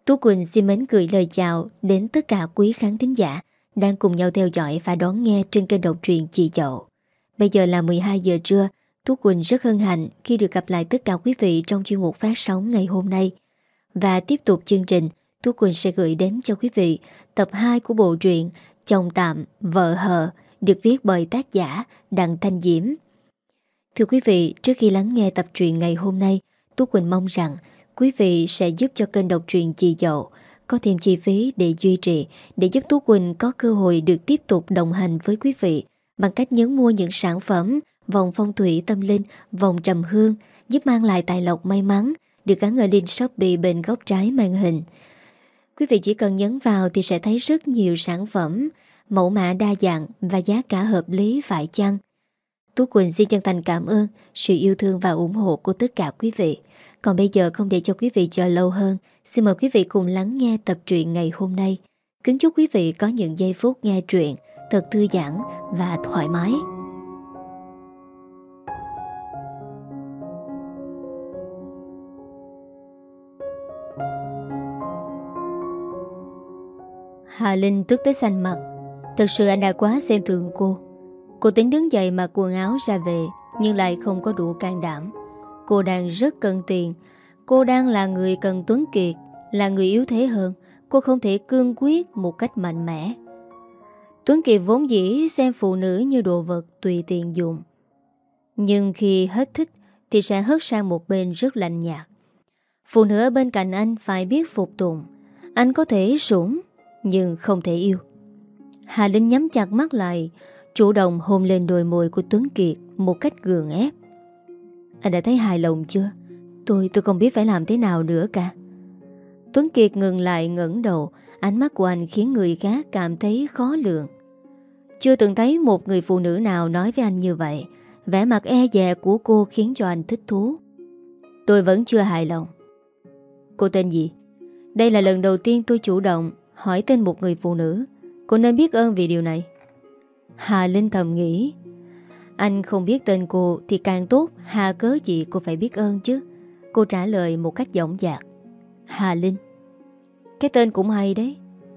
Tú Quỳnh xin mến gửi lời chào đến tất cả quý khán thính giả đang cùng nhau theo dõi và đón nghe trên kênh độc truyện Chị Dậu. Bây giờ là 12 giờ trưa, Tú Quỳnh rất hân hạnh khi được gặp lại tất cả quý vị trong chuyên mục phát sóng ngày hôm nay. Và tiếp tục chương trình, Tú Quỳnh sẽ gửi đến cho quý vị tập 2 của bộ truyện Chồng Tạm, Vợ Hờ, được viết bởi tác giả Đặng Thanh Diễm. Thưa quý vị, trước khi lắng nghe tập truyện ngày hôm nay, Tú Quỳnh mong rằng quý vị sẽ giúp cho kênh độc truyện Chị Dậu có thêm chi phí để duy trì, để giúp Tú Quỳnh có cơ hội được tiếp tục đồng hành với quý vị bằng cách nhấn mua những sản phẩm vòng phong thủy tâm linh, vòng trầm hương giúp mang lại tài lộc may mắn, được gắn ở link Shopee bên góc trái màn hình. Quý vị chỉ cần nhấn vào thì sẽ thấy rất nhiều sản phẩm, mẫu mã đa dạng và giá cả hợp lý phải chăng. Tú Quỳnh xin chân thành cảm ơn sự yêu thương và ủng hộ của tất cả quý vị. Còn bây giờ không để cho quý vị chờ lâu hơn, xin mời quý vị cùng lắng nghe tập truyện ngày hôm nay. Kính chúc quý vị có những giây phút nghe truyện thật thư giãn và thoải mái. Hà Linh tức tới xanh mặt. Thật sự anh đã quá xem thường cô. Cô tính đứng dậy mặc quần áo ra về, nhưng lại không có đủ can đảm. Cô đang rất cần tiền. Cô đang là người cần Tuấn Kiệt, là người yếu thế hơn. Cô không thể cương quyết một cách mạnh mẽ. Tuấn Kiệt vốn dĩ xem phụ nữ như đồ vật tùy tiện dùng, nhưng khi hết thích thì sẽ hất sang một bên rất lạnh nhạt. Phụ nữ ở bên cạnh anh phải biết phục tùng. Anh có thể sủng, nhưng không thể yêu. Hà Linh nhắm chặt mắt lại, chủ động hôn lên đôi môi của Tuấn Kiệt một cách gượng ép. Anh đã thấy hài lòng chưa? Tôi không biết phải làm thế nào nữa cả. Tuấn Kiệt ngừng lại ngẩng đầu. Ánh mắt của anh khiến người khác cảm thấy khó lường. Chưa từng thấy một người phụ nữ nào nói với anh như vậy. Vẻ mặt e dè của cô khiến cho anh thích thú. Tôi vẫn chưa hài lòng. Cô tên gì? Đây là lần đầu tiên tôi chủ động hỏi tên một người phụ nữ. Cô nên biết ơn vì điều này. Hà Linh thầm nghĩ, anh không biết tên cô thì càng tốt, hà cớ gì cô phải biết ơn chứ. Cô trả lời một cách dõng dạc. Hà Linh. Cái tên cũng hay đấy.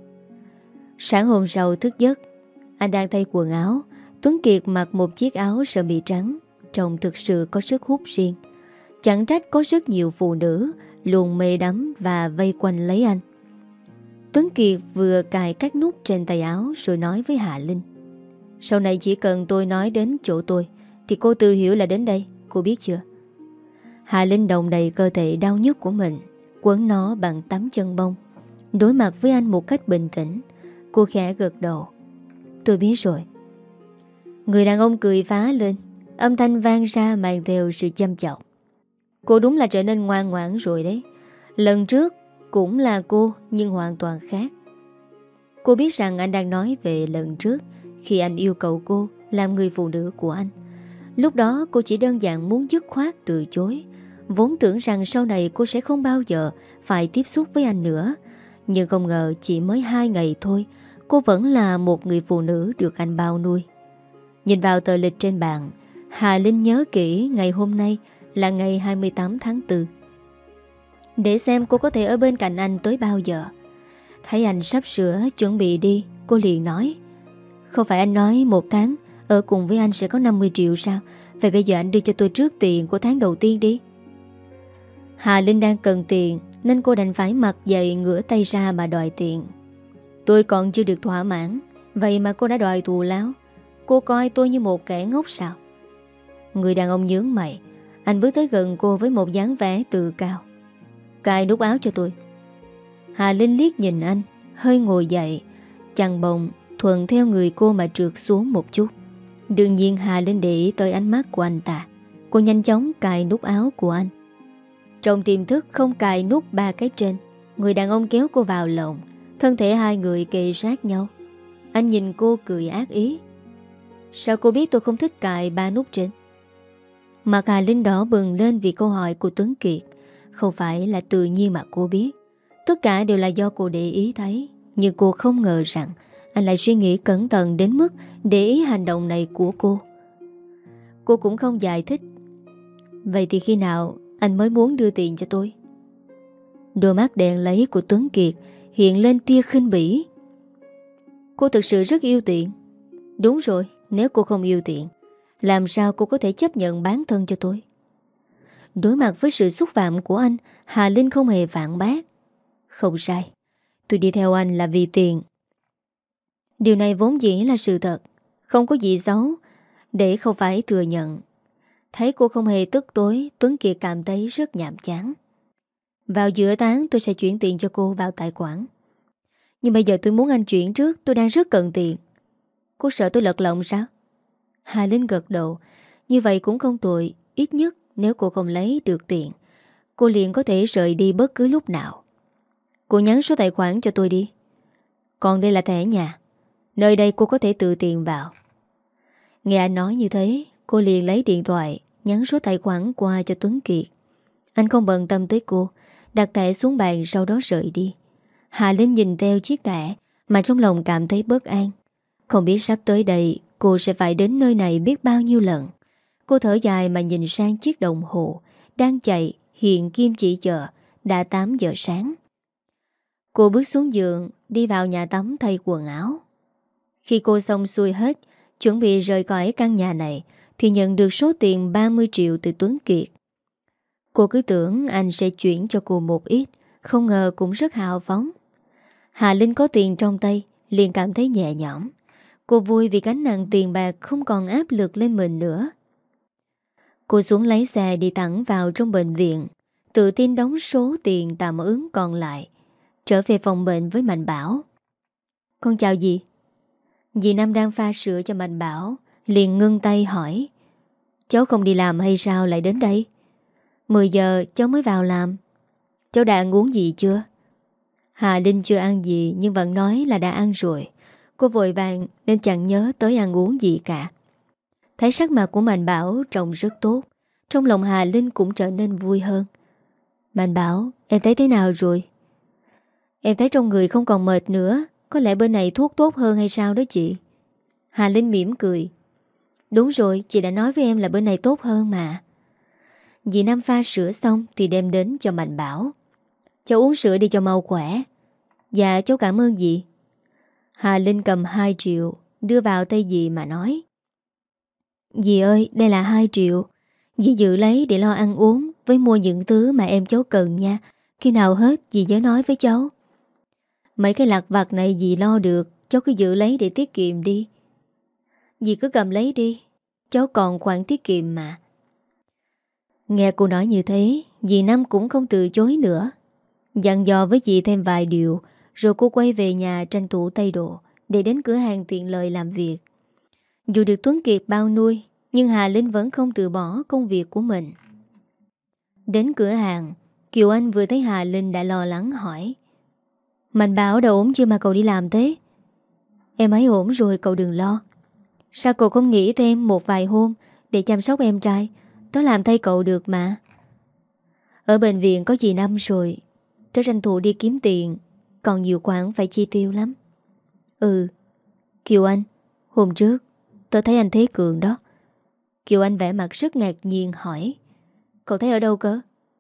Sáng hôm sau thức giấc, anh đang thay quần áo. Tuấn Kiệt mặc một chiếc áo sơ mi trắng, trông thực sự có sức hút riêng. Chẳng trách có rất nhiều phụ nữ luôn mê đắm và vây quanh lấy anh. Tuấn Kiệt vừa cài các nút trên tay áo rồi nói với Hà Linh. Sau này chỉ cần tôi nói đến chỗ tôi thì cô tự hiểu là đến đây, cô biết chưa? Hà Linh đồng đầy cơ thể đau nhức của mình, quấn nó bằng tấm chân bông. Đối mặt với anh một cách bình tĩnh, cô khẽ gật đầu. Tôi biết rồi. Người đàn ông cười phá lên, âm thanh vang ra mang theo sự chăm chọc. Cô đúng là trở nên ngoan ngoãn rồi đấy. Lần trước cũng là cô nhưng hoàn toàn khác. Cô biết rằng anh đang nói về lần trước khi anh yêu cầu cô làm người phụ nữ của anh. Lúc đó cô chỉ đơn giản muốn dứt khoát từ chối. Vốn tưởng rằng sau này cô sẽ không bao giờ phải tiếp xúc với anh nữa. Nhưng không ngờ chỉ mới 2 ngày thôi, cô vẫn là một người phụ nữ được anh bao nuôi. Nhìn vào tờ lịch trên bàn, Hà Linh nhớ kỹ ngày hôm nay là ngày 28 tháng 4. Để xem cô có thể ở bên cạnh anh tới bao giờ. Thấy anh sắp sửa chuẩn bị đi, cô liền nói. Không phải anh nói 1 tháng ở cùng với anh sẽ có 50 triệu sao? Vậy bây giờ anh đưa cho tôi trước tiền của tháng đầu tiên đi. Hà Linh đang cần tiền nên cô đành phải mặc dậy ngửa tay ra mà đòi tiền. Tôi còn chưa được thỏa mãn, vậy mà cô đã đòi thù lao. Cô coi tôi như một kẻ ngốc sao? Người đàn ông nhướng mày. Anh bước tới gần cô với một dáng vẻ tự cao. Cài nút áo cho tôi. Hà Linh liếc nhìn anh, hơi ngồi dậy. Chăn bồng thuận theo người cô mà trượt xuống một chút. Đương nhiên Hà Linh để ý tới ánh mắt của anh ta. Cô nhanh chóng cài nút áo của anh. Trong tiềm thức không cài nút 3 cái trên, người đàn ông kéo cô vào lòng. Thân thể hai người kề sát nhau. Anh nhìn cô cười ác ý. Sao cô biết tôi không thích cài 3 nút trên? Mặt Hà Linh đỏ bừng lên vì câu hỏi của Tuấn Kiệt. Không phải là tự nhiên mà cô biết. Tất cả đều là do cô để ý thấy. Nhưng cô không ngờ rằng anh lại suy nghĩ cẩn thận đến mức để ý hành động này của cô. Cô cũng không giải thích. Vậy thì khi nào anh mới muốn đưa tiền cho tôi? Đôi mắt đèn lấy của Tuấn Kiệt hiện lên tia khinh bỉ. Cô thực sự rất yêu Tiện. Đúng rồi, nếu cô không yêu Tiện, làm sao cô có thể chấp nhận bán thân cho tôi? Đối mặt với sự xúc phạm của anh, Hà Linh không hề phản bác. Không sai, tôi đi theo anh là vì tiền. Điều này vốn dĩ là sự thật, không có gì xấu để không phải thừa nhận. Thấy cô không hề tức tối, Tuấn Kiệt cảm thấy rất nhàm chán. Vào giữa tháng tôi sẽ chuyển tiền cho cô vào tài khoản. Nhưng bây giờ tôi muốn anh chuyển trước, tôi đang rất cần tiền. Cô sợ tôi lật lọng sao? Hà Linh gật đầu. Như vậy cũng không tội. Ít nhất nếu cô không lấy được tiền, cô liền có thể rời đi bất cứ lúc nào. Cô nhắn số tài khoản cho tôi đi. Còn đây là thẻ nhà, nơi đây cô có thể tự tiền vào. Nghe anh nói như thế, cô liền lấy điện thoại nhắn số tài khoản qua cho Tuấn Kiệt. Anh không bận tâm tới cô, đặt thẻ xuống bàn sau đó rời đi. Hà Linh nhìn theo chiếc thẻ mà trong lòng cảm thấy bất an. Không biết sắp tới đây cô sẽ phải đến nơi này biết bao nhiêu lần. Cô thở dài mà nhìn sang chiếc đồng hồ đang chạy, hiện kim chỉ giờ đã 8 giờ sáng. Cô bước xuống giường, đi vào nhà tắm thay quần áo. Khi cô xong xuôi hết, chuẩn bị rời khỏi căn nhà này, thì nhận được số tiền 30 triệu từ Tuấn Kiệt. Cô cứ tưởng anh sẽ chuyển cho cô một ít, không ngờ cũng rất hào phóng. Hà Linh có tiền trong tay, liền cảm thấy nhẹ nhõm. Cô vui vì gánh nặng tiền bạc không còn áp lực lên mình nữa. Cô xuống lấy xe đi thẳng vào trong bệnh viện, tự tin đóng số tiền tạm ứng còn lại, trở về phòng bệnh với Mạnh Bảo. Con chào dì. Dì Năm đang pha sữa cho Mạnh Bảo, liền ngưng tay hỏi: cháu không đi làm hay sao lại đến đây? 10 giờ cháu mới vào làm. Cháu đã ăn uống gì chưa? Hà Linh chưa ăn gì nhưng vẫn nói là đã ăn rồi. Cô vội vàng nên chẳng nhớ tới ăn uống gì cả. Thấy sắc mặt của Mạnh Bảo trông rất tốt, trong lòng Hà Linh cũng trở nên vui hơn. Mạnh Bảo, em thấy thế nào rồi? Em thấy trong người không còn mệt nữa. Có lẽ bên này thuốc tốt hơn hay sao đó chị? Hà Linh mỉm cười. Đúng rồi, chị đã nói với em là bên này tốt hơn mà. Dì Năm pha sữa xong thì đem đến cho Mạnh Bảo. Cháu uống sữa đi cho mau khỏe. Dạ cháu cảm ơn dì. Hà Linh cầm 2 triệu đưa vào tay dì mà nói: dì ơi, đây là 2 triệu. Dì giữ lấy để lo ăn uống với mua những thứ mà em cháu cần nha. Khi nào hết dì nhớ nói với cháu. Mấy cái lặt vặt này dì lo được, cháu cứ giữ lấy để tiết kiệm đi. Dì cứ cầm lấy đi, cháu còn khoản tiết kiệm mà. Nghe cô nói như thế, dì Năm cũng không từ chối nữa. Dặn dò với dì thêm vài điều, rồi cô quay về nhà tranh thủ tay đồ để đến cửa hàng tiện lợi làm việc. Dù được Tuấn Kiệt bao nuôi, nhưng Hà Linh vẫn không từ bỏ công việc của mình. Đến cửa hàng, Kiều Anh vừa thấy Hà Linh đã lo lắng hỏi: Mạnh Bảo đã ổn chưa mà cậu đi làm thế? Em ấy ổn rồi, cậu đừng lo. Sao cậu không nghỉ thêm một vài hôm để chăm sóc em trai? Tớ làm thay cậu được mà. Ở bệnh viện có dì Năm rồi, tớ tranh thủ đi kiếm tiền, còn nhiều khoản phải chi tiêu lắm. Ừ. Kiều Anh, hôm trước tớ thấy anh Thế Cường đó. Kiều Anh vẻ mặt rất ngạc nhiên hỏi: cậu thấy ở đâu cơ?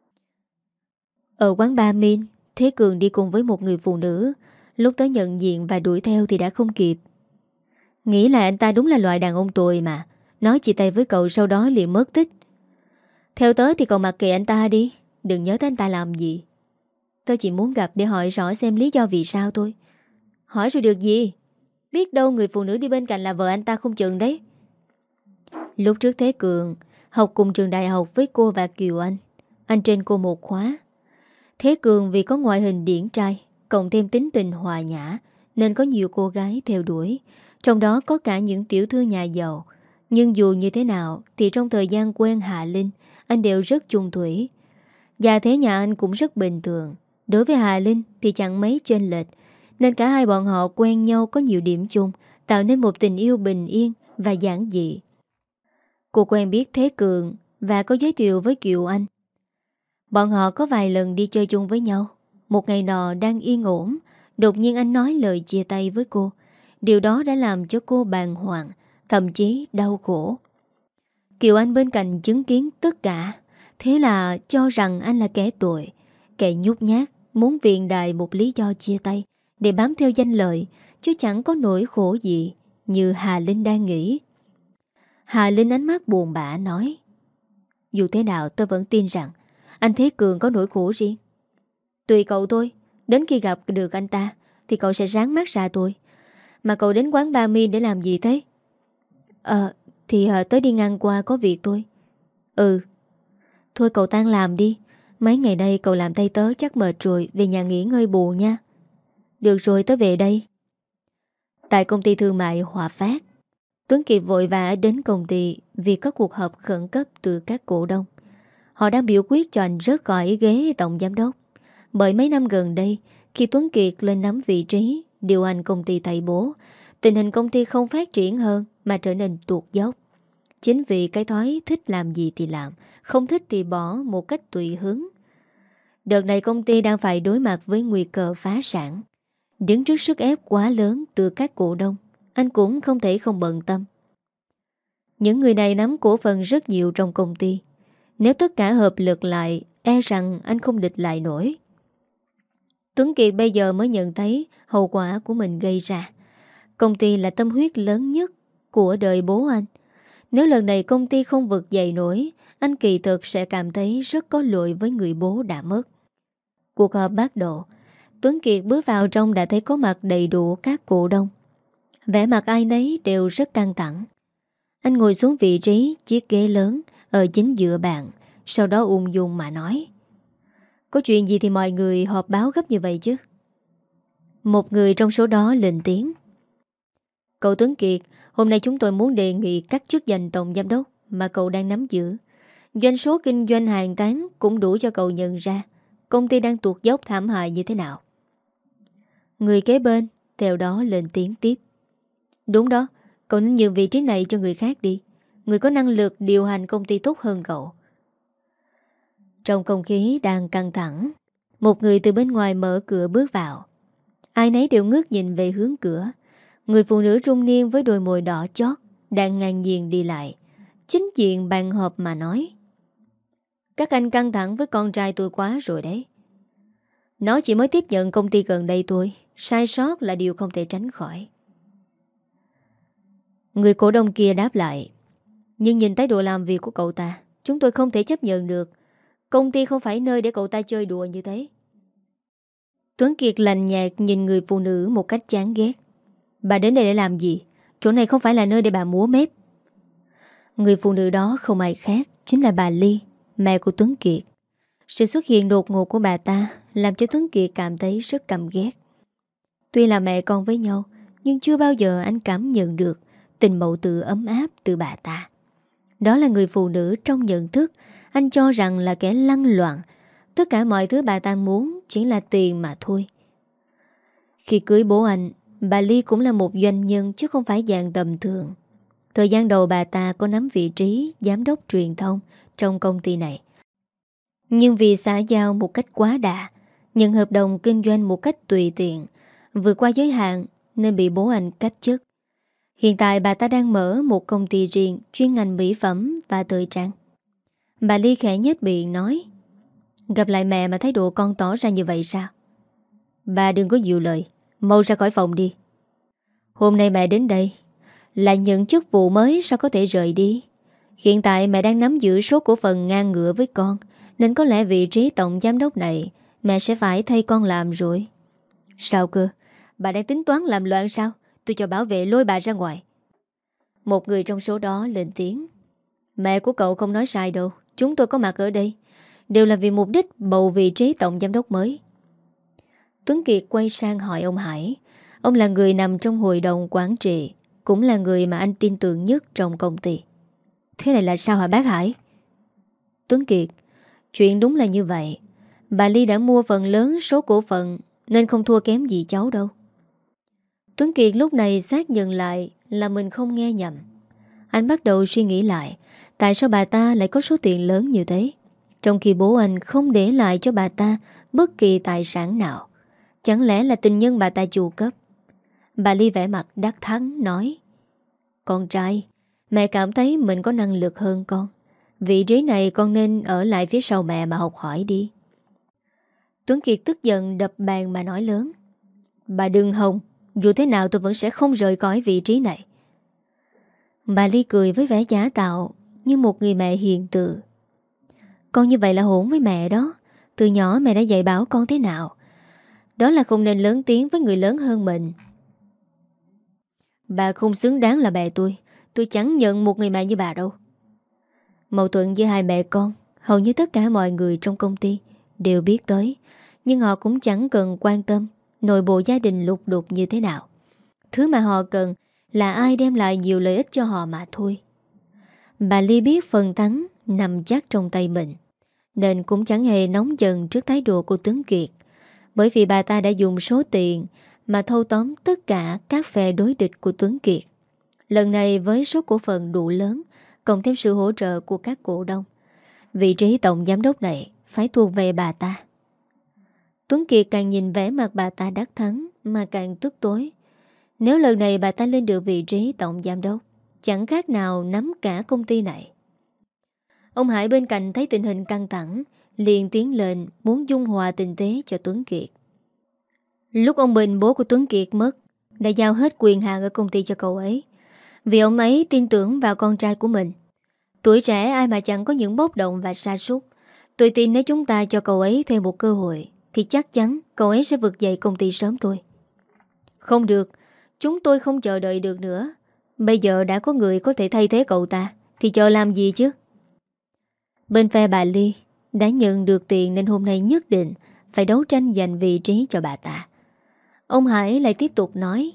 Ở quán Ba Min. Thế Cường đi cùng với một người phụ nữ. Lúc tớ nhận diện và đuổi theo thì đã không kịp. Nghĩ là anh ta đúng là loại đàn ông tồi mà. Nói chia tay với cậu sau đó liền mất tích. Theo tớ thì cậu mặc kệ anh ta đi, đừng nhớ tới anh ta làm gì. Tớ chỉ muốn gặp để hỏi rõ xem lý do vì sao thôi. Hỏi rồi được gì? Biết đâu người phụ nữ đi bên cạnh là vợ anh ta không chừng đấy. Lúc trước Thế Cường học cùng trường đại học với cô và Kiều Anh trên cô một khóa. Thế Cường vì có ngoại hình điển trai, cộng thêm tính tình hòa nhã, nên có nhiều cô gái theo đuổi, trong đó có cả những tiểu thư nhà giàu. Nhưng dù như thế nào thì trong thời gian quen Hạ Linh, anh đều rất chung thủy. Gia thế nhà anh cũng rất bình thường. Đối với Hạ Linh thì chẳng mấy chênh lệch, nên cả hai bọn họ quen nhau có nhiều điểm chung, tạo nên một tình yêu bình yên và giản dị. Cô quen biết Thế Cường và có giới thiệu với Kiều Anh. Bọn họ có vài lần đi chơi chung với nhau. Một ngày nọ đang yên ổn, đột nhiên anh nói lời chia tay với cô. Điều đó đã làm cho cô bàng hoàng, thậm chí đau khổ. Kiều Anh bên cạnh chứng kiến tất cả, thế là cho rằng anh là kẻ tội, kẻ nhút nhát, muốn viện đại một lý do chia tay để bám theo danh lợi, chứ chẳng có nỗi khổ gì như Hà Linh đang nghĩ. Hà Linh ánh mắt buồn bã nói: dù thế nào tôi vẫn tin rằng anh Thế Cường có nỗi khổ riêng. Tùy cậu thôi. Đến khi gặp được anh ta thì cậu sẽ ráng mắt ra tôi. Mà cậu đến quán Ba Mi để làm gì thế? Tới đi ngang qua có việc thôi. Ừ. Thôi cậu tan làm đi. Mấy ngày nay cậu làm tay tớ chắc mệt rồi, về nhà nghỉ ngơi bù nha. Được rồi, tớ về đây. Tại công ty thương mại Hòa Phát, Tuấn Kiệt vội vã đến công ty vì có cuộc họp khẩn cấp từ các cổ đông. Họ đang biểu quyết cho anh rớt khỏi ghế tổng giám đốc. Bởi mấy năm gần đây, khi Tuấn Kiệt lên nắm vị trí điều hành công ty thầy bố, tình hình công ty không phát triển hơn mà trở nên tuột dốc. Chính vì cái thói thích làm gì thì làm, không thích thì bỏ một cách tùy hứng. Đợt này công ty đang phải đối mặt với nguy cơ phá sản. Đứng trước sức ép quá lớn từ các cổ đông, anh cũng không thể không bận tâm. Những người này nắm cổ phần rất nhiều trong công ty. Nếu tất cả hợp lực lại, e rằng anh không địch lại nổi. Tuấn Kiệt bây giờ mới nhận thấy hậu quả của mình gây ra. Công ty là tâm huyết lớn nhất của đời bố anh. Nếu lần này công ty không vực dậy nổi, anh kỳ thực sẽ cảm thấy rất có lỗi với người bố đã mất. Cuộc họp bắt đầu. Tuấn Kiệt bước vào trong đã thấy có mặt đầy đủ các cổ đông. Vẻ mặt ai nấy đều rất căng thẳng. Anh ngồi xuống vị trí chiếc ghế lớn ở chính giữa bàn, sau đó ung dung mà nói: có chuyện gì thì mọi người họp báo gấp như vậy chứ? Một người trong số đó lên tiếng: cậu Tuấn Kiệt, hôm nay chúng tôi muốn đề nghị cắt chức danh tổng giám đốc mà cậu đang nắm giữ. Doanh số kinh doanh hàng tháng cũng đủ cho cậu nhận ra công ty đang tuột dốc thảm hại như thế nào. Người kế bên theo đó lên tiếng tiếp: đúng đó, cậu nên nhường vị trí này cho người khác đi. Người có năng lực điều hành công ty tốt hơn cậu. Trong không khí đang căng thẳng, một người từ bên ngoài mở cửa bước vào. Ai nấy đều ngước nhìn về hướng cửa. Người phụ nữ trung niên với đôi môi đỏ chót đang ngang nhiên đi lại, chính diện bàn họp mà nói: các anh căng thẳng với con trai tôi quá rồi đấy. Nó chỉ mới tiếp nhận công ty gần đây thôi, sai sót là điều không thể tránh khỏi. Người cổ đông kia đáp lại: nhưng nhìn thái độ làm việc của cậu ta, chúng tôi không thể chấp nhận được. Công ty không phải nơi để cậu ta chơi đùa như thế. Tuấn Kiệt lạnh nhạt nhìn người phụ nữ một cách chán ghét. Bà đến đây để làm gì? Chỗ này không phải là nơi để bà múa mép. Người phụ nữ đó không ai khác, chính là bà Ly, mẹ của Tuấn Kiệt. Sự xuất hiện đột ngột của bà ta làm cho Tuấn Kiệt cảm thấy rất căm ghét. Tuy là mẹ con với nhau, nhưng chưa bao giờ anh cảm nhận được tình mẫu tử ấm áp từ bà ta. Đó là người phụ nữ trong nhận thức anh cho rằng là kẻ lăng loạn. Tất cả mọi thứ bà ta muốn chỉ là tiền mà thôi. Khi cưới bố anh, bà Ly cũng là một doanh nhân chứ không phải dạng tầm thường. Thời gian đầu bà ta có nắm vị trí giám đốc truyền thông trong công ty này. Nhưng vì xã giao một cách quá đà, nhận hợp đồng kinh doanh một cách tùy tiện, vượt qua giới hạn nên bị bố anh cách chức. Hiện tại bà ta đang mở một công ty riêng chuyên ngành mỹ phẩm và thời trang. Bà Ly khẽ nhếch miệng nói: gặp lại mẹ mà thái độ con tỏ ra như vậy sao? Bà đừng có nhiều lời, mau ra khỏi phòng đi. Hôm nay mẹ đến đây là nhận chức vụ mới, sao có thể rời đi? Hiện tại mẹ đang nắm giữ số cổ phần ngang ngửa với con, nên có lẽ vị trí tổng giám đốc này mẹ sẽ phải thay con làm rồi. Sao cơ? Bà đang tính toán làm loạn sao? Tôi cho bảo vệ lôi bà ra ngoài. Một người trong số đó lên tiếng: mẹ của cậu không nói sai đâu. Chúng tôi có mặt ở đây đều là vì mục đích bầu vị trí tổng giám đốc mới. Tuấn Kiệt quay sang hỏi ông Hải. Ông là người nằm trong hội đồng quản trị, cũng là người mà anh tin tưởng nhất trong công ty. Thế này là sao hả bác Hải? Tuấn Kiệt: chuyện đúng là như vậy. Bà Ly đã mua phần lớn số cổ phần nên không thua kém gì cháu đâu. Tuấn Kiệt lúc này xác nhận lại là mình không nghe nhầm. Anh bắt đầu suy nghĩ lại, tại sao bà ta lại có số tiền lớn như thế, trong khi bố anh không để lại cho bà ta bất kỳ tài sản nào. Chẳng lẽ là tình nhân bà ta chu cấp? Bà Ly vẻ mặt đắc thắng nói: con trai, mẹ cảm thấy mình có năng lực hơn con. Vị trí này con nên ở lại phía sau mẹ mà học hỏi đi. Tuấn Kiệt tức giận đập bàn mà nói lớn: Bà đừng hòng, dù thế nào tôi vẫn sẽ không rời khỏi vị trí này. Bà Ly cười với vẻ giả tạo như một người mẹ hiền từ. Con như vậy là hỗn với mẹ đó. Từ nhỏ mẹ đã dạy bảo con thế nào. Đó là không nên lớn tiếng với người lớn hơn mình. Bà không xứng đáng là mẹ tôi. Tôi chẳng nhận một người mẹ như bà đâu. Mâu thuẫn giữa hai mẹ con hầu như tất cả mọi người trong công ty đều biết tới. Nhưng họ cũng chẳng cần quan tâm nội bộ gia đình lục đục như thế nào. Thứ mà họ cần là ai đem lại nhiều lợi ích cho họ mà thôi. Bà Ly biết phần thắng nằm chắc trong tay mình, nên cũng chẳng hề nóng giận trước thái độ của Tuấn Kiệt. Bởi vì bà ta đã dùng số tiền mà thâu tóm tất cả các phe đối địch của Tuấn Kiệt. Lần này với số cổ phần đủ lớn, cộng thêm sự hỗ trợ của các cổ đông, vị trí tổng giám đốc này phải thuộc về bà ta. Tuấn Kiệt càng nhìn vẻ mặt bà ta đắc thắng mà càng tức tối. Nếu lần này bà ta lên được vị trí tổng giám đốc, chẳng khác nào nắm cả công ty này. Ông Hải bên cạnh thấy tình hình căng thẳng, liền tiến lên muốn dung hòa tình thế cho Tuấn Kiệt. Lúc ông Bình, bố của Tuấn Kiệt mất, đã giao hết quyền hạn ở công ty cho cậu ấy, vì ông ấy tin tưởng vào con trai của mình. Tuổi trẻ ai mà chẳng có những bốc đồng và sa sút. Tôi tin nếu chúng ta cho cậu ấy thêm một cơ hội thì chắc chắn cậu ấy sẽ vực dậy công ty sớm thôi. Không được, chúng tôi không chờ đợi được nữa. Bây giờ đã có người có thể thay thế cậu ta thì chờ làm gì chứ? Bên phe bà Ly đã nhận được tiền nên hôm nay nhất định phải đấu tranh giành vị trí cho bà ta. Ông Hải lại tiếp tục nói: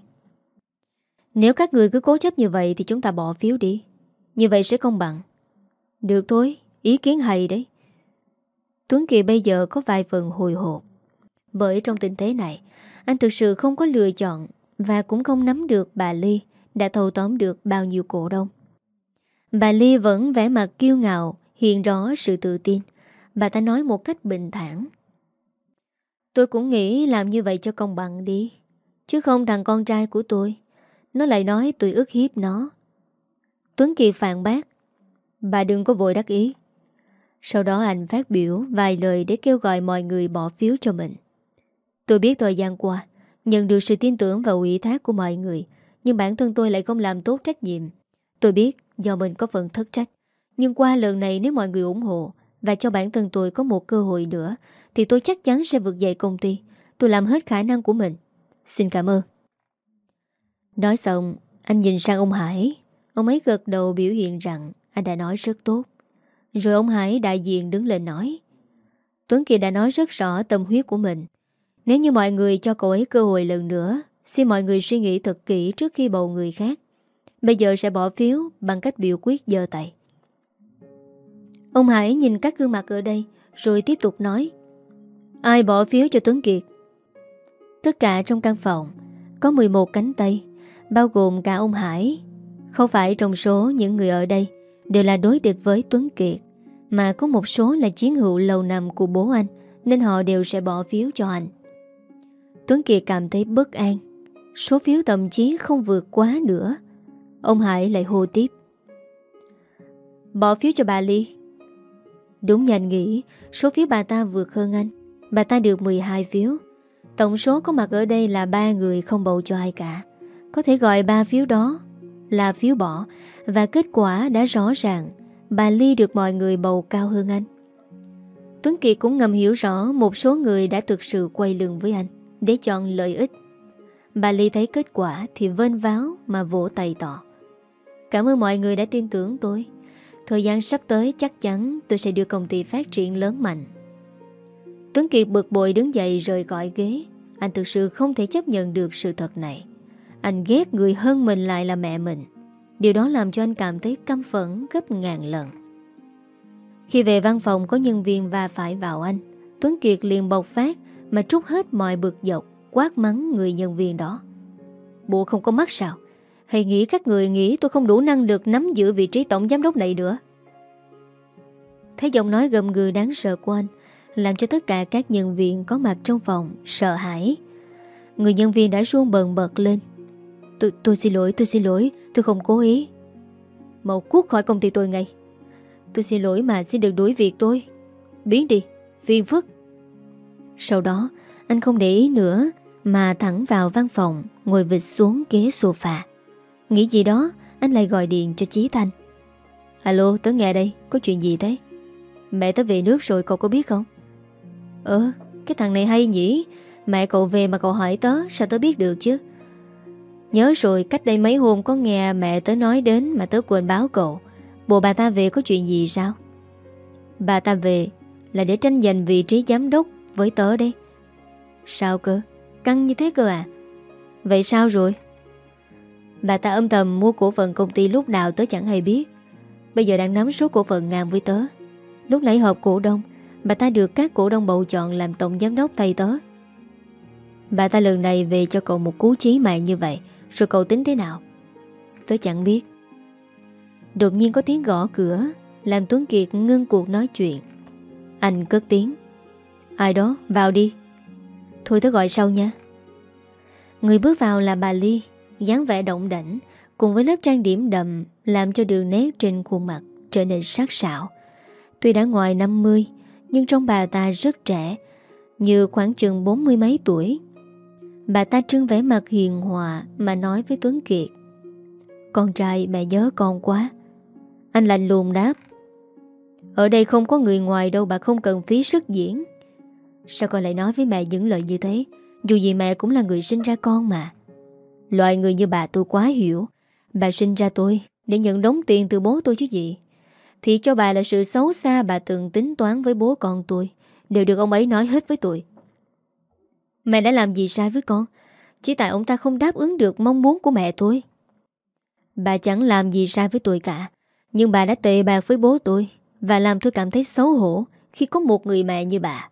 Nếu các người cứ cố chấp như vậy thì chúng ta bỏ phiếu đi. Như vậy sẽ công bằng. Được thôi, ý kiến hay đấy. Tuấn Kiệt bây giờ có vài phần hồi hộp. Bởi trong tình thế này, anh thực sự không có lựa chọn và cũng không nắm được bà Ly đã thâu tóm được bao nhiêu cổ đông. Bà Ly vẫn vẻ mặt kiêu ngạo, hiện rõ sự tự tin. Bà ta nói một cách bình thản: Tôi cũng nghĩ làm như vậy cho công bằng đi. Chứ không thằng con trai của tôi, nó lại nói tôi ức hiếp nó. Tuấn Kiệt phản bác: Bà đừng có vội đắc ý. Sau đó anh phát biểu vài lời để kêu gọi mọi người bỏ phiếu cho mình. Tôi biết thời gian qua nhận được sự tin tưởng và ủy thác của mọi người, nhưng bản thân tôi lại không làm tốt trách nhiệm. Tôi biết do mình có phần thất trách, nhưng qua lần này nếu mọi người ủng hộ và cho bản thân tôi có một cơ hội nữa thì tôi chắc chắn sẽ vực dậy công ty. Tôi làm hết khả năng của mình. Xin cảm ơn. Nói xong, anh nhìn sang ông Hải. Ông ấy gật đầu biểu hiện rằng anh đã nói rất tốt. Rồi ông Hải đại diện đứng lên nói: Tuấn Kiệt đã nói rất rõ tâm huyết của mình. Nếu như mọi người cho cậu ấy cơ hội lần nữa, xin mọi người suy nghĩ thật kỹ trước khi bầu người khác. Bây giờ sẽ bỏ phiếu bằng cách biểu quyết giơ tay. Ông Hải nhìn các gương mặt ở đây rồi tiếp tục nói: Ai bỏ phiếu cho Tuấn Kiệt? Tất cả trong căn phòng có 11 cánh tay, bao gồm cả ông Hải. Không phải trong số những người ở đây đều là đối địch với Tuấn Kiệt, mà có một số là chiến hữu lâu năm của bố anh, nên họ đều sẽ bỏ phiếu cho anh. Tuấn Kiệt cảm thấy bất an. Số phiếu thậm chí không vượt quá nữa. Ông Hải lại hô tiếp: Bỏ phiếu cho bà Ly. Đúng như anh nghĩ, số phiếu bà ta vượt hơn anh. Bà ta được 12 phiếu. Tổng số có mặt ở đây là 3 người không bầu cho ai cả. Có thể gọi 3 phiếu đó là phiếu bỏ. Và kết quả đã rõ ràng, bà Ly được mọi người bầu cao hơn anh. Tuấn Kiệt cũng ngầm hiểu rõ một số người đã thực sự quay lưng với anh để chọn lợi ích. Bà Ly thấy kết quả thì vênh váo mà vỗ tay tỏ: Cảm ơn mọi người đã tin tưởng tôi. Thời gian sắp tới chắc chắn tôi sẽ đưa công ty phát triển lớn mạnh. Tuấn Kiệt bực bội đứng dậy rời khỏi ghế. Anh thực sự không thể chấp nhận được sự thật này. Anh ghét người hơn mình lại là mẹ mình. Điều đó làm cho anh cảm thấy căm phẫn gấp ngàn lần. Khi về văn phòng có nhân viên va phải vào anh, Tuấn Kiệt liền bộc phát mà trút hết mọi bực dọc, quát mắng người nhân viên đó: Bộ không có mắt sao? Hay nghĩ các người nghĩ tôi không đủ năng lực nắm giữ vị trí tổng giám đốc này nữa? Thấy giọng nói gầm gừ đáng sợ của anh làm cho tất cả các nhân viên có mặt trong phòng sợ hãi. Người nhân viên đã run bần bật lên: Tôi xin lỗi, tôi không cố ý. Mau cút khỏi công ty tôi ngay. Tôi xin lỗi mà xin đừng đuổi việc tôi. Biến đi, phiền phức. Sau đó anh không để ý nữa mà thẳng vào văn phòng, ngồi vịt xuống ghế sofa. Nghĩ gì đó, anh lại gọi điện cho Chí Thanh. Alo, tớ nghe đây, có chuyện gì thế? Mẹ tớ về nước rồi, cậu có biết không? Cái thằng này hay nhỉ. Mẹ cậu về mà cậu hỏi tớ, sao tớ biết được chứ? Nhớ rồi, cách đây mấy hôm có nghe mẹ tớ nói đến mà tớ quên báo cậu. Bộ bà ta về có chuyện gì sao? Bà ta về là để tranh giành vị trí giám đốc với tớ đây. Sao cơ? Căng như thế cơ à? Vậy sao rồi? Bà ta âm thầm mua cổ phần công ty lúc nào tớ chẳng hay biết. Bây giờ đang nắm số cổ phần ngang với tớ. Lúc nãy họp cổ đông, bà ta được các cổ đông bầu chọn làm tổng giám đốc thay tớ. Bà ta lần này về cho cậu một cú chí mạng như vậy, rồi cậu tính thế nào? Tớ chẳng biết. Đột nhiên có tiếng gõ cửa, làm Tuấn Kiệt ngưng cuộc nói chuyện. Anh cất tiếng. Ai đó, vào đi. Thôi tớ gọi sau nha. Người bước vào là bà Ly, dáng vẻ động đảnh cùng với lớp trang điểm đậm làm cho đường nét trên khuôn mặt trở nên sắc sảo. Tuy đã ngoài 50, nhưng trông bà ta rất trẻ, như khoảng chừng 40 mấy tuổi. Bà ta trưng vẻ mặt hiền hòa mà nói với Tuấn Kiệt. Con trai mẹ nhớ con quá. Anh lạnh lùng đáp. Ở đây không có người ngoài đâu, bà không cần phí sức diễn. Sao con lại nói với mẹ những lời như thế? Dù gì mẹ cũng là người sinh ra con mà. Loại người như bà tôi quá hiểu. Bà sinh ra tôi để nhận đống tiền từ bố tôi chứ gì. Thì cho bà là sự xấu xa bà từng tính toán với bố con tôi đều được ông ấy nói hết với tôi. Mẹ đã làm gì sai với con? Chỉ tại ông ta không đáp ứng được mong muốn của mẹ tôi. Bà chẳng làm gì sai với tôi cả. Nhưng bà đã tệ bạc với bố tôi và làm tôi cảm thấy xấu hổ khi có một người mẹ như bà.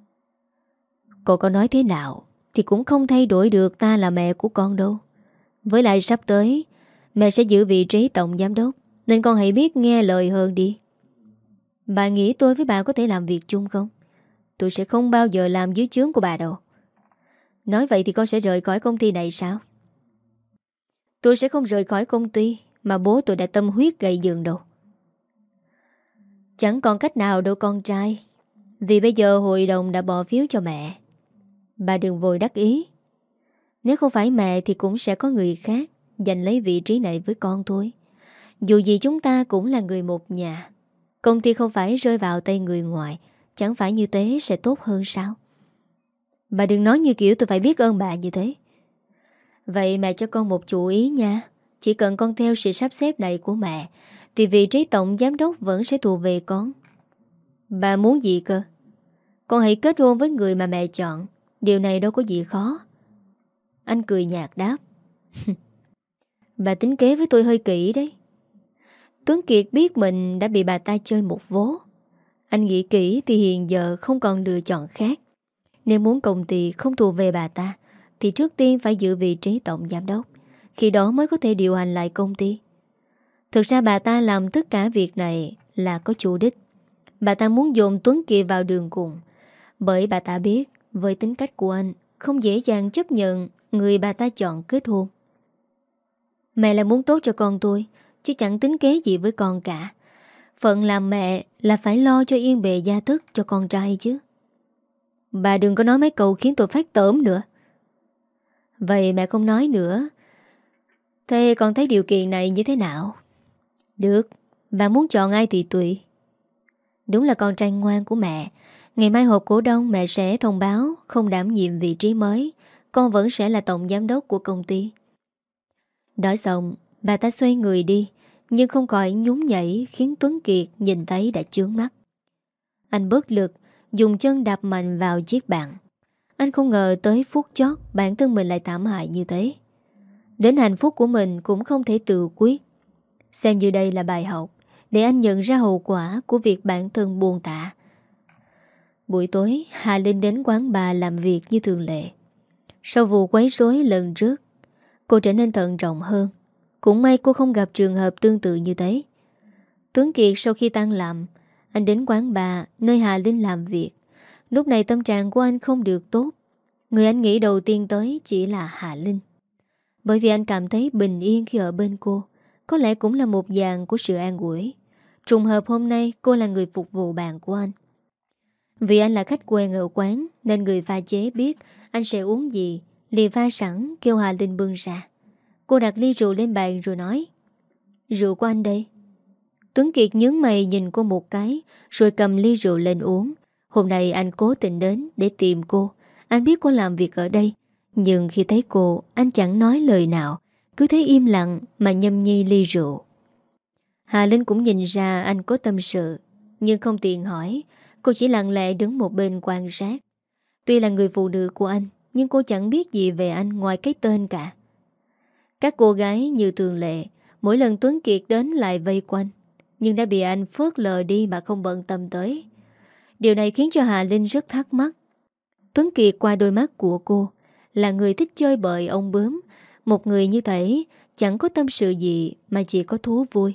Cô có nói thế nào thì cũng không thay đổi được ta là mẹ của con đâu. Với lại sắp tới mẹ sẽ giữ vị trí tổng giám đốc, nên con hãy biết nghe lời hơn đi. Bà nghĩ tôi với bà có thể làm việc chung không? Tôi sẽ không bao giờ làm dưới trướng của bà đâu. Nói vậy thì con sẽ rời khỏi công ty này sao? Tôi sẽ không rời khỏi công ty mà bố tôi đã tâm huyết gây dựng đâu. Chẳng còn cách nào đâu con trai. Vì bây giờ hội đồng đã bỏ phiếu cho mẹ. Bà đừng vội đắc ý. Nếu không phải mẹ thì cũng sẽ có người khác giành lấy vị trí này với con thôi. Dù gì chúng ta cũng là người một nhà. Công ty không phải rơi vào tay người ngoài. Chẳng phải như thế sẽ tốt hơn sao? Bà đừng nói như kiểu tôi phải biết ơn bà như thế. Vậy mẹ cho con một chú ý nha. Chỉ cần con theo sự sắp xếp này của mẹ thì vị trí tổng giám đốc vẫn sẽ thuộc về con. Bà muốn gì cơ? Con hãy kết hôn với người mà mẹ chọn. Điều này đâu có gì khó. Anh cười nhạt đáp. Bà tính kế với tôi hơi kỹ đấy. Tuấn Kiệt biết mình đã bị bà ta chơi một vố. Anh nghĩ kỹ thì hiện giờ không còn lựa chọn khác. Nếu muốn công ty không thuộc về bà ta thì trước tiên phải giữ vị trí tổng giám đốc. Khi đó mới có thể điều hành lại công ty. Thực ra bà ta làm tất cả việc này là có chủ đích. Bà ta muốn dồn Tuấn Kiệt vào đường cùng. Bởi bà ta biết với tính cách của anh không dễ dàng chấp nhận người bà ta chọn kết hôn. Mẹ là muốn tốt cho con tôi, chứ chẳng tính kế gì với con cả. Phận làm mẹ là phải lo cho yên bề gia thức cho con trai chứ. Bà đừng có nói mấy câu khiến tôi phát tởm nữa. Vậy mẹ không nói nữa. Thế con thấy điều kiện này như thế nào? Được, bà muốn chọn ai thì tùy. Đúng là con trai ngoan của mẹ. Ngày mai họp cổ đông mẹ sẽ thông báo không đảm nhiệm vị trí mới, con vẫn sẽ là tổng giám đốc của công ty. Nói xong, bà ta xoay người đi, nhưng không khỏi nhún nhảy khiến Tuấn Kiệt nhìn thấy đã chướng mắt. Anh bất lực, dùng chân đạp mạnh vào chiếc bàn. Anh không ngờ tới phút chót bản thân mình lại thảm hại như thế. Đến hạnh phúc của mình cũng không thể tự quyết. Xem như đây là bài học để anh nhận ra hậu quả của việc bản thân buông thả. Buổi tối, Hà Linh đến quán bar làm việc như thường lệ. Sau vụ quấy rối lần trước, cô trở nên thận trọng hơn. Cũng may cô không gặp trường hợp tương tự như thế. Tuấn Kiệt sau khi tan làm, anh đến quán bar nơi Hà Linh làm việc. Lúc này tâm trạng của anh không được tốt. Người anh nghĩ đầu tiên tới chỉ là Hà Linh. Bởi vì anh cảm thấy bình yên khi ở bên cô. Có lẽ cũng là một dạng của sự an ủi. Trùng hợp hôm nay cô là người phục vụ bàn của anh. Vì anh là khách quen ở quán nên người pha chế biết anh sẽ uống gì, liền pha sẵn kêu Hà Linh bưng ra. Cô đặt ly rượu lên bàn rồi nói: "Rượu của anh đây." Tuấn Kiệt nhướng mày nhìn cô một cái rồi cầm ly rượu lên uống. Hôm nay anh cố tình đến để tìm cô. Anh biết cô làm việc ở đây, nhưng khi thấy cô, anh chẳng nói lời nào, cứ thấy im lặng mà nhâm nhi ly rượu. Hà Linh cũng nhìn ra anh có tâm sự, nhưng không tiện hỏi. Cô chỉ lặng lẽ đứng một bên quan sát. Tuy là người phụ nữ của anh, nhưng cô chẳng biết gì về anh ngoài cái tên cả. Các cô gái như thường lệ, mỗi lần Tuấn Kiệt đến lại vây quanh, nhưng đã bị anh phớt lờ đi mà không bận tâm tới. Điều này khiến cho Hà Linh rất thắc mắc. Tuấn Kiệt qua đôi mắt của cô là người thích chơi bời ông bướm. Một người như thế chẳng có tâm sự gì mà chỉ có thú vui.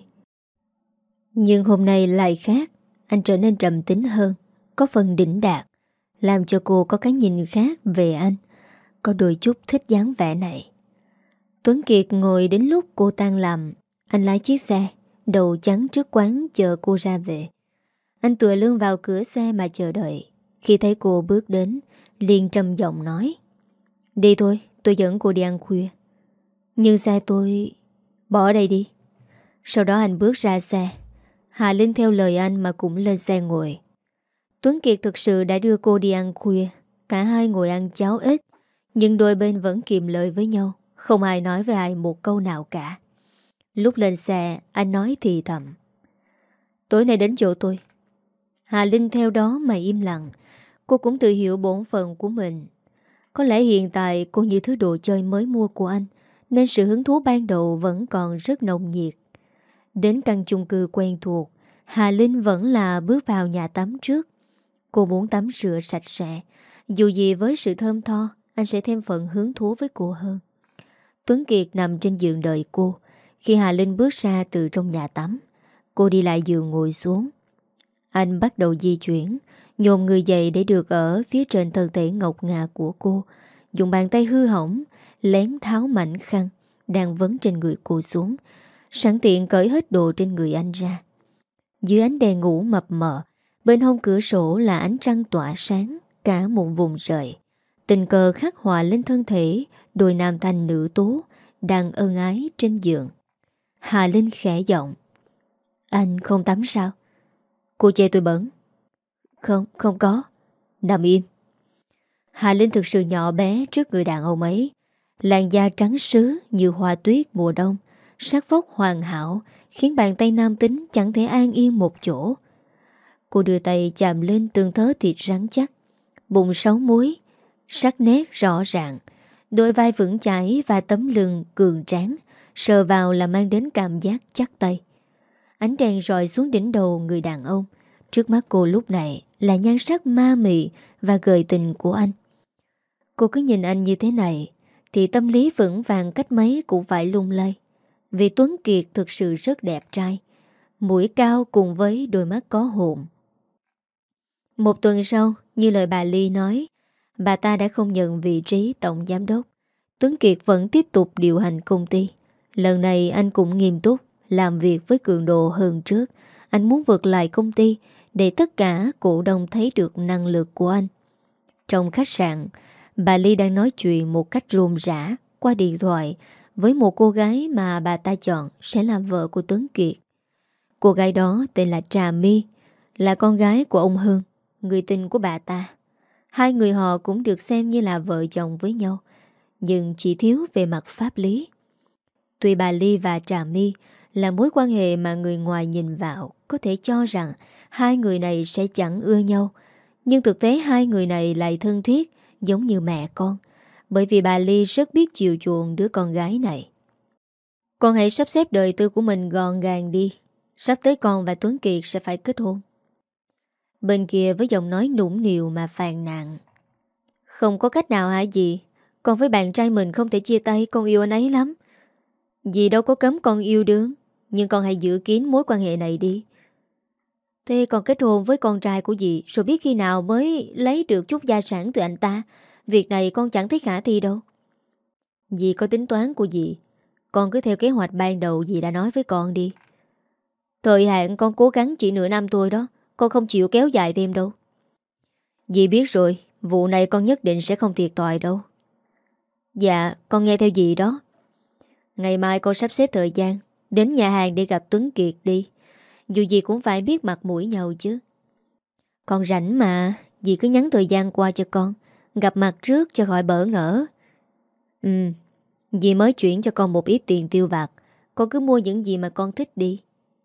Nhưng hôm nay lại khác. Anh trở nên trầm tính hơn, có phần đỉnh đạt, làm cho cô có cái nhìn khác về anh. Có đôi chút thích dáng vẻ này. Tuấn Kiệt ngồi đến lúc cô tan làm. Anh lái chiếc xe đầu chắn trước quán chờ cô ra về. Anh tựa lưng vào cửa xe mà chờ đợi. Khi thấy cô bước đến, liền trầm giọng nói: "Đi thôi, tôi dẫn cô đi ăn khuya." "Nhưng xe tôi..." "Bỏ đây đi." Sau đó anh bước ra xe. Hà Linh theo lời anh mà cũng lên xe ngồi. Tuấn Kiệt thực sự đã đưa cô đi ăn khuya. Cả hai ngồi ăn cháo ếch, nhưng đôi bên vẫn kiệm lời với nhau. Không ai nói với ai một câu nào cả. Lúc lên xe, anh nói thì thầm: "Tối nay đến chỗ tôi." Hà Linh theo đó mà im lặng. Cô cũng tự hiểu bổn phận của mình. Có lẽ hiện tại cô như thứ đồ chơi mới mua của anh, nên sự hứng thú ban đầu vẫn còn rất nồng nhiệt. Đến căn chung cư quen thuộc, Hà Linh vẫn là bước vào nhà tắm trước. Cô muốn tắm rửa sạch sẽ. Dù gì với sự thơm tho, anh sẽ thêm phần hứng thú với cô hơn. Tuấn Kiệt nằm trên giường đợi cô. Khi Hà Linh bước ra từ trong nhà tắm, cô đi lại giường ngồi xuống. Anh bắt đầu di chuyển, nhồn người dậy để được ở phía trên thân thể ngọc ngà của cô. Dùng bàn tay hư hỏng lén tháo mảnh khăn đang vấn trên người cô xuống, sẵn tiện cởi hết đồ trên người anh ra. Dưới ánh đèn ngủ mập mờ, bên hông cửa sổ là ánh trăng tỏa sáng cả một vùng trời. Tình cờ khắc họa lên thân thể đôi nam thanh nữ tố đang ân ái trên giường. Hà Linh khẽ giọng: "Anh không tắm sao?" Cô chê tôi bẩn. Không, không có." "Nằm im." Hà Linh thực sự nhỏ bé trước người đàn ông ấy. Làn da trắng sứ như hoa tuyết mùa đông, sắc vóc hoàn hảo, khiến bàn tay nam tính chẳng thể an yên một chỗ. Cô đưa tay chạm lên từng thớ thịt rắn chắc, bụng 6 múi, sắc nét rõ ràng, đôi vai vững chãi và tấm lưng cường tráng, sờ vào là mang đến cảm giác chắc tay. Ánh đèn rọi xuống đỉnh đầu người đàn ông. Trước mắt cô lúc này là nhan sắc ma mị và gợi tình của anh. Cô cứ nhìn anh như thế này thì tâm lý vững vàng cách mấy cũng phải lung lay. Vì Tuấn Kiệt thực sự rất đẹp trai, mũi cao cùng với đôi mắt có hồn. Một tuần sau, như lời bà Ly nói, bà ta đã không nhận vị trí tổng giám đốc. Tuấn Kiệt vẫn tiếp tục điều hành công ty. Lần này anh cũng nghiêm túc, làm việc với cường độ hơn trước. Anh muốn vượt lại công ty để tất cả cổ đông thấy được năng lực của anh. Trong khách sạn, bà Ly đang nói chuyện một cách rôm rã qua điện thoại với một cô gái mà bà ta chọn sẽ làm vợ của Tuấn Kiệt. Cô gái đó tên là Trà My, là con gái của ông Hưng, người tình của bà ta. Hai người họ cũng được xem như là vợ chồng với nhau, nhưng chỉ thiếu về mặt pháp lý. Tuy bà Ly và Trà My là mối quan hệ mà người ngoài nhìn vào có thể cho rằng hai người này sẽ chẳng ưa nhau, nhưng thực tế hai người này lại thân thiết giống như mẹ con, bởi vì bà Ly rất biết chiều chuộng đứa con gái này. Con hãy sắp xếp đời tư của mình gọn gàng đi. Sắp tới con và Tuấn Kiệt sẽ phải kết hôn. Bên kia với giọng nói nũng nịu mà phàn nàn: "Không có cách nào hả dì? Con với bạn trai mình không thể chia tay, con yêu anh ấy lắm." "Dì đâu có cấm con yêu đương, nhưng con hãy giữ kín mối quan hệ này đi." "Thế con kết hôn với con trai của dì rồi biết khi nào mới lấy được chút gia sản từ anh ta. Việc này con chẳng thấy khả thi đâu." "Dì có tính toán của dì. Con cứ theo kế hoạch ban đầu dì đã nói với con đi. Thời hạn con cố gắng chỉ nửa năm thôi đó, con không chịu kéo dài thêm đâu." Dì biết rồi, vụ này con nhất định sẽ không thiệt thòi đâu. Dạ, con nghe theo dì đó. Ngày mai con sắp xếp thời gian đến nhà hàng để gặp Tuấn Kiệt đi. Dù gì cũng phải biết mặt mũi nhau chứ. Con rảnh mà, dì cứ nhắn thời gian qua cho con. Gặp mặt trước cho khỏi bỡ ngỡ. Ừ, dì mới chuyển cho con một ít tiền tiêu vặt. Con cứ mua những gì mà con thích đi.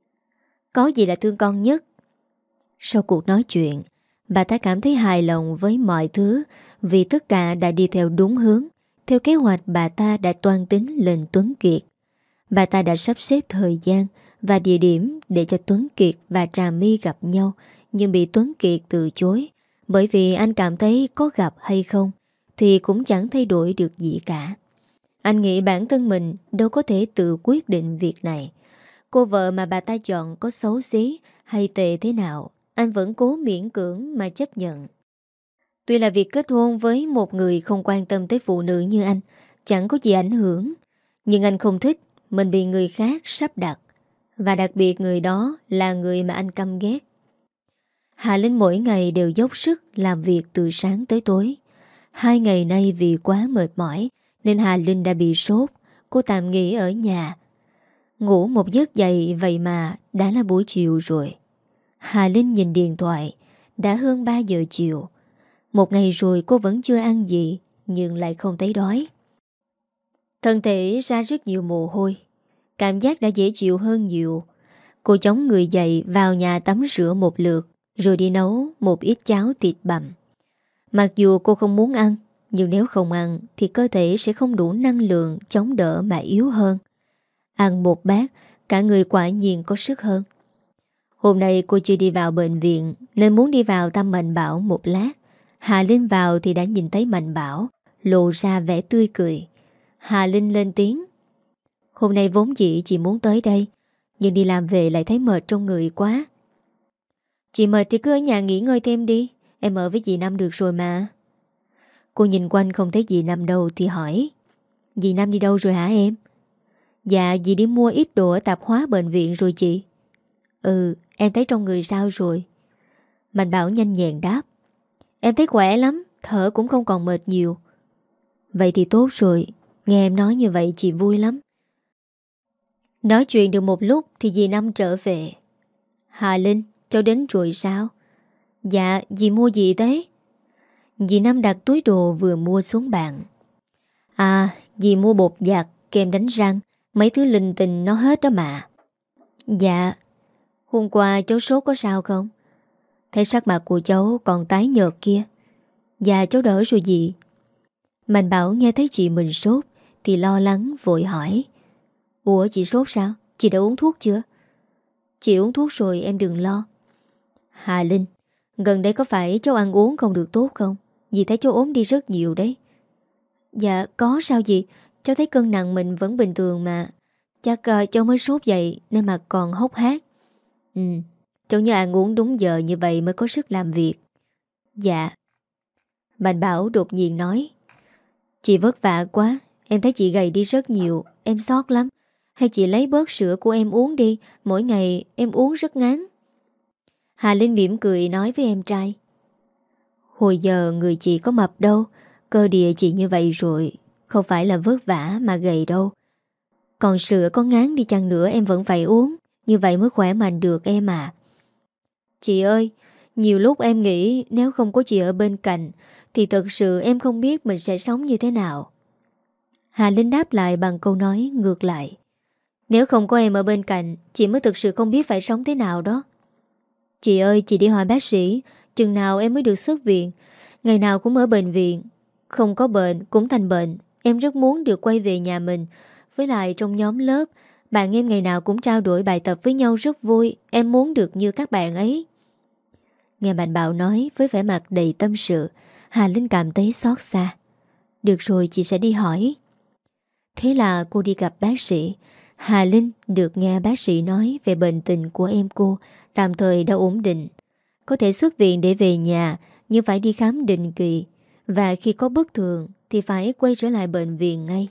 Có gì là thương con nhất. Sau cuộc nói chuyện, bà ta cảm thấy hài lòng với mọi thứ vì tất cả đã đi theo đúng hướng. Theo kế hoạch bà ta đã toan tính lên Tuấn Kiệt. Bà ta đã sắp xếp thời gian và địa điểm để cho Tuấn Kiệt và Trà My gặp nhau, nhưng bị Tuấn Kiệt từ chối, bởi vì anh cảm thấy có gặp hay không thì cũng chẳng thay đổi được gì cả. Anh nghĩ bản thân mình đâu có thể tự quyết định việc này. Cô vợ mà bà ta chọn có xấu xí hay tệ thế nào, anh vẫn cố miễn cưỡng mà chấp nhận. Tuy là việc kết hôn với một người không quan tâm tới phụ nữ như anh chẳng có gì ảnh hưởng, nhưng anh không thích mình bị người khác sắp đặt. Và đặc biệt người đó là người mà anh căm ghét. Hà Linh mỗi ngày đều dốc sức làm việc từ sáng tới tối. 2 ngày nay vì quá mệt mỏi nên Hà Linh đã bị sốt. Cô tạm nghỉ ở nhà. Ngủ một giấc dậy vậy mà đã là buổi chiều rồi. Hà Linh nhìn điện thoại. Đã hơn 3 giờ chiều. Một ngày rồi cô vẫn chưa ăn gì, nhưng lại không thấy đói. Thân thể ra rất nhiều mồ hôi. Cảm giác đã dễ chịu hơn nhiều. Cô chống người dậy vào nhà tắm rửa một lượt, rồi đi nấu một ít cháo thịt bằm. Mặc dù cô không muốn ăn, nhưng nếu không ăn thì cơ thể sẽ không đủ năng lượng chống đỡ mà yếu hơn. Ăn một bát, cả người quả nhiên có sức hơn. Hôm nay cô chưa đi vào bệnh viện nên muốn đi vào thăm Mạnh Bảo một lát. Hà Linh vào thì đã nhìn thấy Mạnh Bảo lộ ra vẻ tươi cười. Hà Linh lên tiếng: Hôm nay vốn dĩ chị muốn tới đây, nhưng đi làm về lại thấy mệt trong người quá. Chị mệt thì cứ ở nhà nghỉ ngơi thêm đi. Em ở với dì Năm được rồi mà. Cô nhìn quanh không thấy dì Năm đâu thì hỏi: Dì Năm đi đâu rồi hả em? Dạ dì đi mua ít đồ ở tạp hóa bệnh viện rồi chị. Ừ, em thấy trong người sao rồi? Mạnh Bảo nhanh nhẹn đáp: Em thấy khỏe lắm, thở cũng không còn mệt nhiều. Vậy thì tốt rồi. Nghe em nói như vậy chị vui lắm. Nói chuyện được một lúc thì dì Năm trở về. Hà Linh, cháu đến rồi sao? Dạ, dì mua gì thế? Dì Năm đặt túi đồ vừa mua xuống bàn. À, dì mua bột giặt, kem đánh răng, mấy thứ linh tinh nó hết đó mà. Dạ. Hôm qua cháu sốt có sao không? Thấy sắc mặt của cháu còn tái nhợt kia. Dạ cháu đỡ rồi dì. Mạnh Bảo nghe thấy chị mình sốt thì lo lắng vội hỏi: Ủa chị sốt sao? Chị đã uống thuốc chưa? Chị uống thuốc rồi em đừng lo. Hà Linh, gần đây có phải cháu ăn uống không được tốt không? Dì thấy cháu ốm đi rất nhiều đấy. Dạ có sao gì? Cháu thấy cân nặng mình vẫn bình thường mà. Chắc cháu mới sốt vậy nên mà còn hốc hác. Ừ, cháu nhớ ăn uống đúng giờ như vậy mới có sức làm việc. Dạ. Mạnh Bảo đột nhiên nói: Chị vất vả quá. Em thấy chị gầy đi rất nhiều. Em xót lắm. Hay chị lấy bớt sữa của em uống đi. Mỗi ngày em uống rất ngán. Hà Linh mỉm cười nói với em trai: Hồi giờ người chị có mập đâu. Cơ địa chị như vậy rồi, không phải là vất vả mà gầy đâu. Còn sữa có ngán đi chăng nữa em vẫn phải uống. Như vậy mới khỏe mạnh được em à. Chị ơi, nhiều lúc em nghĩ nếu không có chị ở bên cạnh thì thật sự em không biết mình sẽ sống như thế nào. Hà Linh đáp lại bằng câu nói ngược lại: Nếu không có em ở bên cạnh, chị mới thực sự không biết phải sống thế nào đó. Chị ơi, chị đi hỏi bác sĩ chừng nào em mới được xuất viện. Ngày nào cũng ở bệnh viện. Không có bệnh cũng thành bệnh. Em rất muốn được quay về nhà mình. Với lại trong nhóm lớp, bạn em ngày nào cũng trao đổi bài tập với nhau rất vui. Em muốn được như các bạn ấy. Nghe Mạnh Bảo nói với vẻ mặt đầy tâm sự, Hà Linh cảm thấy xót xa. Được rồi, chị sẽ đi hỏi. Thế là cô đi gặp bác sĩ. Hà Linh được nghe bác sĩ nói về bệnh tình của em cô tạm thời đã ổn định, có thể xuất viện để về nhà, nhưng phải đi khám định kỳ. Và khi có bất thường thì phải quay trở lại bệnh viện ngay.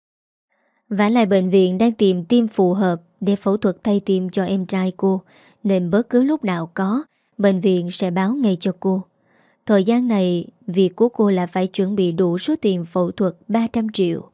Vả lại bệnh viện đang tìm tim phù hợp để phẫu thuật thay tim cho em trai cô, nên bất cứ lúc nào có, bệnh viện sẽ báo ngay cho cô. Thời gian này, việc của cô là phải chuẩn bị đủ số tiền phẫu thuật 300 triệu.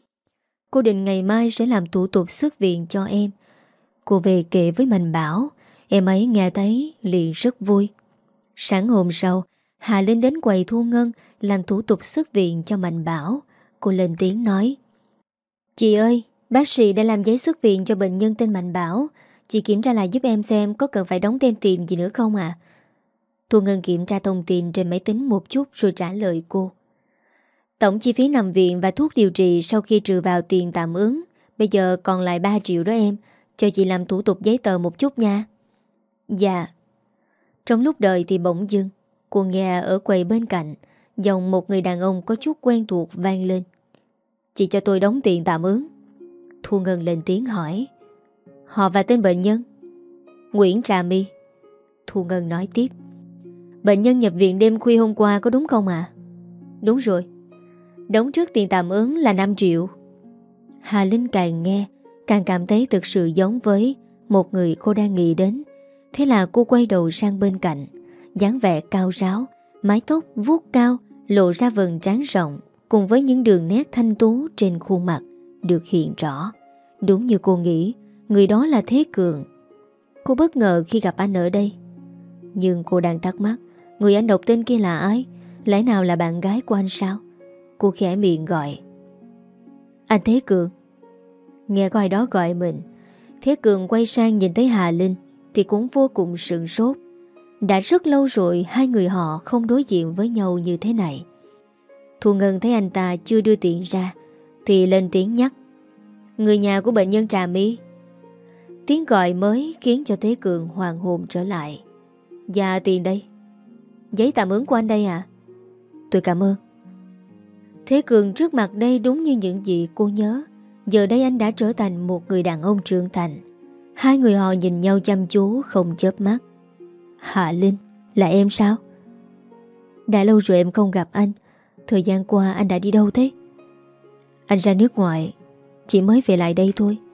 Cô định ngày mai sẽ làm thủ tục xuất viện cho em. Cô về kể với Mạnh Bảo. Em ấy nghe thấy liền rất vui. Sáng hôm sau, Hà Linh đến quầy thu ngân làm thủ tục xuất viện cho Mạnh Bảo. Cô lên tiếng nói: Chị ơi, bác sĩ đã làm giấy xuất viện cho bệnh nhân tên Mạnh Bảo. Chị kiểm tra lại giúp em xem có cần phải đóng thêm tiền gì nữa không ạ? Thu Ngân kiểm tra thông tin trên máy tính một chút rồi trả lời cô: Tổng chi phí nằm viện và thuốc điều trị sau khi trừ vào tiền tạm ứng bây giờ còn lại 3 triệu đó em. Cho chị làm thủ tục giấy tờ một chút nha. Dạ. Trong lúc đợi thì bỗng dưng cô nghe ở quầy bên cạnh giọng một người đàn ông có chút quen thuộc vang lên: Chị cho tôi đóng tiền tạm ứng. Thu Ngân lên tiếng hỏi: Họ và tên bệnh nhân? Nguyễn Trà My. Thu Ngân nói tiếp: Bệnh nhân nhập viện đêm khuya hôm qua có đúng không ạ? Đúng rồi. Đóng trước tiền tạm ứng là 5 triệu. Hà Linh càng nghe càng cảm thấy thực sự giống với một người cô đang nghĩ đến. Thế là cô quay đầu sang bên cạnh. Dáng vẻ cao ráo, mái tóc vuốt cao, lộ ra vầng trán rộng, cùng với những đường nét thanh tú trên khuôn mặt được hiện rõ. Đúng như cô nghĩ, người đó là Thế Cường. Cô bất ngờ khi gặp anh ở đây. Nhưng cô đang thắc mắc, người anh đọc tên kia là ai? Lẽ nào là bạn gái của anh sao? Cô khẽ miệng gọi: Anh Thế Cường. Nghe có ai đó gọi mình, Thế Cường quay sang nhìn thấy Hà Linh thì cũng vô cùng sửng sốt. Đã rất lâu rồi hai người họ không đối diện với nhau như thế này. Thu Ngân thấy anh ta chưa đưa tiền ra thì lên tiếng nhắc: Người nhà của bệnh nhân Trà My. Tiếng gọi mới khiến cho Thế Cường hoàn hồn trở lại. Dạ tiền đây. Giấy tạm ứng của anh đây à? Tôi cảm ơn. Thế Cường trước mặt đây đúng như những gì cô nhớ. Giờ đây anh đã trở thành một người đàn ông trưởng thành. Hai người họ nhìn nhau chăm chú không chớp mắt. Hạ Linh, là em sao? Đã lâu rồi em không gặp anh. Thời gian qua anh đã đi đâu thế? Anh ra nước ngoài, chỉ mới về lại đây thôi.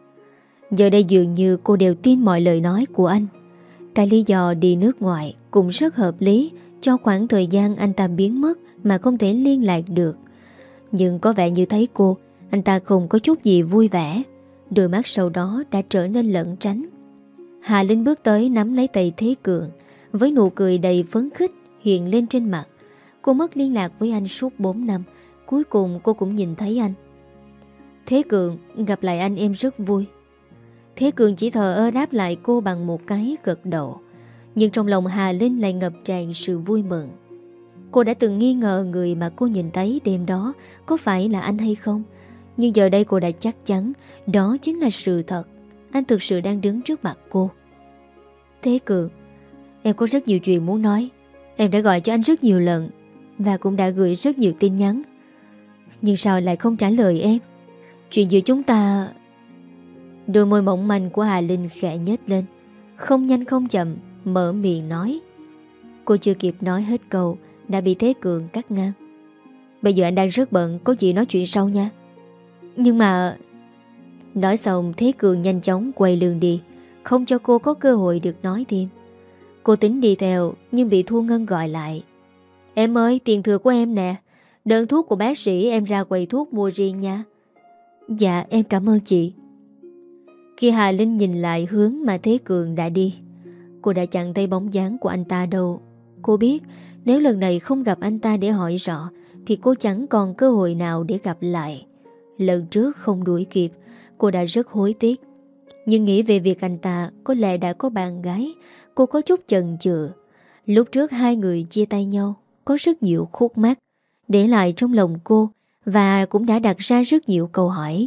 Giờ đây dường như cô đều tin mọi lời nói của anh. Cái lý do đi nước ngoài cũng rất hợp lý cho khoảng thời gian anh ta biến mất mà không thể liên lạc được. Nhưng có vẻ như thấy cô, anh ta không có chút gì vui vẻ. Đôi mắt sau đó đã trở nên lẩn tránh. Hà Linh bước tới nắm lấy tay Thế Cường, với nụ cười đầy phấn khích hiện lên trên mặt. Cô mất liên lạc với anh suốt 4 năm. Cuối cùng cô cũng nhìn thấy anh. Thế Cường, gặp lại anh em rất vui. Thế Cường chỉ thờ ơ đáp lại cô bằng một cái gật đầu. Nhưng trong lòng Hà Linh lại ngập tràn sự vui mừng. Cô đã từng nghi ngờ người mà cô nhìn thấy đêm đó có phải là anh hay không. Nhưng giờ đây cô đã chắc chắn đó chính là sự thật. Anh thực sự đang đứng trước mặt cô. Thế Cường, em có rất nhiều chuyện muốn nói. Em đã gọi cho anh rất nhiều lần và cũng đã gửi rất nhiều tin nhắn. Nhưng sao lại không trả lời em? Chuyện giữa chúng ta... Đôi môi mỏng manh của Hà Linh khẽ nhếch lên, không nhanh không chậm mở miệng nói. Cô chưa kịp nói hết câu đã bị Thế Cường cắt ngang. Bây giờ anh đang rất bận, có gì nói chuyện sau nha. Nhưng mà... Nói xong Thế Cường nhanh chóng quay lưng đi, không cho cô có cơ hội được nói thêm. Cô tính đi theo nhưng bị Thu Ngân gọi lại. Em ơi, tiền thừa của em nè. Đơn thuốc của bác sĩ em ra quầy thuốc mua riêng nha. Dạ em cảm ơn chị. Khi Hà Linh nhìn lại hướng mà Thế Cường đã đi, cô đã chẳng thấy bóng dáng của anh ta đâu. Cô biết nếu lần này không gặp anh ta để hỏi rõ thì cô chẳng còn cơ hội nào để gặp lại. Lần trước không đuổi kịp, cô đã rất hối tiếc. Nhưng nghĩ về việc anh ta có lẽ đã có bạn gái, cô có chút chần chừ. Lúc trước hai người chia tay nhau có rất nhiều khúc mắc để lại trong lòng cô và cũng đã đặt ra rất nhiều câu hỏi.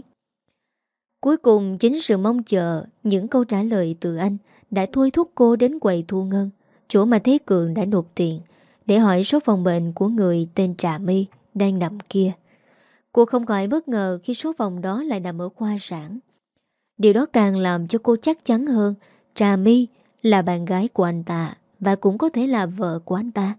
Cuối cùng chính sự mong chờ những câu trả lời từ anh đã thôi thúc cô đến quầy thu ngân, chỗ mà Thế Cường đã nộp tiền, để hỏi số phòng bệnh của người tên Trà My đang nằm kia. Cô không khỏi bất ngờ khi số phòng đó lại nằm ở khoa sản. Điều đó càng làm cho cô chắc chắn hơn Trà My là bạn gái của anh ta và cũng có thể là vợ của anh ta.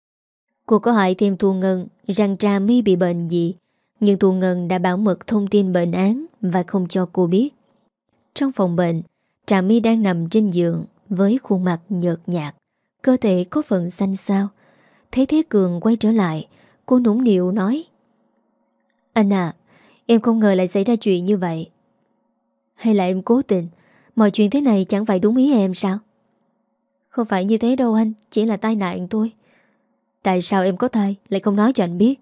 Cô có hỏi thêm Thu Ngân rằng Trà My bị bệnh gì, nhưng Thu Ngân đã bảo mật thông tin bệnh án và không cho cô biết. Trong phòng bệnh, Trà My đang nằm trên giường với khuôn mặt nhợt nhạt, cơ thể có phần xanh xao. Thấy Thế Cường quay trở lại, cô nũng nịu nói: Anh à, em không ngờ lại xảy ra chuyện như vậy. Hay là em cố tình? Mọi chuyện thế này chẳng phải đúng ý em sao? Không phải như thế đâu anh, chỉ là tai nạn thôi. Tại sao em có thai lại không nói cho anh biết?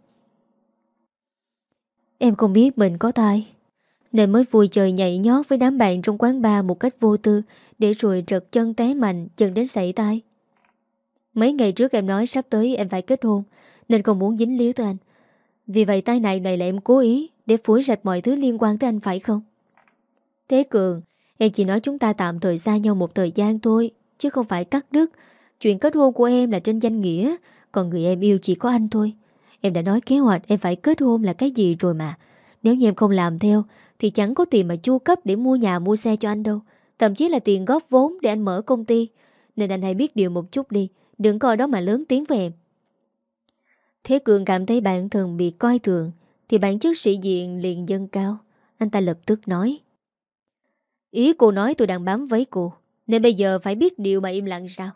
Em không biết mình có thai, nên mới vui chơi nhảy nhót với đám bạn trong quán bar một cách vô tư, để rồi trật chân té mạnh dẫn đến sảy tai. Mấy ngày trước em nói sắp tới em phải kết hôn, nên không muốn dính líu tới anh. Vì vậy tai nạn này là em cố ý để phủi sạch mọi thứ liên quan tới anh phải không? Thế Cường, em chỉ nói chúng ta tạm thời xa nhau một thời gian thôi, chứ không phải cắt đứt. Chuyện kết hôn của em là trên danh nghĩa, còn người em yêu chỉ có anh thôi. Em đã nói kế hoạch em phải kết hôn là cái gì rồi mà. Nếu như em không làm theo thì chẳng có tiền mà chu cấp để mua nhà mua xe cho anh đâu. Thậm chí là tiền góp vốn để anh mở công ty. Nên anh hãy biết điều một chút đi, đừng coi đó mà lớn tiếng với em. Thế Cường cảm thấy bản thân bị coi thường thì bản chất sĩ diện liền dâng cao. Anh ta lập tức nói: Ý cô nói tôi đang bám váy cô, nên bây giờ phải biết điều mà im lặng sao?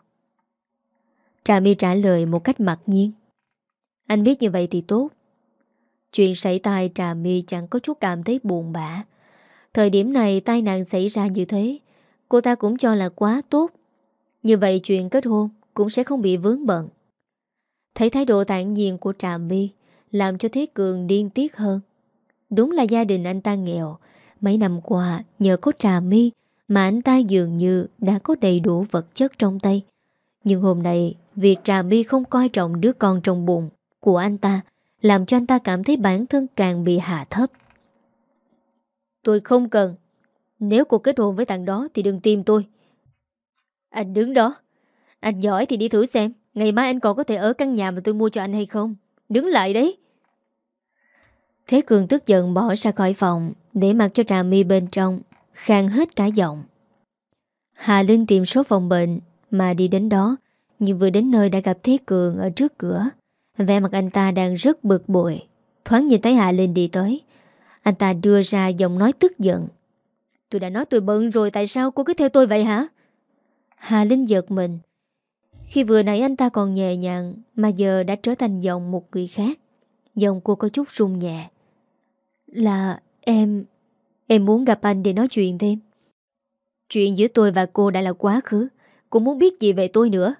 Trà My trả lời một cách mặc nhiên: Anh biết như vậy thì tốt. Chuyện sảy tai Trà My chẳng có chút cảm thấy buồn bã. Thời điểm này tai nạn xảy ra như thế, cô ta cũng cho là quá tốt. Như vậy chuyện kết hôn cũng sẽ không bị vướng bận. Thấy thái độ thản nhiên của Trà My làm cho Thế Cường điên tiết hơn. Đúng là gia đình anh ta nghèo. Mấy năm qua nhờ có Trà My mà anh ta dường như đã có đầy đủ vật chất trong tay. Nhưng hôm nay việc Trà My không coi trọng đứa con trong bụng của anh ta làm cho anh ta cảm thấy bản thân càng bị hạ thấp. Tôi không cần. Nếu cô kết hôn với thằng đó thì đừng tìm tôi. Anh đứng đó. Anh giỏi thì đi thử xem ngày mai anh còn có thể ở căn nhà mà tôi mua cho anh hay không. Đứng lại đấy. Thế Cường tức giận bỏ ra khỏi phòng, để mặc cho Trà My bên trong khàn hết cả giọng. Hà Linh tìm số phòng bệnh mà đi đến đó, nhưng vừa đến nơi đã gặp Thế Cường ở trước cửa. Vẻ mặt anh ta đang rất bực bội. Thoáng nhìn thấy Hà Linh đi tới, anh ta đưa ra giọng nói tức giận: Tôi đã nói tôi bận rồi, tại sao cô cứ theo tôi vậy hả? Hà Linh giật mình. Khi vừa nãy anh ta còn nhẹ nhàng, mà giờ đã trở thành giọng một người khác. Giọng cô có chút run nhẹ. Là em muốn gặp anh để nói chuyện thêm. Chuyện giữa tôi và cô đã là quá khứ. Cô muốn biết gì về tôi nữa?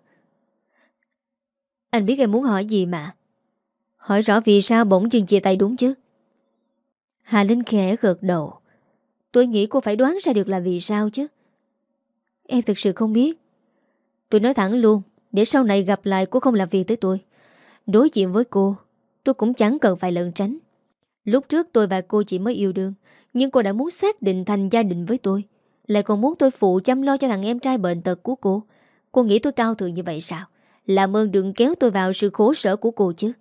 Anh biết em muốn hỏi gì mà. Hỏi rõ vì sao bỗng dưng chia tay đúng chứ? Hà Linh khẽ gật đầu. Tôi nghĩ cô phải đoán ra được là vì sao chứ. Em thực sự không biết. Tôi nói thẳng luôn, để sau này gặp lại cô không làm việc tới tôi. Đối diện với cô, tôi cũng chẳng cần phải lẩn tránh. Lúc trước tôi và cô chỉ mới yêu đương, nhưng cô đã muốn xác định thành gia đình với tôi, lại còn muốn tôi phụ chăm lo cho thằng em trai bệnh tật của cô. Cô nghĩ tôi cao thượng như vậy sao? Làm ơn đừng kéo tôi vào sự khổ sở của cô chứ.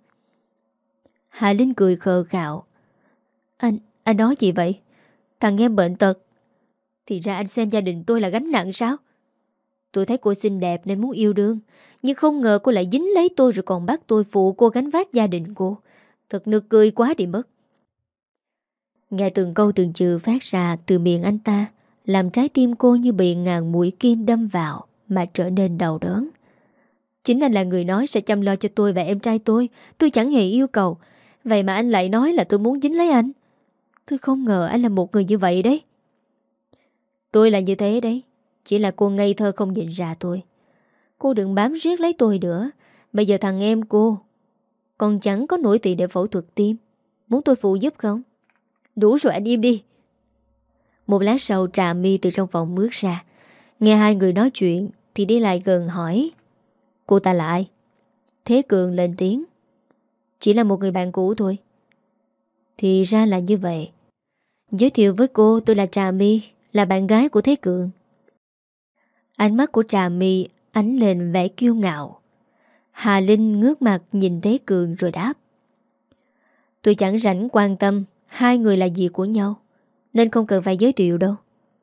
Hà Linh cười khờ khạo. Anh nói gì vậy? Thằng em bệnh tật? Thì ra anh xem gia đình tôi là gánh nặng sao? Tôi thấy cô xinh đẹp nên muốn yêu đương, nhưng không ngờ cô lại dính lấy tôi rồi còn bắt tôi phụ cô gánh vác gia đình cô. Thật nực cười quá đi mất. Nghe từng câu từng chữ phát ra từ miệng anh ta làm trái tim cô như bị ngàn mũi kim đâm vào mà trở nên đau đớn. Chính anh là người nói sẽ chăm lo cho tôi và em trai tôi chẳng hề yêu cầu. Vậy mà anh lại nói là tôi muốn dính lấy anh. Tôi không ngờ anh là một người như vậy đấy. Tôi là như thế đấy. Chỉ là cô ngây thơ không nhìn ra tôi. Cô đừng bám riết lấy tôi nữa. Bây giờ thằng em cô còn chẳng có nổi tiền để phẫu thuật tim. Muốn tôi phụ giúp không? Đủ rồi, anh im đi. Một lát sau Trà My từ trong phòng bước ra. Nghe hai người nói chuyện thì đi lại gần hỏi: Cô ta là ai? Thế Cường lên tiếng: Chỉ là một người bạn cũ thôi. Thì ra là như vậy. Giới thiệu với cô, tôi là Trà My, là bạn gái của Thế Cường. Ánh mắt của Trà My ánh lên vẻ kiêu ngạo. Hà Linh ngước mặt nhìn Thế Cường rồi đáp: Tôi chẳng rảnh quan tâm hai người là gì của nhau, nên không cần phải giới thiệu đâu.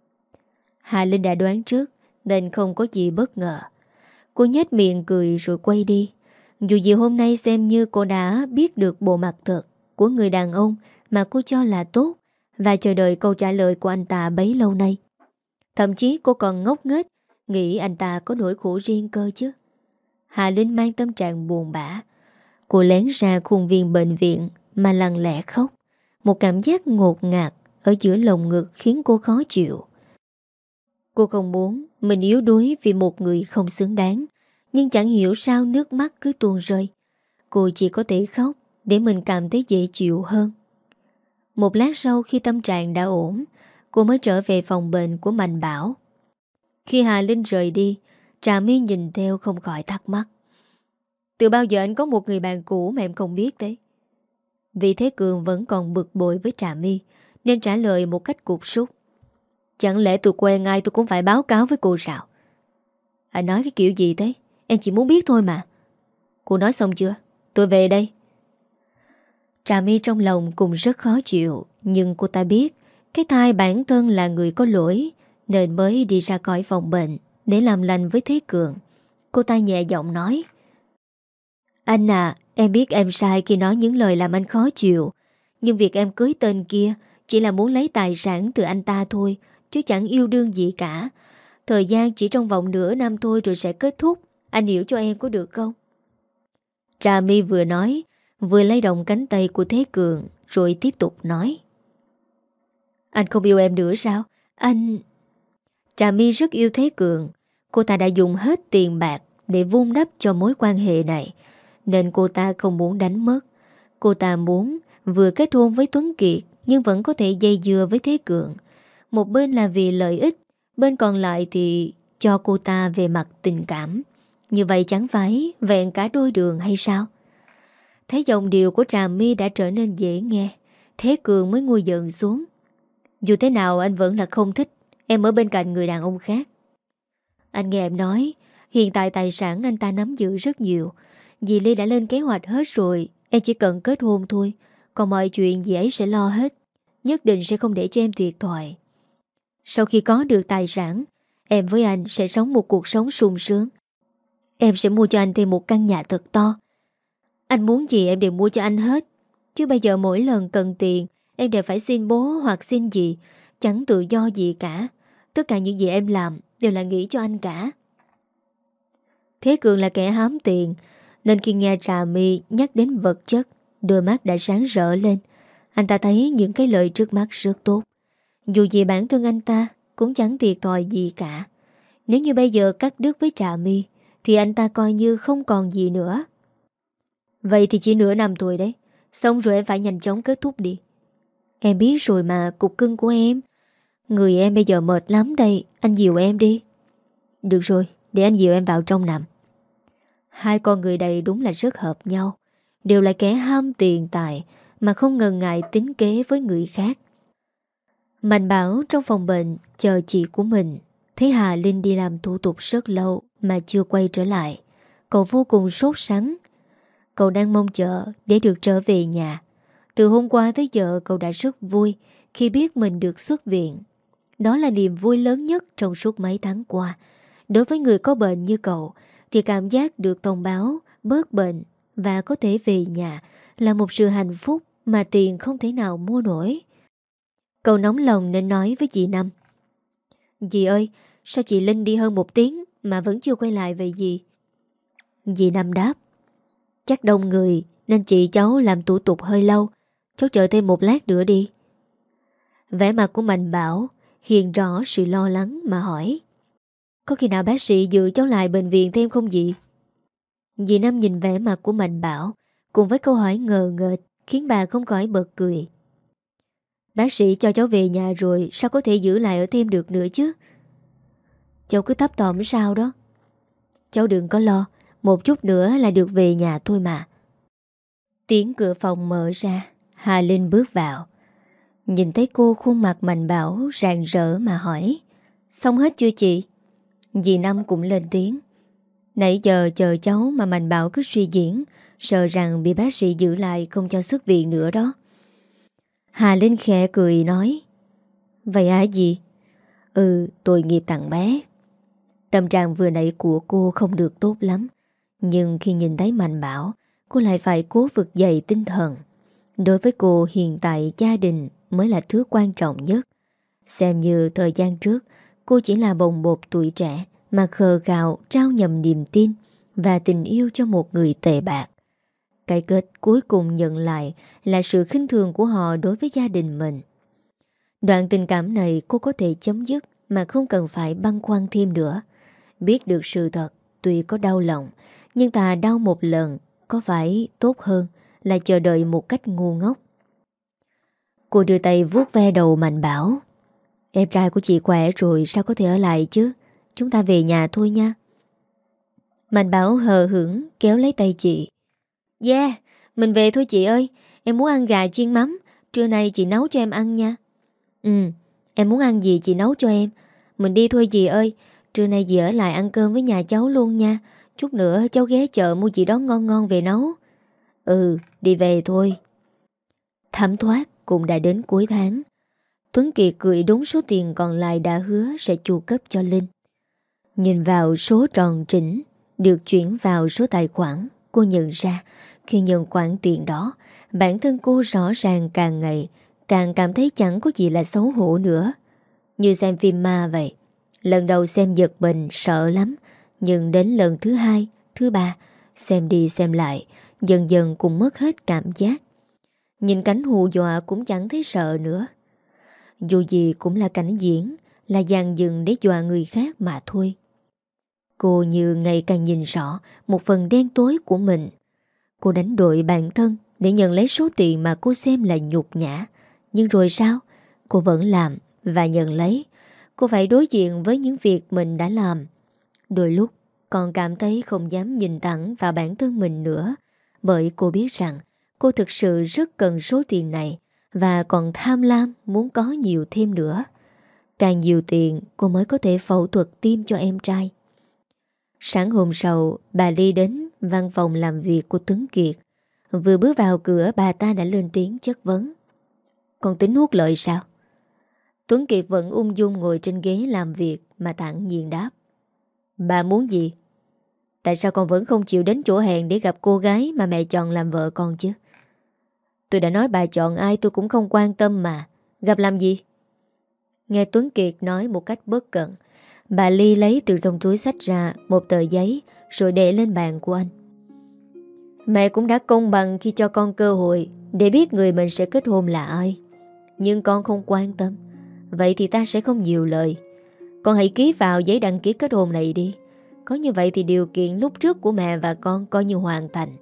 Hà Linh đã đoán trước nên không có gì bất ngờ. Cô nhếch miệng cười rồi quay đi. Dù gì hôm nay xem như cô đã biết được bộ mặt thật của người đàn ông mà cô cho là tốt, và chờ đợi câu trả lời của anh ta bấy lâu nay. Thậm chí cô còn ngốc nghếch nghĩ anh ta có nỗi khổ riêng cơ chứ. Hà Linh mang tâm trạng buồn bã. Cô lén ra khuôn viên bệnh viện mà lặng lẽ khóc. Một cảm giác ngột ngạt ở giữa lồng ngực khiến cô khó chịu. Cô không muốn mình yếu đuối vì một người không xứng đáng, nhưng chẳng hiểu sao nước mắt cứ tuôn rơi. Cô chỉ có thể khóc để mình cảm thấy dễ chịu hơn. Một lát sau khi tâm trạng đã ổn, cô mới trở về phòng bệnh của Mạnh Bảo. Khi Hà Linh rời đi, Trà My nhìn theo không khỏi thắc mắc. Từ bao giờ anh có một người bạn cũ mà em không biết thế? Vì Thế Cường vẫn còn bực bội với Trà My nên trả lời một cách cục súc. Chẳng lẽ tôi quen ai tôi cũng phải báo cáo với cô sao? Anh nói cái kiểu gì thế? Em chỉ muốn biết thôi mà. Cô nói xong chưa? Tôi về đây. Trà My trong lòng cũng rất khó chịu, nhưng cô ta biết cái thai bản thân là người có lỗi nên mới đi ra khỏi phòng bệnh để làm lành với Thế Cường. Cô ta nhẹ giọng nói: Anh à, em biết em sai khi nói những lời làm anh khó chịu, nhưng việc em cưới tên kia chỉ là muốn lấy tài sản từ anh ta thôi, chứ chẳng yêu đương gì cả. Thời gian chỉ trong vòng nửa năm thôi rồi sẽ kết thúc. Anh hiểu cho em có được không? Trà My vừa nói vừa lay động cánh tay của Thế Cường rồi tiếp tục nói: Anh không yêu em nữa sao? Anh... Trà My rất yêu Thế Cường. Cô ta đã dùng hết tiền bạc để vun đắp cho mối quan hệ này, nên cô ta không muốn đánh mất. Cô ta muốn vừa kết hôn với Tuấn Kiệt nhưng vẫn có thể dây dưa với Thế Cường. Một bên là vì lợi ích, bên còn lại thì cho cô ta về mặt tình cảm. Như vậy chẳng phải vẹn cả đôi đường hay sao? Thấy giọng điệu của Trà My đã trở nên dễ nghe, Thế Cường mới nguôi giận xuống. Dù thế nào anh vẫn là không thích em ở bên cạnh người đàn ông khác. Anh nghe em nói, hiện tại tài sản anh ta nắm giữ rất nhiều. Dì Ly đã lên kế hoạch hết rồi, em chỉ cần kết hôn thôi. Còn mọi chuyện dì ấy sẽ lo hết. Nhất định sẽ không để cho em thiệt thòi. Sau khi có được tài sản, em với anh sẽ sống một cuộc sống sung sướng. Em sẽ mua cho anh thêm một căn nhà thật to. Anh muốn gì em đều mua cho anh hết. Chứ bây giờ mỗi lần cần tiền em đều phải xin bố hoặc xin dì. Chẳng tự do gì cả. Tất cả những gì em làm đều là nghĩ cho anh cả. Thế Cường là kẻ hám tiền, nên khi nghe Trà My nhắc đến vật chất, đôi mắt đã sáng rỡ lên. Anh ta thấy những cái lời trước mắt rất tốt. Dù gì bản thân anh ta cũng chẳng thiệt thòi gì cả. Nếu như bây giờ cắt đứt với Trà My thì anh ta coi như không còn gì nữa. Vậy thì chỉ nửa năm thôi đấy. Xong rồi em phải nhanh chóng kết thúc đi. Em biết rồi mà, cục cưng của em. Người em bây giờ mệt lắm đây. Anh dìu em đi. Được rồi, để anh dìu em vào trong nằm. Hai con người đây đúng là rất hợp nhau. Đều là kẻ ham tiền tài mà không ngần ngại tính kế với người khác. Mạnh Bảo trong phòng bệnh chờ chị của mình. Thấy Hà Linh đi làm thủ tục rất lâu mà chưa quay trở lại. Cậu vô cùng sốt sắng. Cậu đang mong chờ để được trở về nhà. Từ hôm qua tới giờ cậu đã rất vui khi biết mình được xuất viện. Đó là niềm vui lớn nhất trong suốt mấy tháng qua. Đối với người có bệnh như cậu thì cảm giác được thông báo bớt bệnh và có thể về nhà là một sự hạnh phúc mà tiền không thể nào mua nổi. Cậu nóng lòng nên nói với dì Năm: Dì ơi, sao chị Linh đi hơn 1 tiếng mà vẫn chưa quay lại vậy dì? Dì Năm đáp: Chắc đông người nên chị cháu làm thủ tục hơi lâu. Cháu chờ thêm 1 lát nữa đi. Vẻ mặt của Mạnh Bảo hiện rõ sự lo lắng mà hỏi: Có khi nào bác sĩ giữ cháu lại bệnh viện thêm không dì? Dì Năm nhìn vẻ mặt của Mạnh Bảo cùng với câu hỏi ngờ nghệch khiến bà không khỏi bật cười. Bác sĩ cho cháu về nhà rồi, sao có thể giữ lại ở thêm được nữa chứ? Cháu cứ thấp thỏm sao đó. Cháu đừng có lo, một chút nữa là được về nhà thôi mà. Tiếng cửa phòng mở ra, Hà Linh bước vào. Nhìn thấy cô, khuôn mặt Mạnh Bảo rạng rỡ mà hỏi: Xong hết chưa chị? Dì Năm cũng lên tiếng: Nãy giờ chờ cháu mà Mạnh Bảo cứ suy diễn, sợ rằng bị bác sĩ giữ lại không cho xuất viện nữa đó. Hà Linh khẽ cười nói: Vậy hả dì? Tội nghiệp thằng bé. Tâm trạng vừa nãy của cô không được tốt lắm, nhưng khi nhìn thấy Mạnh Bảo, cô lại phải cố vực dậy tinh thần. Đối với cô hiện tại gia đình mới là thứ quan trọng nhất. Xem như thời gian trước cô chỉ là bồng bột tuổi trẻ mà khờ khạo trao nhầm niềm tin và tình yêu cho một người tệ bạc. Cái kết cuối cùng nhận lại là sự khinh thường của họ đối với gia đình mình. Đoạn tình cảm này cô có thể chấm dứt mà không cần phải băn khoăn thêm nữa. Biết được sự thật, tuy có đau lòng, nhưng thà đau một lần có phải tốt hơn là chờ đợi một cách ngu ngốc. Cô đưa tay vuốt ve đầu Mạnh bảo: Em trai của chị khỏe rồi, sao có thể ở lại chứ? Chúng ta về nhà thôi nha. Mạnh bảo hờ hững kéo lấy tay chị: Yeah, mình về thôi chị ơi. Em muốn ăn gà chiên mắm, trưa nay chị nấu cho em ăn nha. Ừ, em muốn ăn gì chị nấu cho em. Mình đi thôi dì ơi. Trưa nay dì ở lại ăn cơm với nhà cháu luôn nha. Chút nữa cháu ghé chợ mua gì đó ngon ngon về nấu. Ừ, đi về thôi. Thấm thoát cũng đã đến cuối tháng. Tuấn Kiệt gửi đúng số tiền còn lại đã hứa sẽ chu cấp cho Linh. Nhìn vào số tròn trĩnh được chuyển vào số tài khoản, cô nhận ra khi nhận khoản tiền đó, bản thân cô rõ ràng càng ngày càng cảm thấy chẳng có gì là xấu hổ nữa. Như xem phim ma vậy. Lần đầu xem giật mình sợ lắm, nhưng đến lần thứ hai, thứ ba, xem đi xem lại, dần dần cũng mất hết cảm giác. Nhìn cảnh hù dọa cũng chẳng thấy sợ nữa. Dù gì cũng là cảnh diễn, là dàn dựng để dọa người khác mà thôi. Cô như ngày càng nhìn rõ một phần đen tối của mình. Cô đánh đổi bản thân để nhận lấy số tiền mà cô xem là nhục nhã. Nhưng rồi sao? Cô vẫn làm và nhận lấy. Cô phải đối diện với những việc mình đã làm. Đôi lúc còn cảm thấy không dám nhìn thẳng vào bản thân mình nữa, bởi cô biết rằng cô thực sự rất cần số tiền này và còn tham lam muốn có nhiều thêm nữa. Càng nhiều tiền cô mới có thể phẫu thuật tim cho em trai. Sáng hôm sau, bà Ly đến văn phòng làm việc của Tuấn Kiệt. Vừa bước vào cửa, bà ta đã lên tiếng chất vấn: Con tính nuốt lợi sao? Tuấn Kiệt vẫn ung dung ngồi trên ghế làm việc mà thản nhiên đáp: Bà muốn gì? Tại sao con vẫn không chịu đến chỗ hẹn để gặp cô gái mà mẹ chọn làm vợ con chứ? Tôi đã nói bà chọn ai tôi cũng không quan tâm mà. Gặp làm gì? Nghe Tuấn Kiệt nói một cách bất cẩn, bà Ly lấy từ trong túi xách ra một tờ giấy rồi để lên bàn của anh. Mẹ cũng đã công bằng khi cho con cơ hội để biết người mình sẽ kết hôn là ai. Nhưng con không quan tâm, vậy thì ta sẽ không nhiều lời. Con hãy ký vào giấy đăng ký kết hôn này đi. Có như vậy thì điều kiện lúc trước của mẹ và con coi như hoàn thành.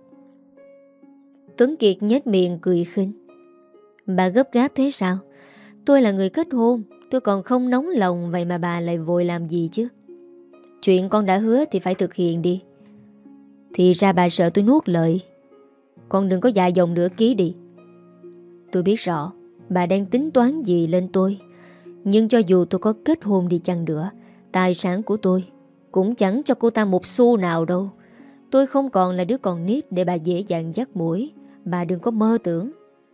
Tuấn Kiệt nhếch miệng cười khinh: Bà gấp gáp thế sao? Tôi là người kết hôn, tôi còn không nóng lòng, vậy mà bà lại vội làm gì chứ? Chuyện con đã hứa thì phải thực hiện đi. Thì ra bà sợ tôi nuốt lời. Con đừng có dài dòng nữa, ký đi. Tôi biết rõ bà đang tính toán gì lên tôi. Nhưng cho dù tôi có kết hôn đi chăng nữa, tài sản của tôi cũng chẳng cho cô ta một xu nào đâu. Tôi không còn là đứa con nít để bà dễ dàng dắt mũi. Bà đừng có mơ tưởng.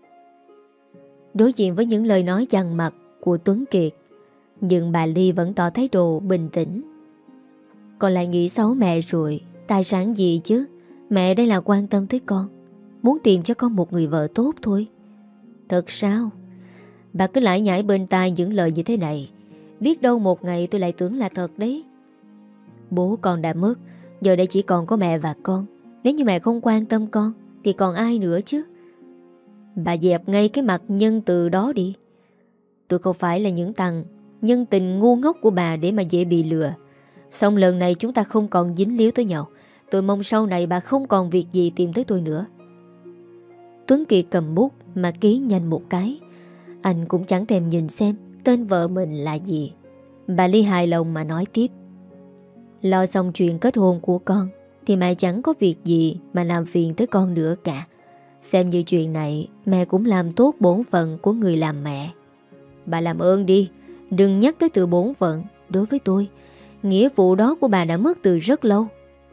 Đối diện với những lời nói dằn mặt của Tuấn Kiệt, nhưng bà Ly vẫn tỏ thái độ bình tĩnh. Con lại nghĩ xấu mẹ rồi. Tài sản gì chứ? Mẹ đây là quan tâm tới con, muốn tìm cho con một người vợ tốt thôi. Thật sao? Bà cứ lải nhải bên tai những lời như thế này, biết đâu một ngày tôi lại tưởng là thật đấy. Bố con đã mất, giờ đây chỉ còn có mẹ và con. Nếu như mẹ không quan tâm con thì còn ai nữa chứ? Bà dẹp ngay cái mặt nhân từ đó đi. Tôi không phải là những thằng nhân tình ngu ngốc của bà để mà dễ bị lừa. Xong lần này chúng ta không còn dính líu tới nhau. Tôi mong sau này bà không còn việc gì tìm tới tôi nữa. Tuấn Kiệt cầm bút mà ký nhanh một cái. Anh cũng chẳng thèm nhìn xem tên vợ mình là gì. Bà Ly hài lòng mà nói tiếp: Lo xong chuyện kết hôn của con thì mẹ chẳng có việc gì mà làm phiền tới con nữa cả. Xem như chuyện này mẹ cũng làm tốt bổn phận của người làm mẹ. Bà làm ơn đi, đừng nhắc tới từ bổn phận. Đối với tôi, nghĩa vụ đó của bà đã mất từ rất lâu.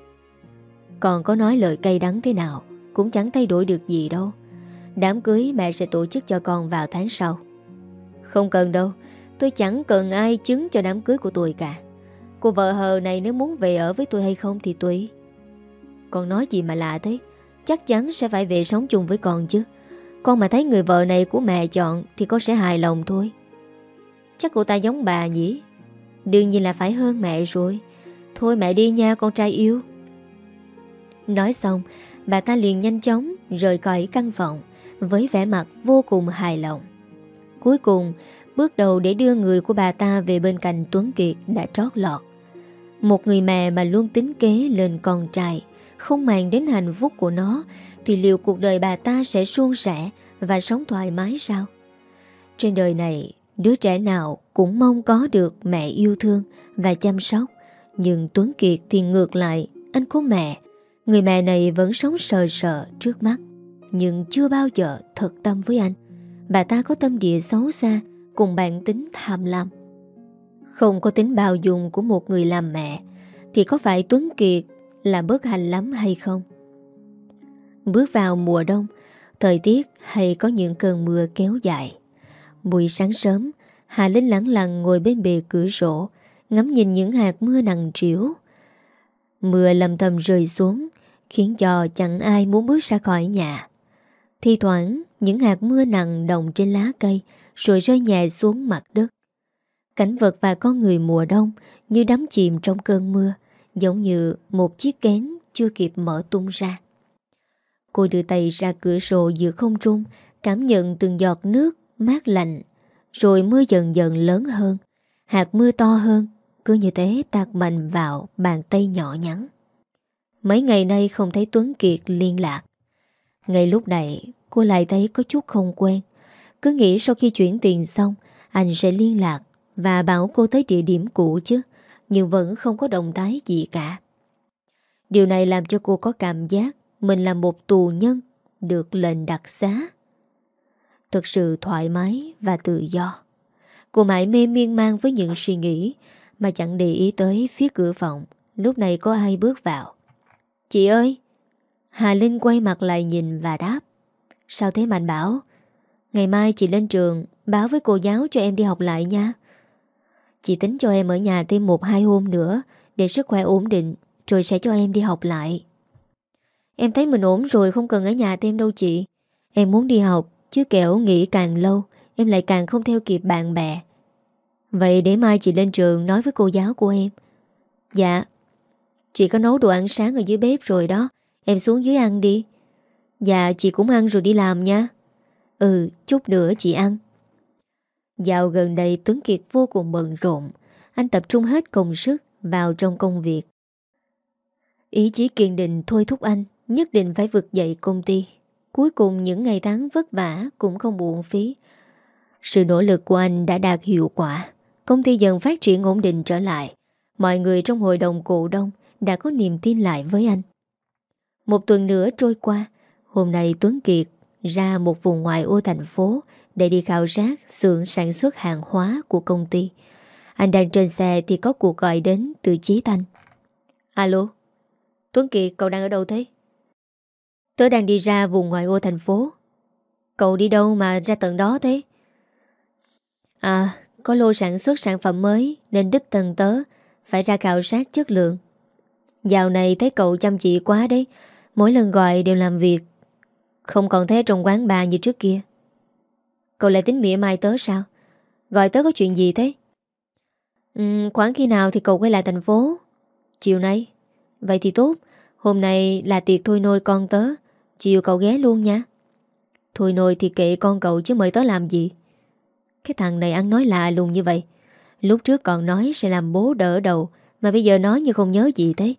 Còn có nói lời cay đắng thế nào cũng chẳng thay đổi được gì đâu. Đám cưới mẹ sẽ tổ chức cho con vào tháng sau. Không cần đâu, tôi chẳng cần ai chứng cho đám cưới của tôi cả. Cô vợ hờ này nếu muốn về ở với tôi hay không thì tùy. Con nói gì mà lạ thế? Chắc chắn sẽ phải về sống chung với con chứ. Con mà thấy người vợ này của mẹ chọn thì con sẽ hài lòng thôi. Chắc cô ta giống bà nhỉ? Đương nhiên là phải hơn mẹ rồi. Thôi mẹ đi nha con trai yêu. Nói xong, bà ta liền nhanh chóng rời khỏi căn phòng với vẻ mặt vô cùng hài lòng. Cuối cùng, bước đầu để đưa người của bà ta về bên cạnh Tuấn Kiệt đã trót lọt. Một người mẹ mà luôn tính kế lên con trai, không màng đến hạnh phúc của nó, thì liệu cuộc đời bà ta sẽ suôn sẻ và sống thoải mái sao? Trên đời này, đứa trẻ nào cũng mong có được mẹ yêu thương và chăm sóc. Nhưng Tuấn Kiệt thì ngược lại, anh có mẹ. Người mẹ này vẫn sống sờ sờ trước mắt, nhưng chưa bao giờ thật tâm với anh. Bà ta có tâm địa xấu xa, cùng bản tính tham lam. Không có tính bao dung của một người làm mẹ, thì có phải Tuấn Kiệt là bất hạnh lắm hay không? Bước vào mùa đông, thời tiết hay có những cơn mưa kéo dài. Buổi sáng sớm, Hà Linh lẳng lặng ngồi bên bề cửa sổ, ngắm nhìn những hạt mưa nặng trĩu. Mưa lầm tầm rơi xuống, khiến cho chẳng ai muốn bước ra khỏi nhà. Thi thoảng, những hạt mưa nặng đọng trên lá cây, rồi rơi nhẹ xuống mặt đất. Cảnh vật và con người mùa đông như đắm chìm trong cơn mưa, giống như một chiếc kén chưa kịp mở tung ra. Cô đưa tay ra cửa sổ giữa không trung, cảm nhận từng giọt nước mát lạnh. Rồi mưa dần dần lớn hơn, hạt mưa to hơn, cứ như thế tạt mạnh vào bàn tay nhỏ nhắn. Mấy ngày nay không thấy Tuấn Kiệt liên lạc. Ngay lúc này cô lại thấy có chút không quen. Cứ nghĩ sau khi chuyển tiền xong, anh sẽ liên lạc và bảo cô tới địa điểm cũ chứ, nhưng vẫn không có động thái gì cả. Điều này làm cho cô có cảm giác mình là một tù nhân được lệnh đặc xá. Thực sự thoải mái và tự do. Cô mãi mê miên man với những suy nghĩ mà chẳng để ý tới phía cửa phòng. Lúc này có ai bước vào. Chị ơi! Hà Linh quay mặt lại nhìn và đáp. Sao thế Mạnh Bảo? Ngày mai chị lên trường báo với cô giáo cho em đi học lại nha. Chị tính cho em ở nhà thêm 1-2 hôm nữa để sức khỏe ổn định, rồi sẽ cho em đi học lại. Em thấy mình ổn rồi, không cần ở nhà thêm đâu chị. Em muốn đi học, chứ kẻo nghỉ càng lâu em lại càng không theo kịp bạn bè. Vậy để mai chị lên trường nói với cô giáo của em. Dạ. Chị có nấu đồ ăn sáng ở dưới bếp rồi đó, em xuống dưới ăn đi. Dạ chị cũng ăn rồi đi làm nha. Ừ, chút nữa chị ăn. Dạo gần đây Tuấn Kiệt vô cùng bận rộn. Anh tập trung hết công sức vào trong công việc. Ý chí kiên định thôi thúc anh nhất định phải vực dậy công ty. Cuối cùng những ngày tháng vất vả cũng không uổng phí. Sự nỗ lực của anh đã đạt hiệu quả. Công ty dần phát triển ổn định trở lại. Mọi người trong hội đồng cổ đông đã có niềm tin lại với anh. Một tuần nữa trôi qua, hôm nay Tuấn Kiệt ra một vùng ngoại ô thành phố để đi khảo sát xưởng sản xuất hàng hóa của công ty. Anh đang trên xe thì có cuộc gọi đến từ Chí Thanh. Alo, Tuấn Kiệt, cậu đang ở đâu thế? Tớ đang đi ra vùng ngoại ô thành phố. Cậu đi đâu mà ra tận đó thế? À, có lô sản xuất sản phẩm mới nên đích thân tớ phải ra khảo sát chất lượng. Dạo này thấy cậu chăm chỉ quá đấy. Mỗi lần gọi đều làm việc, không còn thế trong quán bar như trước kia. Cậu lại tính mỉa mai tớ sao? Gọi tớ có chuyện gì thế? Khoảng khi nào thì cậu quay lại thành phố? Chiều nay. Vậy thì tốt. Hôm nay là tiệc thôi nôi con tớ. Chiều cậu ghé luôn nha. Thôi nôi thì kệ con cậu chứ mời tớ làm gì? Cái thằng này ăn nói lạ lùng như vậy. Lúc trước còn nói sẽ làm bố đỡ đầu, mà bây giờ nói như không nhớ gì thế.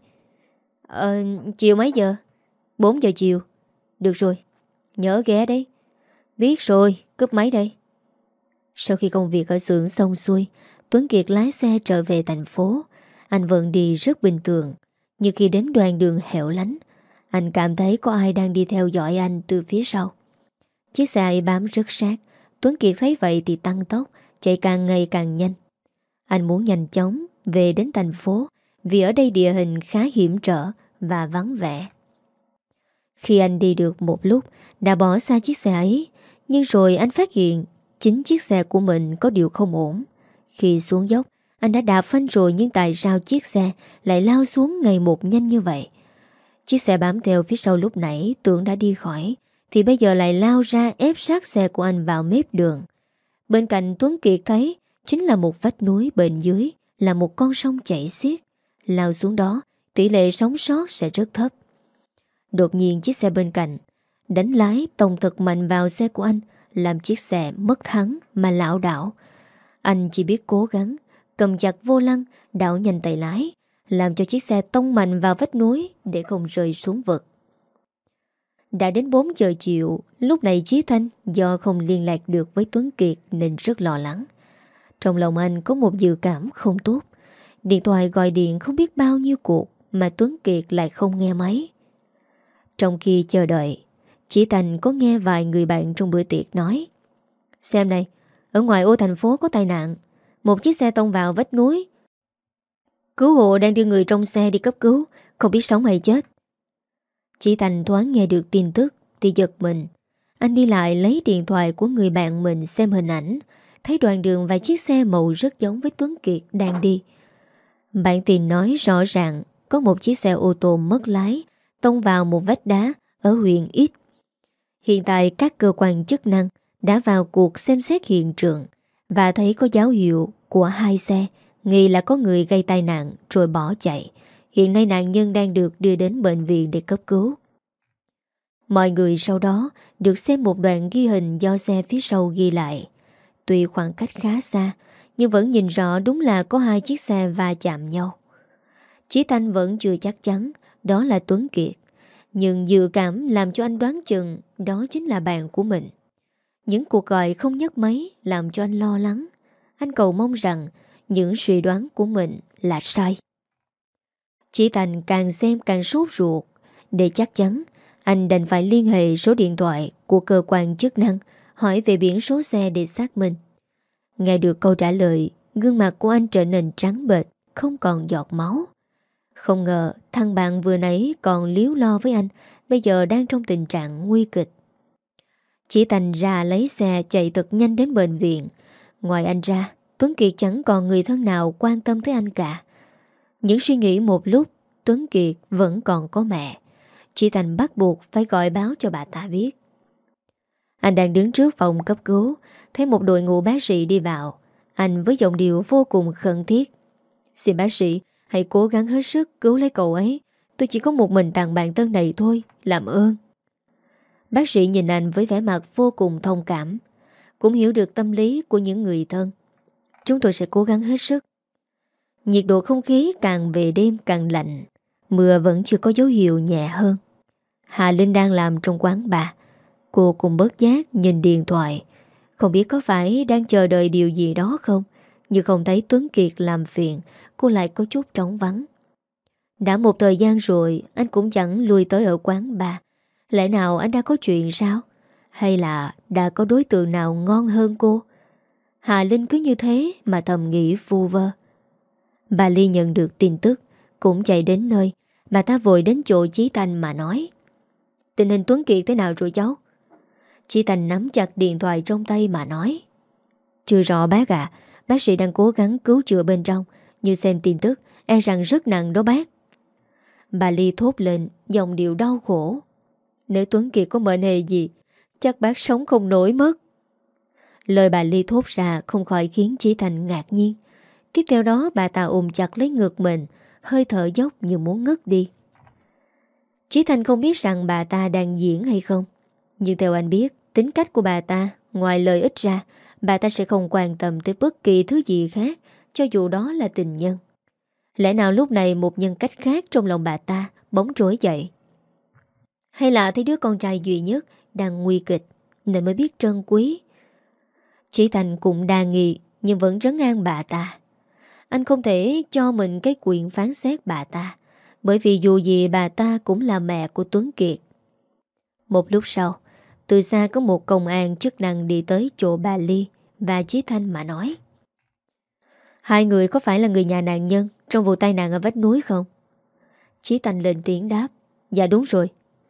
Chiều mấy giờ? 4 giờ chiều. Được rồi, nhớ ghé đấy. Biết rồi, cúp máy đây. Sau khi công việc ở xưởng xong xuôi, Tuấn Kiệt lái xe trở về thành phố. Anh vẫn đi rất bình thường. Nhưng khi đến đoạn đường hẻo lánh, anh cảm thấy có ai đang đi theo dõi anh từ phía sau. Chiếc xe ấy bám rất sát. Tuấn Kiệt thấy vậy thì tăng tốc, chạy càng ngày càng nhanh. Anh muốn nhanh chóng về đến thành phố, vì ở đây địa hình khá hiểm trở và vắng vẻ. Khi anh đi được một lúc, đã bỏ xa chiếc xe ấy, nhưng rồi anh phát hiện chính chiếc xe của mình có điều không ổn. Khi xuống dốc, anh đã đạp phanh rồi, nhưng tại sao chiếc xe lại lao xuống ngày một nhanh như vậy? Chiếc xe bám theo phía sau lúc nãy tưởng đã đi khỏi, thì bây giờ lại lao ra ép sát xe của anh vào mép đường. Bên cạnh Tuấn Kiệt thấy chính là một vách núi, bên dưới là một con sông chảy xiết. Lao xuống đó, tỷ lệ sống sót sẽ rất thấp. Đột nhiên chiếc xe bên cạnh đánh lái tông thật mạnh vào xe của anh, làm chiếc xe mất thắng mà lảo đảo. Anh chỉ biết cố gắng cầm chặt vô lăng, đảo nhanh tay lái, làm cho chiếc xe tông mạnh vào vách núi để không rơi xuống vực. Đã đến 4 giờ chiều, lúc này Chí Thanh do không liên lạc được với Tuấn Kiệt nên rất lo lắng. Trong lòng anh có một dự cảm không tốt. Điện thoại gọi điện không biết bao nhiêu cuộc mà Tuấn Kiệt lại không nghe máy. Trong khi chờ đợi, Chí Thanh có nghe vài người bạn trong bữa tiệc nói: "Xem này, ở ngoài ô thành phố có tai nạn. Một chiếc xe tông vào vách núi. Cứu hộ đang đưa người trong xe đi cấp cứu, không biết sống hay chết." Chí Thanh thoáng nghe được tin tức thì giật mình. Anh đi lại lấy điện thoại của người bạn mình xem hình ảnh, thấy đoạn đường và chiếc xe màu rất giống với Tuấn Kiệt đang đi. Bạn tin nói rõ ràng có một chiếc xe ô tô mất lái tông vào một vách đá ở huyện X. Hiện tại các cơ quan chức năng đã vào cuộc xem xét hiện trường và thấy có dấu hiệu của hai xe, nghi là có người gây tai nạn rồi bỏ chạy. Hiện nay nạn nhân đang được đưa đến bệnh viện để cấp cứu. Mọi người sau đó được xem một đoạn ghi hình do xe phía sau ghi lại. Tuy khoảng cách khá xa, nhưng vẫn nhìn rõ đúng là có hai chiếc xe va chạm nhau. Chí Thanh vẫn chưa chắc chắn đó là Tuấn Kiệt, nhưng dự cảm làm cho anh đoán chừng đó chính là bạn của mình. Những cuộc gọi không nhấc máy làm cho anh lo lắng. Anh cầu mong rằng những suy đoán của mình là sai. Chí Thanh càng xem càng sốt ruột. Để chắc chắn, anh đành phải liên hệ số điện thoại của cơ quan chức năng, hỏi về biển số xe để xác minh. Nghe được câu trả lời, gương mặt của anh trở nên trắng bệch, không còn giọt máu. Không ngờ thằng bạn vừa nãy còn líu lo với anh, bây giờ đang trong tình trạng nguy kịch. Chỉ Thành ra lấy xe chạy thật nhanh đến bệnh viện. Ngoài anh ra, Tuấn Kiệt chẳng còn người thân nào quan tâm tới anh cả. Những suy nghĩ một lúc, Tuấn Kiệt vẫn còn có mẹ. Chỉ Thành bắt buộc phải gọi báo cho bà ta biết. Anh đang đứng trước phòng cấp cứu, thấy một đội ngũ bác sĩ đi vào. Anh với giọng điệu vô cùng khẩn thiết: "Xin bác sĩ, hãy cố gắng hết sức cứu lấy cậu ấy. Tôi chỉ có một mình thằng bạn thân này thôi, làm ơn." Bác sĩ nhìn anh với vẻ mặt vô cùng thông cảm, cũng hiểu được tâm lý của những người thân. "Chúng tôi sẽ cố gắng hết sức." Nhiệt độ không khí càng về đêm càng lạnh. Mưa vẫn chưa có dấu hiệu nhẹ hơn. Hà Linh đang làm trong quán bar. Cô cũng bớt giác nhìn điện thoại. Không biết có phải đang chờ đợi điều gì đó không, nhưng không thấy Tuấn Kiệt làm phiền, cô lại có chút trống vắng. Đã một thời gian rồi anh cũng chẳng lui tới ở quán bar. Lẽ nào anh đã có chuyện sao? Hay là đã có đối tượng nào ngon hơn cô? Hà Linh cứ như thế mà thầm nghĩ vu vơ. Bà Ly nhận được tin tức cũng chạy đến nơi. Bà ta vội đến chỗ Chí Thanh mà nói: "Tình hình Tuấn Kiệt thế nào rồi cháu?" Chí Thanh nắm chặt điện thoại trong tay mà nói: "Chưa rõ bác ạ. Bác sĩ đang cố gắng cứu chữa bên trong, nhưng xem tin tức e rằng rất nặng đó bác." Bà Ly thốt lên giọng điệu đau khổ: "Nếu Tuấn Kiệt có mệnh hệ gì, chắc bác sống không nổi mất." Lời bà Ly thốt ra không khỏi khiến Chí Thanh ngạc nhiên. Tiếp theo đó bà ta ôm chặt lấy ngực mình, hơi thở dốc như muốn ngất đi. Chí Thanh không biết rằng bà ta đang diễn hay không, nhưng theo anh biết tính cách của bà ta, ngoài lợi ích ra, bà ta sẽ không quan tâm tới bất kỳ thứ gì khác, cho dù đó là tình nhân. Lẽ nào lúc này một nhân cách khác trong lòng bà ta bỗng trỗi dậy? Hay là thấy đứa con trai duy nhất đang nguy kịch nên mới biết trân quý? Chí Thanh cũng đa nghi nhưng vẫn trấn an bà ta. Anh không thể cho mình cái quyền phán xét bà ta, bởi vì dù gì bà ta cũng là mẹ của Tuấn Kiệt. Một lúc sau, từ xa có một công an chức năng đi tới chỗ bà Ly và Chí Thanh mà nói: "Hai người có phải là người nhà nạn nhân trong vụ tai nạn ở vách núi không?" Chí Thanh lên tiếng đáp: "Dạ đúng rồi.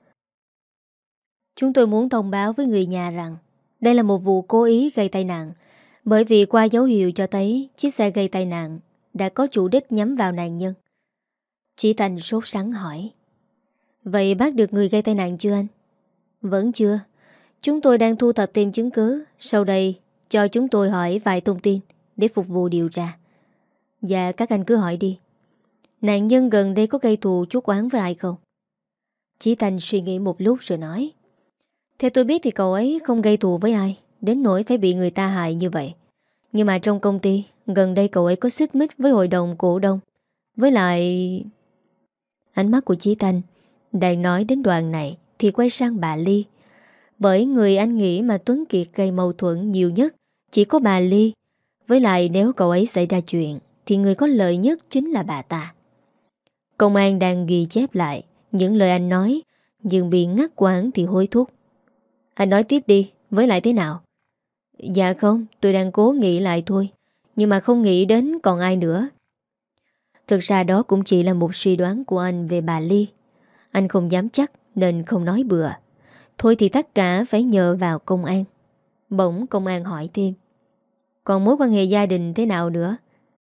Chúng tôi muốn thông báo với người nhà rằng đây là một vụ cố ý gây tai nạn, bởi vì qua dấu hiệu cho thấy chiếc xe gây tai nạn đã có chủ đích nhắm vào nạn nhân." Chí Thanh sốt sắng hỏi: "Vậy bác được người gây tai nạn chưa anh?" "Vẫn chưa. Chúng tôi đang thu thập thêm chứng cứ. Sau đây cho chúng tôi hỏi vài thông tin để phục vụ điều tra." "Dạ các anh cứ hỏi đi." "Nạn nhân gần đây có gây thù chuốc oán với ai không?" Chí Thanh suy nghĩ một lúc rồi nói: theo tôi biết thì cậu ấy không gây thù với ai đến nỗi phải bị người ta hại như vậy. Nhưng mà trong công ty gần đây cậu ấy có xích mích với hội đồng cổ đông. Với lại... Ánh mắt của Chí Thanh đang nói đến đoạn này thì quay sang bà Ly. Bởi người anh nghĩ mà Tuấn Kiệt gây mâu thuẫn nhiều nhất chỉ có bà Ly. Với lại nếu cậu ấy xảy ra chuyện thì người có lợi nhất chính là bà ta. Công an đang ghi chép lại những lời anh nói, nhưng bị ngắt quãng thì hối thúc. Anh nói tiếp đi, với lại thế nào? Dạ không, tôi đang cố nghĩ lại thôi. Nhưng mà không nghĩ đến còn ai nữa. Thực ra đó cũng chỉ là một suy đoán của anh về bà Ly. Anh không dám chắc nên không nói bừa. Thôi thì tất cả phải nhờ vào công an. Bỗng công an hỏi thêm: còn mối quan hệ gia đình thế nào nữa?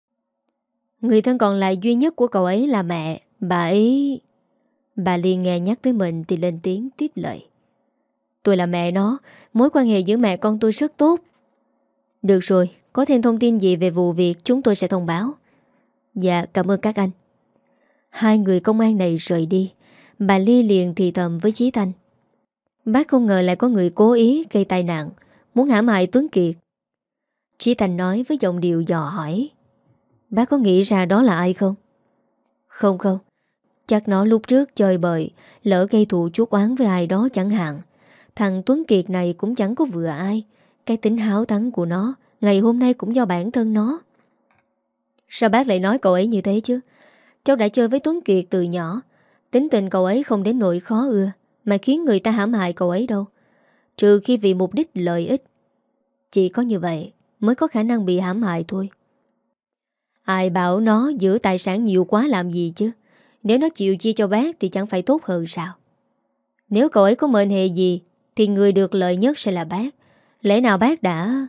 Người thân còn lại duy nhất của cậu ấy là mẹ. Bà ấy... Bà Liên nghe nhắc tới mình thì lên tiếng tiếp lời: tôi là mẹ nó. Mối quan hệ giữa mẹ con tôi rất tốt. Được rồi, có thêm thông tin gì về vụ việc chúng tôi sẽ thông báo. Dạ, cảm ơn các anh. Hai người công an này rời đi. Bà Ly liền thì thầm với Chí Thanh: bác không ngờ lại có người cố ý gây tai nạn, muốn hãm hại Tuấn Kiệt. Chí Thanh nói với giọng điệu dò hỏi: bác có nghĩ ra đó là ai không? Không không, chắc nó lúc trước chơi bời, lỡ gây thù chuốc oán với ai đó chẳng hạn. Thằng Tuấn Kiệt này cũng chẳng có vừa ai. Cái tính háo thắng của nó ngày hôm nay cũng do bản thân nó. Sao bác lại nói cậu ấy như thế chứ? Cháu đã chơi với Tuấn Kiệt từ nhỏ. Tính tình cậu ấy không đến nỗi khó ưa mà khiến người ta hãm hại cậu ấy đâu. Trừ khi vì mục đích lợi ích. Chỉ có như vậy mới có khả năng bị hãm hại thôi. Ai bảo nó giữ tài sản nhiều quá làm gì chứ? Nếu nó chịu chia cho bác thì chẳng phải tốt hơn sao? Nếu cậu ấy có mệnh hệ gì thì người được lợi nhất sẽ là bác. Lẽ nào bác đã...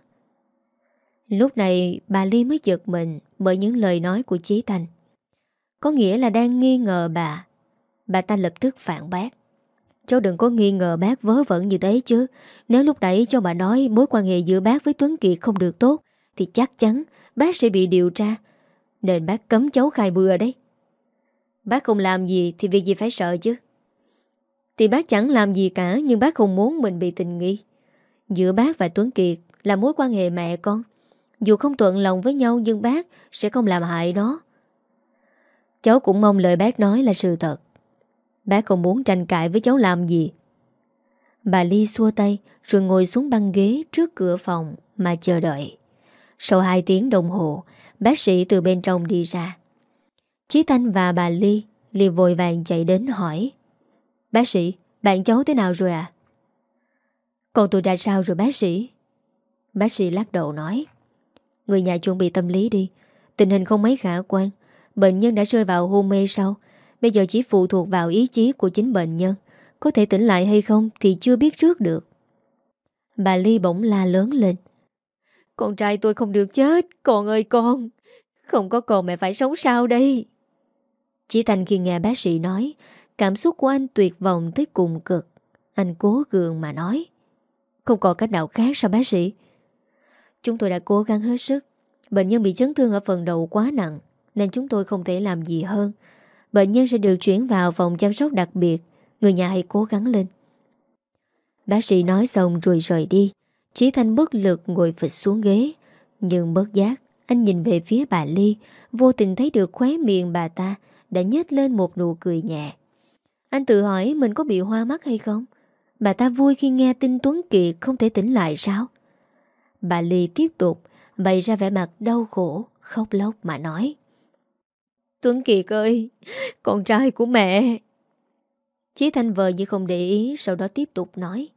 Lúc này bà Ly mới giật mình bởi những lời nói của Chí Thanh. Có nghĩa là đang nghi ngờ bà. Bà ta lập tức phản bác: cháu đừng có nghi ngờ bác vớ vẩn như thế chứ. Nếu lúc nãy cho bà nói mối quan hệ giữa bác với Tuấn Kiệt không được tốt thì chắc chắn bác sẽ bị điều tra. Nên bác cấm cháu khai bừa đấy. Bác không làm gì thì việc gì phải sợ chứ? Thì bác chẳng làm gì cả, nhưng bác không muốn mình bị tình nghi. Giữa bác và Tuấn Kiệt là mối quan hệ mẹ con. Dù không thuận lòng với nhau nhưng bác sẽ không làm hại nó. Cháu cũng mong lời bác nói là sự thật. Bác không muốn tranh cãi với cháu làm gì. Bà Ly xua tay rồi ngồi xuống băng ghế trước cửa phòng mà chờ đợi. Sau 2 tiếng đồng hồ, bác sĩ từ bên trong đi ra. Chí Thanh và bà Ly liền vội vàng chạy đến hỏi: bác sĩ, bạn cháu thế nào rồi à? Còn tôi ra sao rồi bác sĩ? Bác sĩ lắc đầu nói: người nhà chuẩn bị tâm lý đi. Tình hình không mấy khả quan. Bệnh nhân đã rơi vào hôn mê sau. Bây giờ chỉ phụ thuộc vào ý chí của chính bệnh nhân. Có thể tỉnh lại hay không thì chưa biết trước được. Bà Ly bỗng la lớn lên: con trai tôi không được chết. Con ơi con, không có con mẹ phải sống sao đây? Chí Thanh khi nghe bác sĩ nói, cảm xúc của anh tuyệt vọng tới cùng cực. Anh cố gượng mà nói: không còn cách nào khác sao bác sĩ? Chúng tôi đã cố gắng hết sức. Bệnh nhân bị chấn thương ở phần đầu quá nặng nên chúng tôi không thể làm gì hơn. Bệnh nhân sẽ được chuyển vào phòng chăm sóc đặc biệt. Người nhà hãy cố gắng lên. Bác sĩ nói xong rồi rời đi. Chí Thanh bất lực ngồi phịch xuống ghế. Nhưng bất giác anh nhìn về phía bà Ly, vô tình thấy được khóe miệng bà ta đã nhếch lên một nụ cười nhẹ. Anh tự hỏi mình có bị hoa mắt hay không? Bà ta vui khi nghe tin Tuấn Kiệt không thể tỉnh lại sao? Bà Ly tiếp tục bày ra vẻ mặt đau khổ, khóc lóc mà nói: Tuấn Kiệt ơi, con trai của mẹ. Chí Thanh vờ như không để ý, sau đó tiếp tục nói: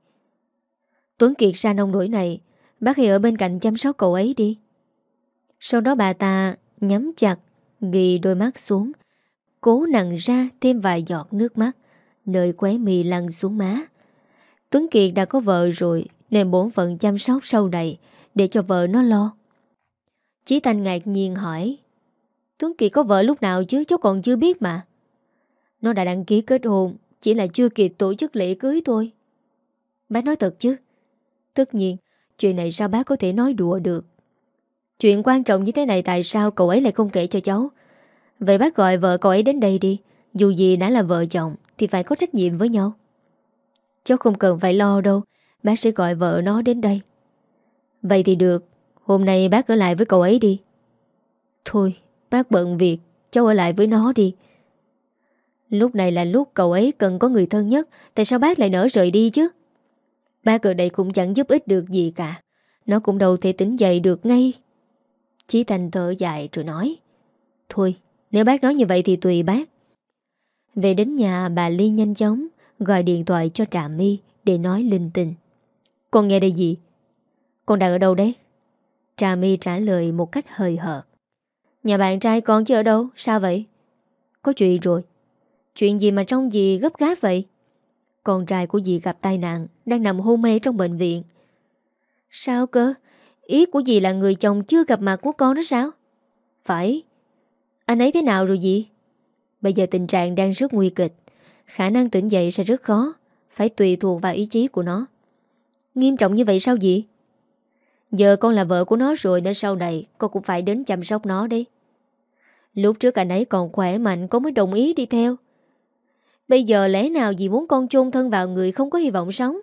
Tuấn Kiệt ra nông nỗi này, bác hãy ở bên cạnh chăm sóc cậu ấy đi. Sau đó bà ta nhắm chặt, ghi đôi mắt xuống, cố nặn ra thêm vài giọt nước mắt, nơi khóe mi lăn xuống má. Tuấn Kiệt đã có vợ rồi nên bổn phận chăm sóc sau này để cho vợ nó lo. Chí Thanh ngạc nhiên hỏi: Tuấn Kiệt có vợ lúc nào chứ, cháu còn chưa biết mà. Nó đã đăng ký kết hôn, chỉ là chưa kịp tổ chức lễ cưới thôi. Bác nói thật chứ? Tất nhiên, chuyện này sao bác có thể nói đùa được. Chuyện quan trọng như thế này tại sao cậu ấy lại không kể cho cháu? Vậy bác gọi vợ cậu ấy đến đây đi. Dù gì đã là vợ chồng thì phải có trách nhiệm với nhau. Cháu không cần phải lo đâu, bác sẽ gọi vợ nó đến đây. Vậy thì được, hôm nay bác ở lại với cậu ấy đi. Thôi, bác bận việc, cháu ở lại với nó đi. Lúc này là lúc cậu ấy cần có người thân nhất, tại sao bác lại nỡ rời đi chứ? Bác ở đây cũng chẳng giúp ích được gì cả. Nó cũng đâu thể tỉnh dậy được ngay. Chí Thành thở dài rồi nói: Thôi, nếu bác nói như vậy thì tùy bác. Về đến nhà, bà Ly nhanh chóng gọi điện thoại cho Trà My để nói linh tinh. Con nghe đây gì? Con đang ở đâu đấy? Trà My trả lời một cách hời hợt. Nhà bạn trai con chứ ở đâu, sao vậy? Có chuyện rồi. Chuyện gì mà trông dì gấp gáp vậy? Con trai của dì gặp tai nạn, đang nằm hôn mê trong bệnh viện. Sao cơ? Ý của dì là người chồng chưa gặp mặt của con đó sao? Phải. Anh ấy thế nào rồi dì? Bây giờ tình trạng đang rất nguy kịch, khả năng tỉnh dậy sẽ rất khó, phải tùy thuộc vào ý chí của nó. Nghiêm trọng như vậy sao dì? Giờ con là vợ của nó rồi nên sau này con cũng phải đến chăm sóc nó đấy. Lúc trước anh ấy còn khỏe mạnh, con mới đồng ý đi theo. Bây giờ lẽ nào dì muốn con chôn thân vào người không có hy vọng sống?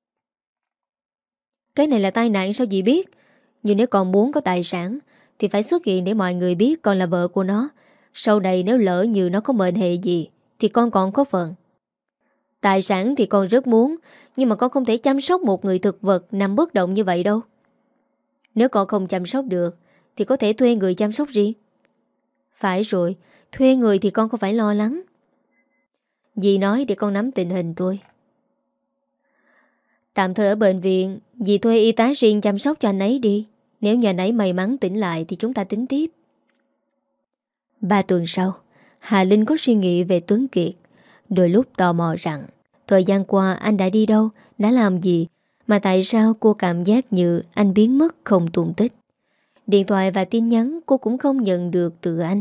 Cái này là tai nạn sao dì biết? Nhưng nếu con muốn có tài sản thì phải xuất hiện để mọi người biết con là vợ của nó. Sau này nếu lỡ như nó có mệnh hệ gì thì con còn có phần. Tài sản thì con rất muốn, nhưng mà con không thể chăm sóc một người thực vật nằm bất động như vậy đâu. Nếu con không chăm sóc được thì có thể thuê người chăm sóc riêng. Phải rồi, thuê người thì con không phải lo lắng. Dì nói để con nắm tình hình tôi. Tạm thời ở bệnh viện, dì thuê y tá riêng chăm sóc cho anh ấy đi. Nếu nhà anh ấy may mắn tỉnh lại thì chúng ta tính tiếp. 3 tuần sau, Hà Linh có suy nghĩ về Tuấn Kiệt. Đôi lúc tò mò rằng thời gian qua anh đã đi đâu, đã làm gì, mà tại sao cô cảm giác như anh biến mất không tung tích. Điện thoại và tin nhắn cô cũng không nhận được từ anh.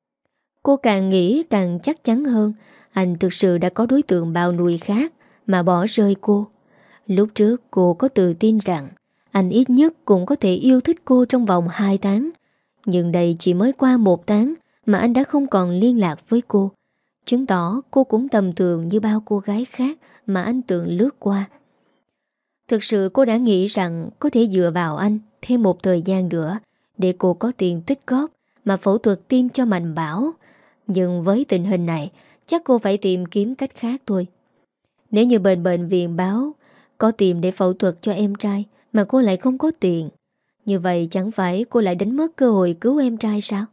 Cô càng nghĩ càng chắc chắn hơn anh thực sự đã có đối tượng bao nuôi khác mà bỏ rơi cô. Lúc trước cô có tự tin rằng anh ít nhất cũng có thể yêu thích cô trong vòng 2 tháng. Nhưng đây chỉ mới qua 1 tháng mà anh đã không còn liên lạc với cô, chứng tỏ cô cũng tầm thường như bao cô gái khác mà anh tưởng lướt qua. Thực sự cô đã nghĩ rằng có thể dựa vào anh thêm một thời gian nữa để cô có tiền tích góp mà phẫu thuật tim cho Mạnh Bảo. Nhưng với tình hình này, chắc cô phải tìm kiếm cách khác thôi. Nếu như bên bệnh viện báo có tiền để phẫu thuật cho em trai mà cô lại không có tiền, như vậy chẳng phải cô lại đánh mất cơ hội cứu em trai sao?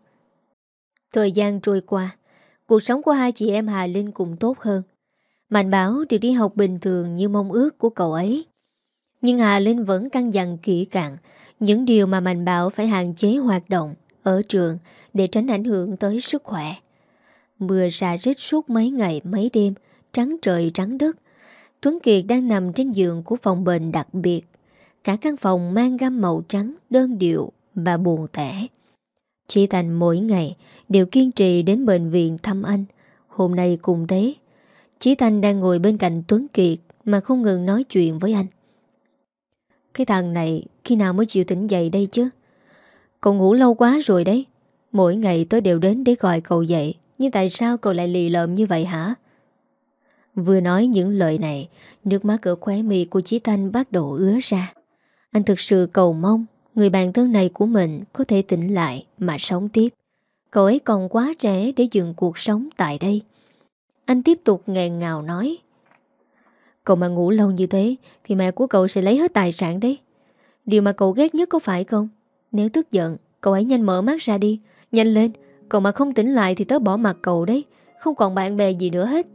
Thời gian trôi qua, cuộc sống của hai chị em Hà Linh cũng tốt hơn. Mạnh Bảo được đi học bình thường như mong ước của cậu ấy. Nhưng Hà Linh vẫn căn dặn kỹ càng những điều mà Mạnh Bảo phải hạn chế hoạt động ở trường để tránh ảnh hưởng tới sức khỏe. Mưa rả rích suốt mấy ngày mấy đêm, trắng trời trắng đất. Tuấn Kiệt đang nằm trên giường của phòng bệnh đặc biệt. Cả căn phòng mang gam màu trắng đơn điệu và buồn tẻ. Chị Thành mỗi ngày đều kiên trì đến bệnh viện thăm anh. Hôm nay cùng thế, Chí Thành đang ngồi bên cạnh Tuấn Kiệt mà không ngừng nói chuyện với anh. Cái thằng này khi nào mới chịu tỉnh dậy đây chứ? Cậu ngủ lâu quá rồi đấy. Mỗi ngày tớ đều đến để gọi cậu dậy, nhưng tại sao cậu lại lì lợm như vậy hả? Vừa nói những lời này, nước mắt ở khóe mi của Chí Thanh bắt đầu ứa ra. Anh thực sự cầu mong người bạn thân này của mình có thể tỉnh lại mà sống tiếp. Cậu ấy còn quá trẻ để dừng cuộc sống tại đây. Anh tiếp tục nghẹn ngào nói: Cậu mà ngủ lâu như thế thì mẹ của cậu sẽ lấy hết tài sản đấy. Điều mà cậu ghét nhất có phải không? Nếu tức giận, cậu ấy nhanh mở mắt ra đi. Nhanh lên, cậu mà không tỉnh lại thì tớ bỏ mặt cậu đấy. Không còn bạn bè gì nữa hết.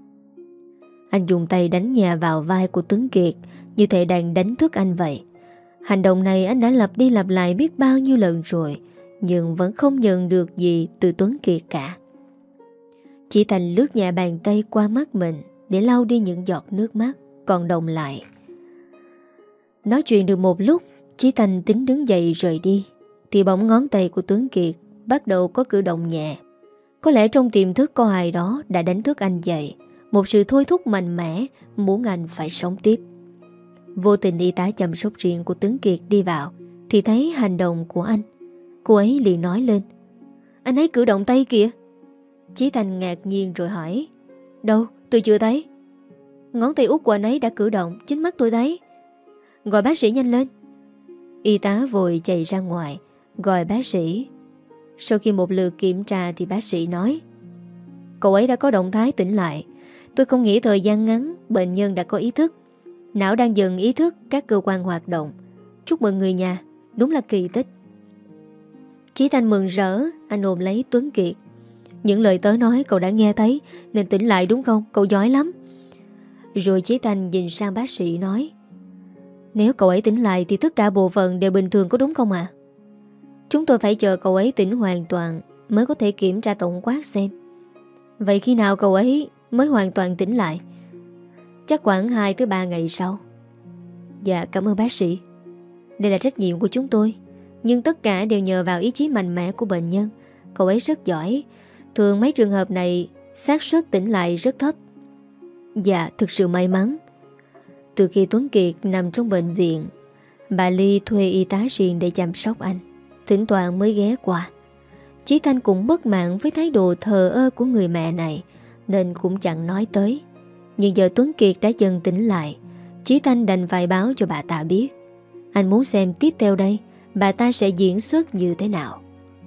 Anh dùng tay đánh nhẹ vào vai của Tuấn Kiệt, như thể đang đánh thức anh vậy. Hành động này anh đã lặp đi lặp lại biết bao nhiêu lần rồi, nhưng vẫn không nhận được gì từ Tuấn Kiệt cả. Chỉ Thành lướt nhẹ bàn tay qua mắt mình để lau đi những giọt nước mắt còn đọng lại. Nói chuyện được một lúc, Chí Thành tính đứng dậy rời đi, thì bỗng ngón tay của Tuấn Kiệt bắt đầu có cử động nhẹ. Có lẽ trong tiềm thức có ai đó đã đánh thức anh dậy, một sự thôi thúc mạnh mẽ muốn anh phải sống tiếp. Vô tình y tá chăm sóc riêng của Tuấn Kiệt đi vào thì thấy hành động của anh. Cô ấy liền nói lên: Anh ấy cử động tay kìa. Chí Thành ngạc nhiên rồi hỏi: Đâu, Tôi chưa thấy. Ngón tay út của anh ấy đã cử động, chính mắt tôi thấy. Gọi bác sĩ nhanh lên. Y tá vội chạy ra ngoài gọi bác sĩ. Sau khi một lượt kiểm tra thì bác sĩ nói: cậu ấy đã có động thái tỉnh lại. Tôi không nghĩ thời gian ngắn bệnh nhân đã có ý thức. Não đang dần ý thức các cơ quan hoạt động. Chúc mừng người nhà, đúng là kỳ tích. Chí Thanh mừng rỡ, anh ôm lấy Tuấn Kiệt. Những lời tớ nói cậu đã nghe thấy nên tỉnh lại đúng không? Cậu giỏi lắm. Rồi Chí Thanh nhìn sang bác sĩ nói: nếu cậu ấy tỉnh lại thì tất cả bộ phận đều bình thường có đúng không ạ? Chúng tôi phải chờ cậu ấy tỉnh hoàn toàn mới có thể kiểm tra tổng quát xem. Vậy khi nào cậu ấy mới hoàn toàn tỉnh lại? Chắc khoảng 2-3 ngày sau. Dạ cảm ơn bác sĩ. Đây là trách nhiệm của chúng tôi. Nhưng tất cả đều nhờ vào ý chí mạnh mẽ của bệnh nhân. Cậu ấy rất giỏi. Thường mấy trường hợp này xác suất tỉnh lại rất thấp. Dạ thực sự may mắn. Từ khi Tuấn Kiệt nằm trong bệnh viện, bà Ly thuê y tá riêng để chăm sóc anh. Thỉnh thoảng mới ghé qua. Chí Thanh cũng bất mãn với thái độ thờ ơ của người mẹ này nên cũng chẳng nói tới. Nhưng giờ Tuấn Kiệt đã dần tỉnh lại, Chí Thanh đành phải báo cho bà ta biết. Anh muốn xem tiếp theo đây bà ta sẽ diễn xuất như thế nào.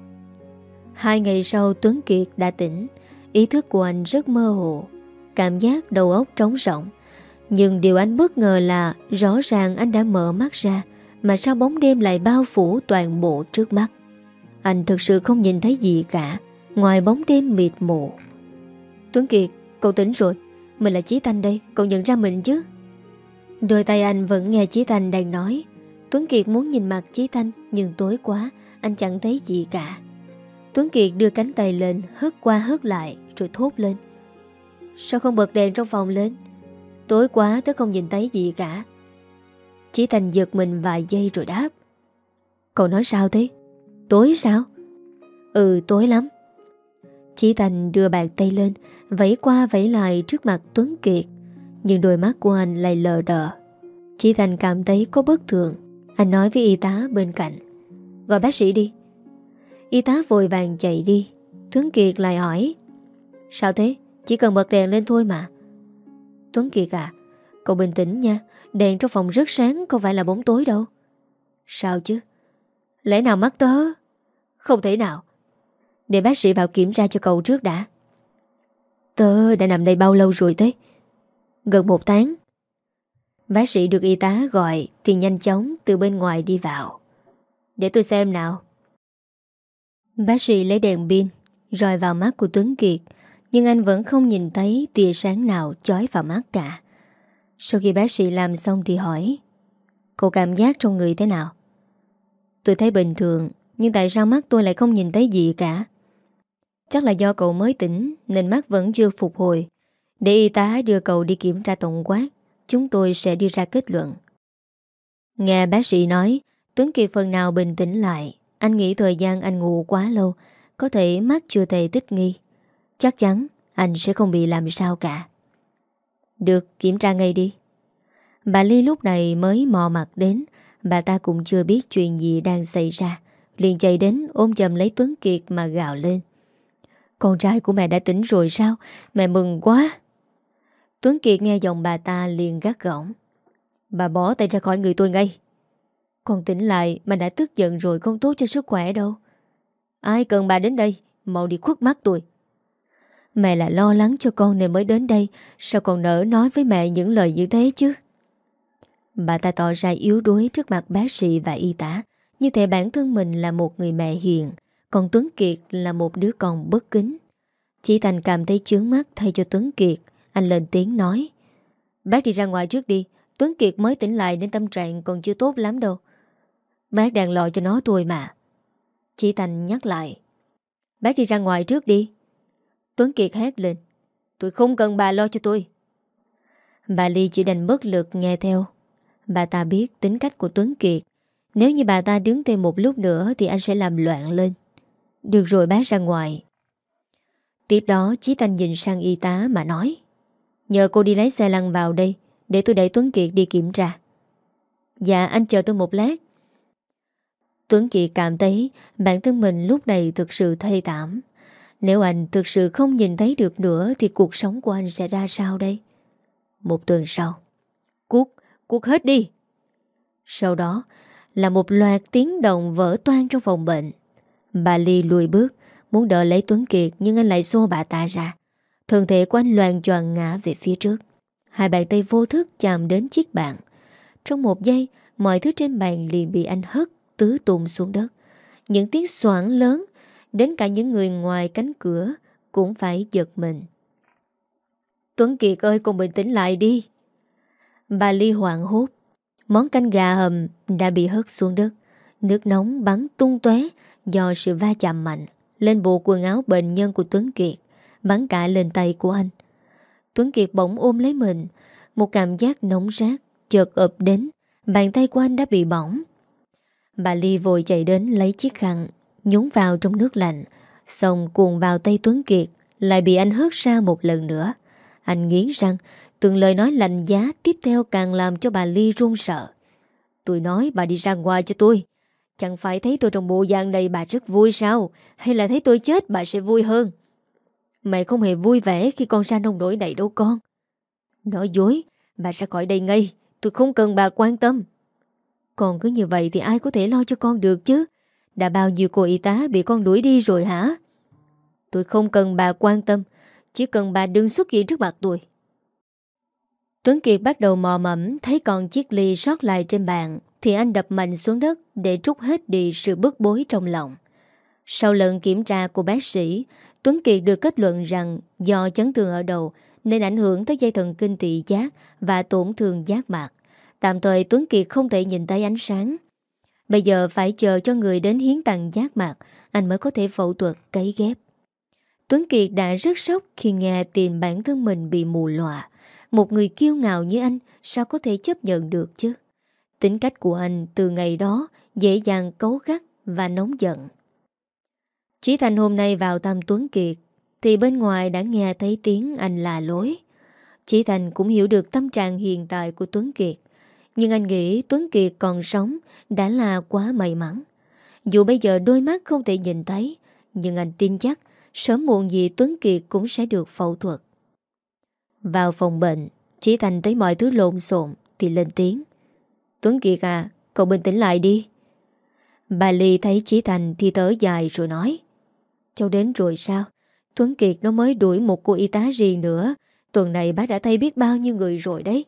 2 ngày sau Tuấn Kiệt đã tỉnh. Ý thức của anh rất mơ hồ, cảm giác đầu óc trống rỗng. Nhưng điều anh bất ngờ là rõ ràng anh đã mở mắt ra, mà sao bóng đêm lại bao phủ toàn bộ trước mắt. Anh thực sự không nhìn thấy gì cả ngoài bóng đêm mịt mù. Tuấn Kiệt, cậu tỉnh rồi. Mình là Chí Thanh đây, cậu nhận ra mình chứ? Đôi tay anh vẫn nghe Chí Thanh đang nói. Tuấn Kiệt muốn nhìn mặt Chí Thanh, nhưng tối quá anh chẳng thấy gì cả. Tuấn Kiệt đưa cánh tay lên, hất qua hất lại rồi thốt lên: sao không bật đèn trong phòng lên? Tối quá tớ không nhìn thấy gì cả. Chí Thanh giật mình vài giây rồi đáp: cậu nói sao thế? Tối sao? Ừ tối lắm. Chí Thanh đưa bàn tay lên, vẫy qua vẫy lại trước mặt Tuấn Kiệt. Nhưng đôi mắt của anh lại lờ đờ. Chí Thanh cảm thấy có bất thường. Anh nói với y tá bên cạnh: gọi bác sĩ đi. Y tá vội vàng chạy đi. Tuấn Kiệt lại hỏi: sao thế? Chỉ cần bật đèn lên thôi mà. Tuấn Kiệt à, cậu bình tĩnh nha. Đèn trong phòng rất sáng, không phải là bóng tối đâu. Sao chứ? Lẽ nào mắt tớ? Không thể nào. Để bác sĩ vào kiểm tra cho cậu trước đã. Tớ đã nằm đây bao lâu rồi thế? Gần 1 tháng. Bác sĩ được y tá gọi thì nhanh chóng từ bên ngoài đi vào. Để tôi xem nào. Bác sĩ lấy đèn pin rọi vào mắt của Tuấn Kiệt, nhưng anh vẫn không nhìn thấy tia sáng nào chói vào mắt cả. Sau khi bác sĩ làm xong thì hỏi: cậu cảm giác trong người thế nào? Tôi thấy bình thường, nhưng tại sao mắt tôi lại không nhìn thấy gì cả? Chắc là do cậu mới tỉnh nên mắt vẫn chưa phục hồi. Để y tá đưa cậu đi kiểm tra tổng quát, chúng tôi sẽ đưa ra kết luận. Nghe bác sĩ nói, Tuấn Kiệt phần nào bình tĩnh lại. Anh nghĩ thời gian anh ngủ quá lâu, có thể mắt chưa thể thích nghi. Chắc chắn anh sẽ không bị làm sao cả. Được, kiểm tra ngay đi. Bà Ly lúc này mới mò mặt đến. Bà ta cũng chưa biết chuyện gì đang xảy ra, liền chạy đến ôm chầm lấy Tuấn Kiệt mà gào lên: con trai của mẹ đã tỉnh rồi sao? Mẹ mừng quá. Tuấn Kiệt nghe giọng bà ta liền gắt gỏng: bà bỏ tay ra khỏi người tôi ngay. Con tỉnh lại mà đã tức giận rồi, không tốt cho sức khỏe đâu. Ai cần bà đến đây? Mau đi khuất mắt tôi. Mẹ là lo lắng cho con nên mới đến đây. Sao con nỡ nói với mẹ những lời như thế chứ? Bà ta tỏ ra yếu đuối trước mặt bác sĩ và y tá, như thể bản thân mình là một người mẹ hiền, còn Tuấn Kiệt là một đứa con bất kính. Chị Thành cảm thấy chướng mắt thay cho Tuấn Kiệt. Anh lên tiếng nói: bác đi ra ngoài trước đi. Tuấn Kiệt mới tỉnh lại nên tâm trạng còn chưa tốt lắm đâu. Bác đang lo cho nó thôi mà. Chị Thành nhắc lại: bác đi ra ngoài trước đi. Tuấn Kiệt hét lên: tôi không cần bà lo cho tôi. Bà Ly chỉ đành bất lực nghe theo. Bà ta biết tính cách của Tuấn Kiệt. Nếu như bà ta đứng thêm một lúc nữa thì anh sẽ làm loạn lên. Được rồi, bác ra ngoài. Tiếp đó Chí Thanh nhìn sang y tá mà nói: nhờ cô đi lấy xe lăn vào đây, để tôi đẩy Tuấn Kiệt đi kiểm tra. Dạ anh chờ tôi một lát. Tuấn Kiệt cảm thấy bản thân mình lúc này thực sự thê thảm. Nếu anh thực sự không nhìn thấy được nữa thì cuộc sống của anh sẽ ra sao đây? Một tuần sau, Cút, cút hết đi. Sau đó là một loạt tiếng động vỡ toang trong phòng bệnh. Bà Ly lùi bước, muốn đỡ lấy Tuấn Kiệt, nhưng anh lại xô bà ta ra. Thân thể của anh loạng choạng ngã về phía trước. Hai bàn tay vô thức chạm đến chiếc bàn. Trong một giây, mọi thứ trên bàn liền bị anh hất tứ tung xuống đất. Những tiếng xoảng lớn, đến cả những người ngoài cánh cửa cũng phải giật mình. Tuấn Kiệt ơi, con bình tĩnh lại đi. Bà Ly hoảng hốt. Món canh gà hầm đã bị hất xuống đất. Nước nóng bắn tung tóe do sự va chạm mạnh lên bộ quần áo bệnh nhân của Tuấn Kiệt, bắn cả lên tay của anh. Tuấn Kiệt bỗng ôm lấy mình. Một cảm giác nóng rát chợt ập đến. Bàn tay của anh đã bị bỏng. Bà Ly vội chạy đến lấy chiếc khăn, nhúng vào trong nước lạnh, xong cuồng vào tay Tuấn Kiệt, lại bị anh hất ra một lần nữa. Anh nghiến răng, từng lời nói lạnh giá tiếp theo càng làm cho bà Ly run sợ. Tôi nói bà đi ra ngoài cho tôi. Chẳng phải thấy tôi trong bộ dạng này bà rất vui sao? Hay là thấy tôi chết bà sẽ vui hơn? Mẹ không hề vui vẻ khi con ra nông nỗi này đâu con. Nói dối, bà ra khỏi đây ngay. Tôi không cần bà quan tâm. Còn cứ như vậy thì ai có thể lo cho con được chứ? Đã bao nhiêu cô y tá bị con đuổi đi rồi hả? Tôi không cần bà quan tâm. Chỉ cần bà đừng xuất hiện trước mặt tôi. Tuấn Kiệt bắt đầu mò mẫm, thấy còn chiếc ly sót lại trên bàn thì anh đập mạnh xuống đất để trút hết đi sự bức bối trong lòng. Sau lần kiểm tra của bác sĩ, Tuấn Kiệt được kết luận rằng do chấn thương ở đầu nên ảnh hưởng tới dây thần kinh thị giác và tổn thương giác mạc. Tạm thời Tuấn Kiệt không thể nhìn thấy ánh sáng. Bây giờ phải chờ cho người đến hiến tặng giác mạc, anh mới có thể phẫu thuật cấy ghép. Tuấn Kiệt đã rất sốc khi nghe tin bản thân mình bị mù lòa. Một người kiêu ngạo như anh sao có thể chấp nhận được chứ? Tính cách của anh từ ngày đó dễ dàng cáu gắt và nóng giận. Chí Thành hôm nay vào thăm Tuấn Kiệt thì bên ngoài đã nghe thấy tiếng anh la lối. Chí Thành cũng hiểu được tâm trạng hiện tại của Tuấn Kiệt, nhưng anh nghĩ Tuấn Kiệt còn sống đã là quá may mắn. Dù bây giờ đôi mắt không thể nhìn thấy, nhưng anh tin chắc sớm muộn gì Tuấn Kiệt cũng sẽ được phẫu thuật. Vào phòng bệnh, Chí Thành thấy mọi thứ lộn xộn thì lên tiếng. Tuấn Kiệt à, cậu bình tĩnh lại đi. Bà Ly thấy Chí Thành thì thở dài rồi nói. Cháu đến rồi sao? Tuấn Kiệt nó mới đuổi một cô y tá riêng nữa. Tuần này bác đã thấy biết bao nhiêu người rồi đấy.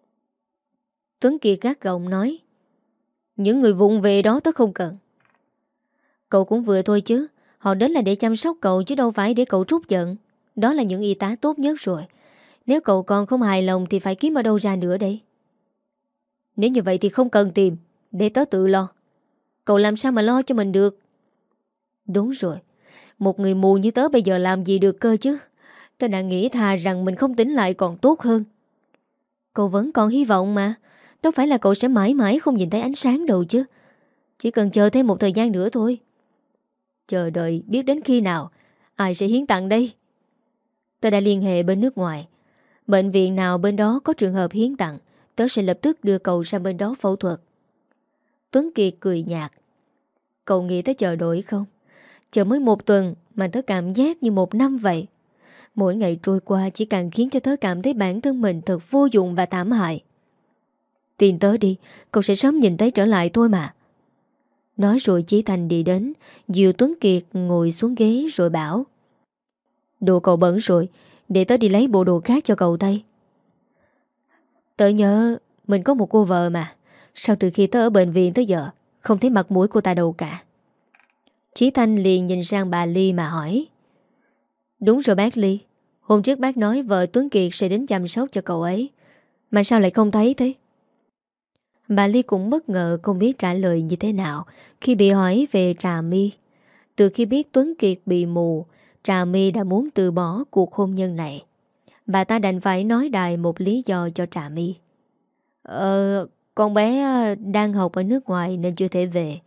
Tuấn Kiệt gắt gỏng nói. Những người vụng về đó tớ không cần. Cậu cũng vừa thôi chứ. Họ đến là để chăm sóc cậu chứ đâu phải để cậu trút giận. Đó là những y tá tốt nhất rồi. Nếu cậu còn không hài lòng thì phải kiếm ở đâu ra nữa đây. Nếu như vậy thì không cần tìm, để tớ tự lo. Cậu làm sao mà lo cho mình được? Đúng rồi, một người mù như tớ bây giờ làm gì được cơ chứ? Tớ đã nghĩ thà rằng mình không tỉnh lại còn tốt hơn. Cậu vẫn còn hy vọng mà. Đâu phải là cậu sẽ mãi mãi không nhìn thấy ánh sáng đâu chứ. Chỉ cần chờ thêm một thời gian nữa thôi. Chờ đợi biết đến khi nào. Ai sẽ hiến tặng đây? Tớ đã liên hệ bên nước ngoài. Bệnh viện nào bên đó có trường hợp hiến tặng, tớ sẽ lập tức đưa cậu sang bên đó phẫu thuật. Tuấn Kiệt cười nhạt. Cậu nghĩ tới chờ đợi không? Chờ mới một tuần mà tớ cảm giác như một năm vậy. Mỗi ngày trôi qua chỉ càng khiến cho tớ cảm thấy bản thân mình thật vô dụng và thảm hại. Tin tớ đi, cậu sẽ sớm nhìn thấy trở lại thôi mà. Nói rồi Chí Thành đi đến, dìu Tuấn Kiệt ngồi xuống ghế rồi bảo. Đồ cậu bẩn rồi, để tớ đi lấy bộ đồ khác cho cậu thay. Tớ nhớ mình có một cô vợ mà. Sao từ khi tớ ở bệnh viện tới giờ không thấy mặt mũi cô ta đâu cả? Chí Thanh liền nhìn sang bà Ly mà hỏi. Đúng rồi bác Ly. Hôm trước bác nói vợ Tuấn Kiệt sẽ đến chăm sóc cho cậu ấy, mà sao lại không thấy thế? Bà Ly cũng bất ngờ không biết trả lời như thế nào khi bị hỏi về Trà My. Từ khi biết Tuấn Kiệt bị mù, Trà My đã muốn từ bỏ cuộc hôn nhân này. Bà ta đành phải nói đại một lý do cho Trà My. Con bé đang học ở nước ngoài nên chưa thể về.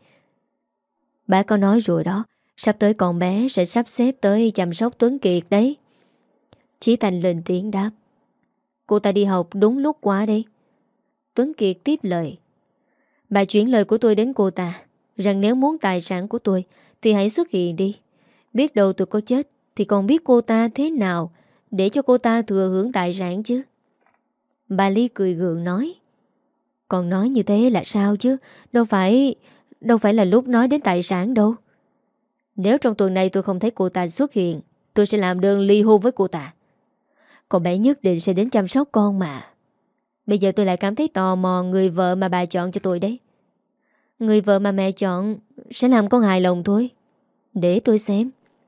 Bà có nói rồi đó, sắp tới con bé sẽ sắp xếp tới chăm sóc Tuấn Kiệt đấy. Chí Thành lên tiếng đáp. Cô ta đi học đúng lúc quá đấy. Tuấn Kiệt tiếp lời. Bà chuyển lời của tôi đến cô ta, rằng nếu muốn tài sản của tôi thì hãy xuất hiện đi. Biết đâu tôi có chết thì còn biết cô ta thế nào để cho cô ta thừa hưởng tài sản chứ. Bà Ly cười gượng nói: Con nói như thế là sao chứ? Đâu phải là lúc nói đến tài sản đâu. Nếu trong tuần này tôi không thấy cô ta xuất hiện, tôi sẽ làm đơn ly hôn với cô ta. Con bé nhất định sẽ đến chăm sóc con mà. Bây giờ tôi lại cảm thấy tò mò người vợ mà bà chọn cho tôi đấy. Người vợ mà mẹ chọn sẽ làm con hài lòng thôi. Để tôi xem.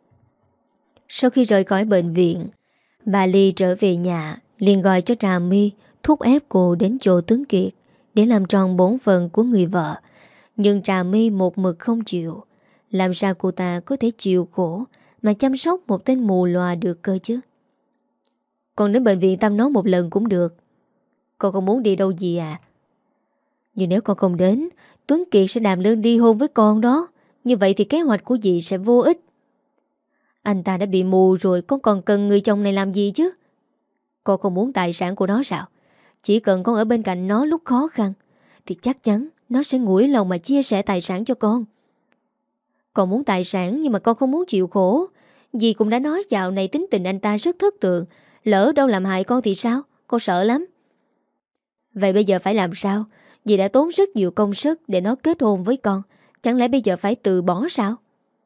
Sau khi rời khỏi bệnh viện, bà Ly trở về nhà, liền gọi cho Trà My, thúc ép cô đến chỗ Tuấn Kiệt để làm tròn bổn phận của người vợ. Nhưng Trà My một mực không chịu. Làm sao cô ta có thể chịu khổ mà chăm sóc một tên mù lòa được cơ chứ? Còn đến bệnh viện thăm nó một lần cũng được. Con không muốn đi đâu gì à? Nhưng nếu con không đến, Tuấn Kiệt sẽ đàm đơn đi hôn với con đó. Như vậy thì kế hoạch của dì sẽ vô ích. Anh ta đã bị mù rồi, con còn cần người chồng này làm gì chứ? Con không muốn tài sản của nó sao? Chỉ cần con ở bên cạnh nó lúc khó khăn thì chắc chắn nó sẽ nguội lòng mà chia sẻ tài sản cho con. Con muốn tài sản nhưng mà con không muốn chịu khổ. Dì cũng đã nói dạo này tính tình anh ta rất thất thường. Lỡ đâu làm hại con thì sao? Con sợ lắm. Vậy bây giờ phải làm sao? Dì đã tốn rất nhiều công sức để nó kết hôn với con. Chẳng lẽ bây giờ phải từ bỏ sao?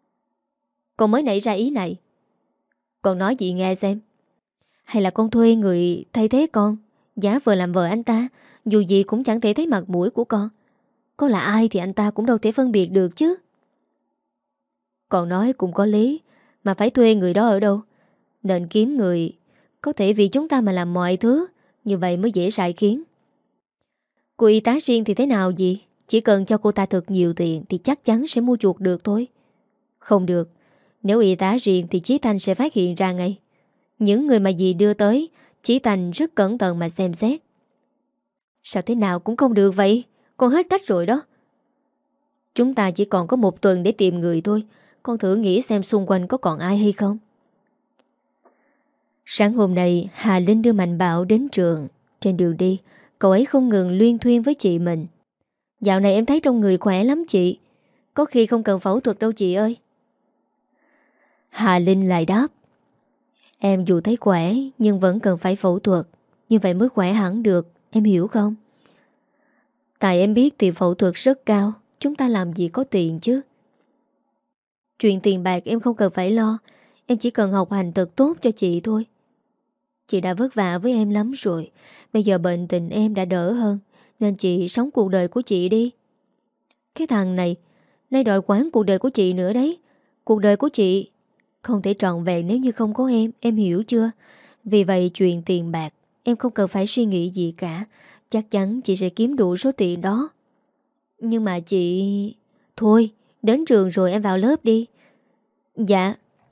Con mới nảy ra ý này. Con nói dì nghe xem. Hay là con thuê người thay thế con, giả vờ làm vợ anh ta. Dù gì cũng chẳng thể thấy mặt mũi của con. Có là ai thì anh ta cũng đâu thể phân biệt được chứ. Con nói cũng có lý. Mà phải thuê người đó ở đâu? Nên kiếm người có thể vì chúng ta mà làm mọi thứ. Như vậy mới dễ sai khiến. Cô y tá riêng thì thế nào gì? Chỉ cần cho cô ta thật nhiều tiền thì chắc chắn sẽ mua chuộc được thôi. Không được. Nếu y tá riêng thì Chí Thanh sẽ phát hiện ra ngay. Những người mà dì đưa tới, Chí Thanh rất cẩn thận mà xem xét. Sao thế nào cũng không được vậy? Con hết cách rồi đó. Chúng ta chỉ còn có một tuần để tìm người thôi. Con thử nghĩ xem xung quanh có còn ai hay không. Sáng hôm nay, Hà Linh đưa Mạnh Bảo đến trường. Trên đường đi, cậu ấy không ngừng luyên thuyên với chị mình. Dạo này em thấy trong người khỏe lắm chị. Có khi không cần phẫu thuật đâu chị ơi. Hà Linh lại đáp: Em dù thấy khỏe nhưng vẫn cần phải phẫu thuật. Như vậy mới khỏe hẳn được. Em hiểu không? Tại em biết tiền phẫu thuật rất cao. Chúng ta làm gì có tiền chứ. Chuyện tiền bạc em không cần phải lo. Em chỉ cần học hành thật tốt cho chị thôi. Chị đã vất vả với em lắm rồi. Bây giờ bệnh tình em đã đỡ hơn, nên chị sống cuộc đời của chị đi. Cái thằng này nay đòi quán cuộc đời của chị nữa đấy. Cuộc đời của chị không thể trọn vẹn nếu như không có em hiểu chưa? Vì vậy chuyện tiền bạc em không cần phải suy nghĩ gì cả. Chắc chắn chị sẽ kiếm đủ số tiền đó. Nhưng mà chị... Thôi, đến trường rồi em vào lớp đi. Dạ.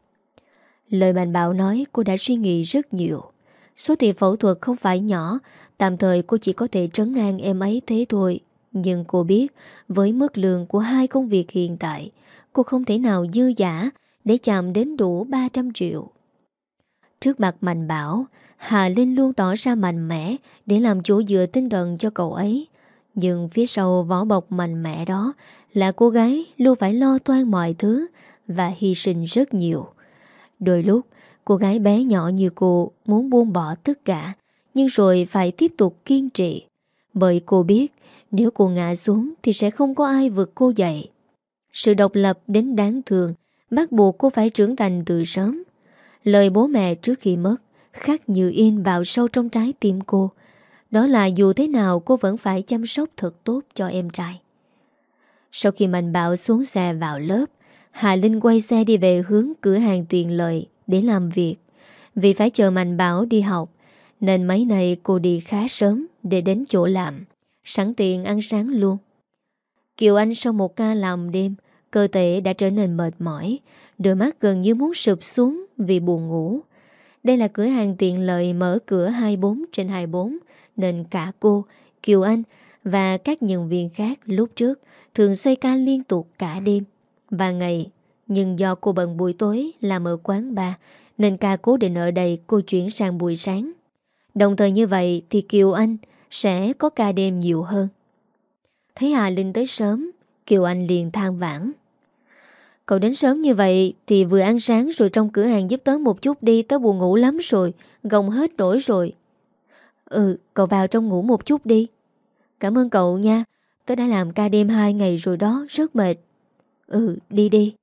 Lời Mạnh Bảo nói cô đã suy nghĩ rất nhiều. Số tiền phẫu thuật không phải nhỏ. Tạm thời cô chỉ có thể trấn an em ấy thế thôi. Nhưng cô biết với mức lương của hai công việc hiện tại, cô không thể nào dư dả để chạm đến đủ 300 triệu. Trước mặt Mạnh Bảo, Hà Linh luôn tỏ ra mạnh mẽ để làm chỗ dựa tinh thần cho cậu ấy. Nhưng phía sau vỏ bọc mạnh mẽ đó là cô gái luôn phải lo toan mọi thứ và hy sinh rất nhiều. Đôi lúc, cô gái bé nhỏ như cô muốn buông bỏ tất cả, nhưng rồi phải tiếp tục kiên trì. Bởi cô biết nếu cô ngã xuống thì sẽ không có ai vực cô dậy. Sự độc lập đến đáng thương bắt buộc cô phải trưởng thành từ sớm. Lời bố mẹ trước khi mất khắc như in vào sâu trong trái tim cô. Đó là dù thế nào cô vẫn phải chăm sóc thật tốt cho em trai. Sau khi Mạnh Bảo xuống xe vào lớp, Hà Linh quay xe đi về hướng cửa hàng tiện lợi để làm việc. Vì phải chờ Mạnh Bảo đi học nên mấy nay cô đi khá sớm để đến chỗ làm, sẵn tiện ăn sáng luôn. Kiều Anh sau một ca làm đêm, cơ thể đã trở nên mệt mỏi, đôi mắt gần như muốn sụp xuống vì buồn ngủ. Đây là cửa hàng tiện lợi mở cửa 24/24 nên cả cô, Kiều Anh và các nhân viên khác lúc trước thường xoay ca liên tục cả đêm và ngày. Nhưng do cô bận buổi tối làm ở quán bar nên ca cố định ở đây cô chuyển sang buổi sáng. Đồng thời như vậy thì Kiều Anh sẽ có ca đêm nhiều hơn. Thấy Hà Linh tới sớm, Kiều Anh liền than vãn: Cậu đến sớm như vậy thì vừa ăn sáng rồi trong cửa hàng giúp tớ một chút đi. Tớ buồn ngủ lắm rồi, gồng hết nổi rồi. Ừ, cậu vào trong ngủ một chút đi. Cảm ơn cậu nha. Tớ đã làm ca đêm 2 ngày rồi đó, rất mệt. Ừ, đi đi.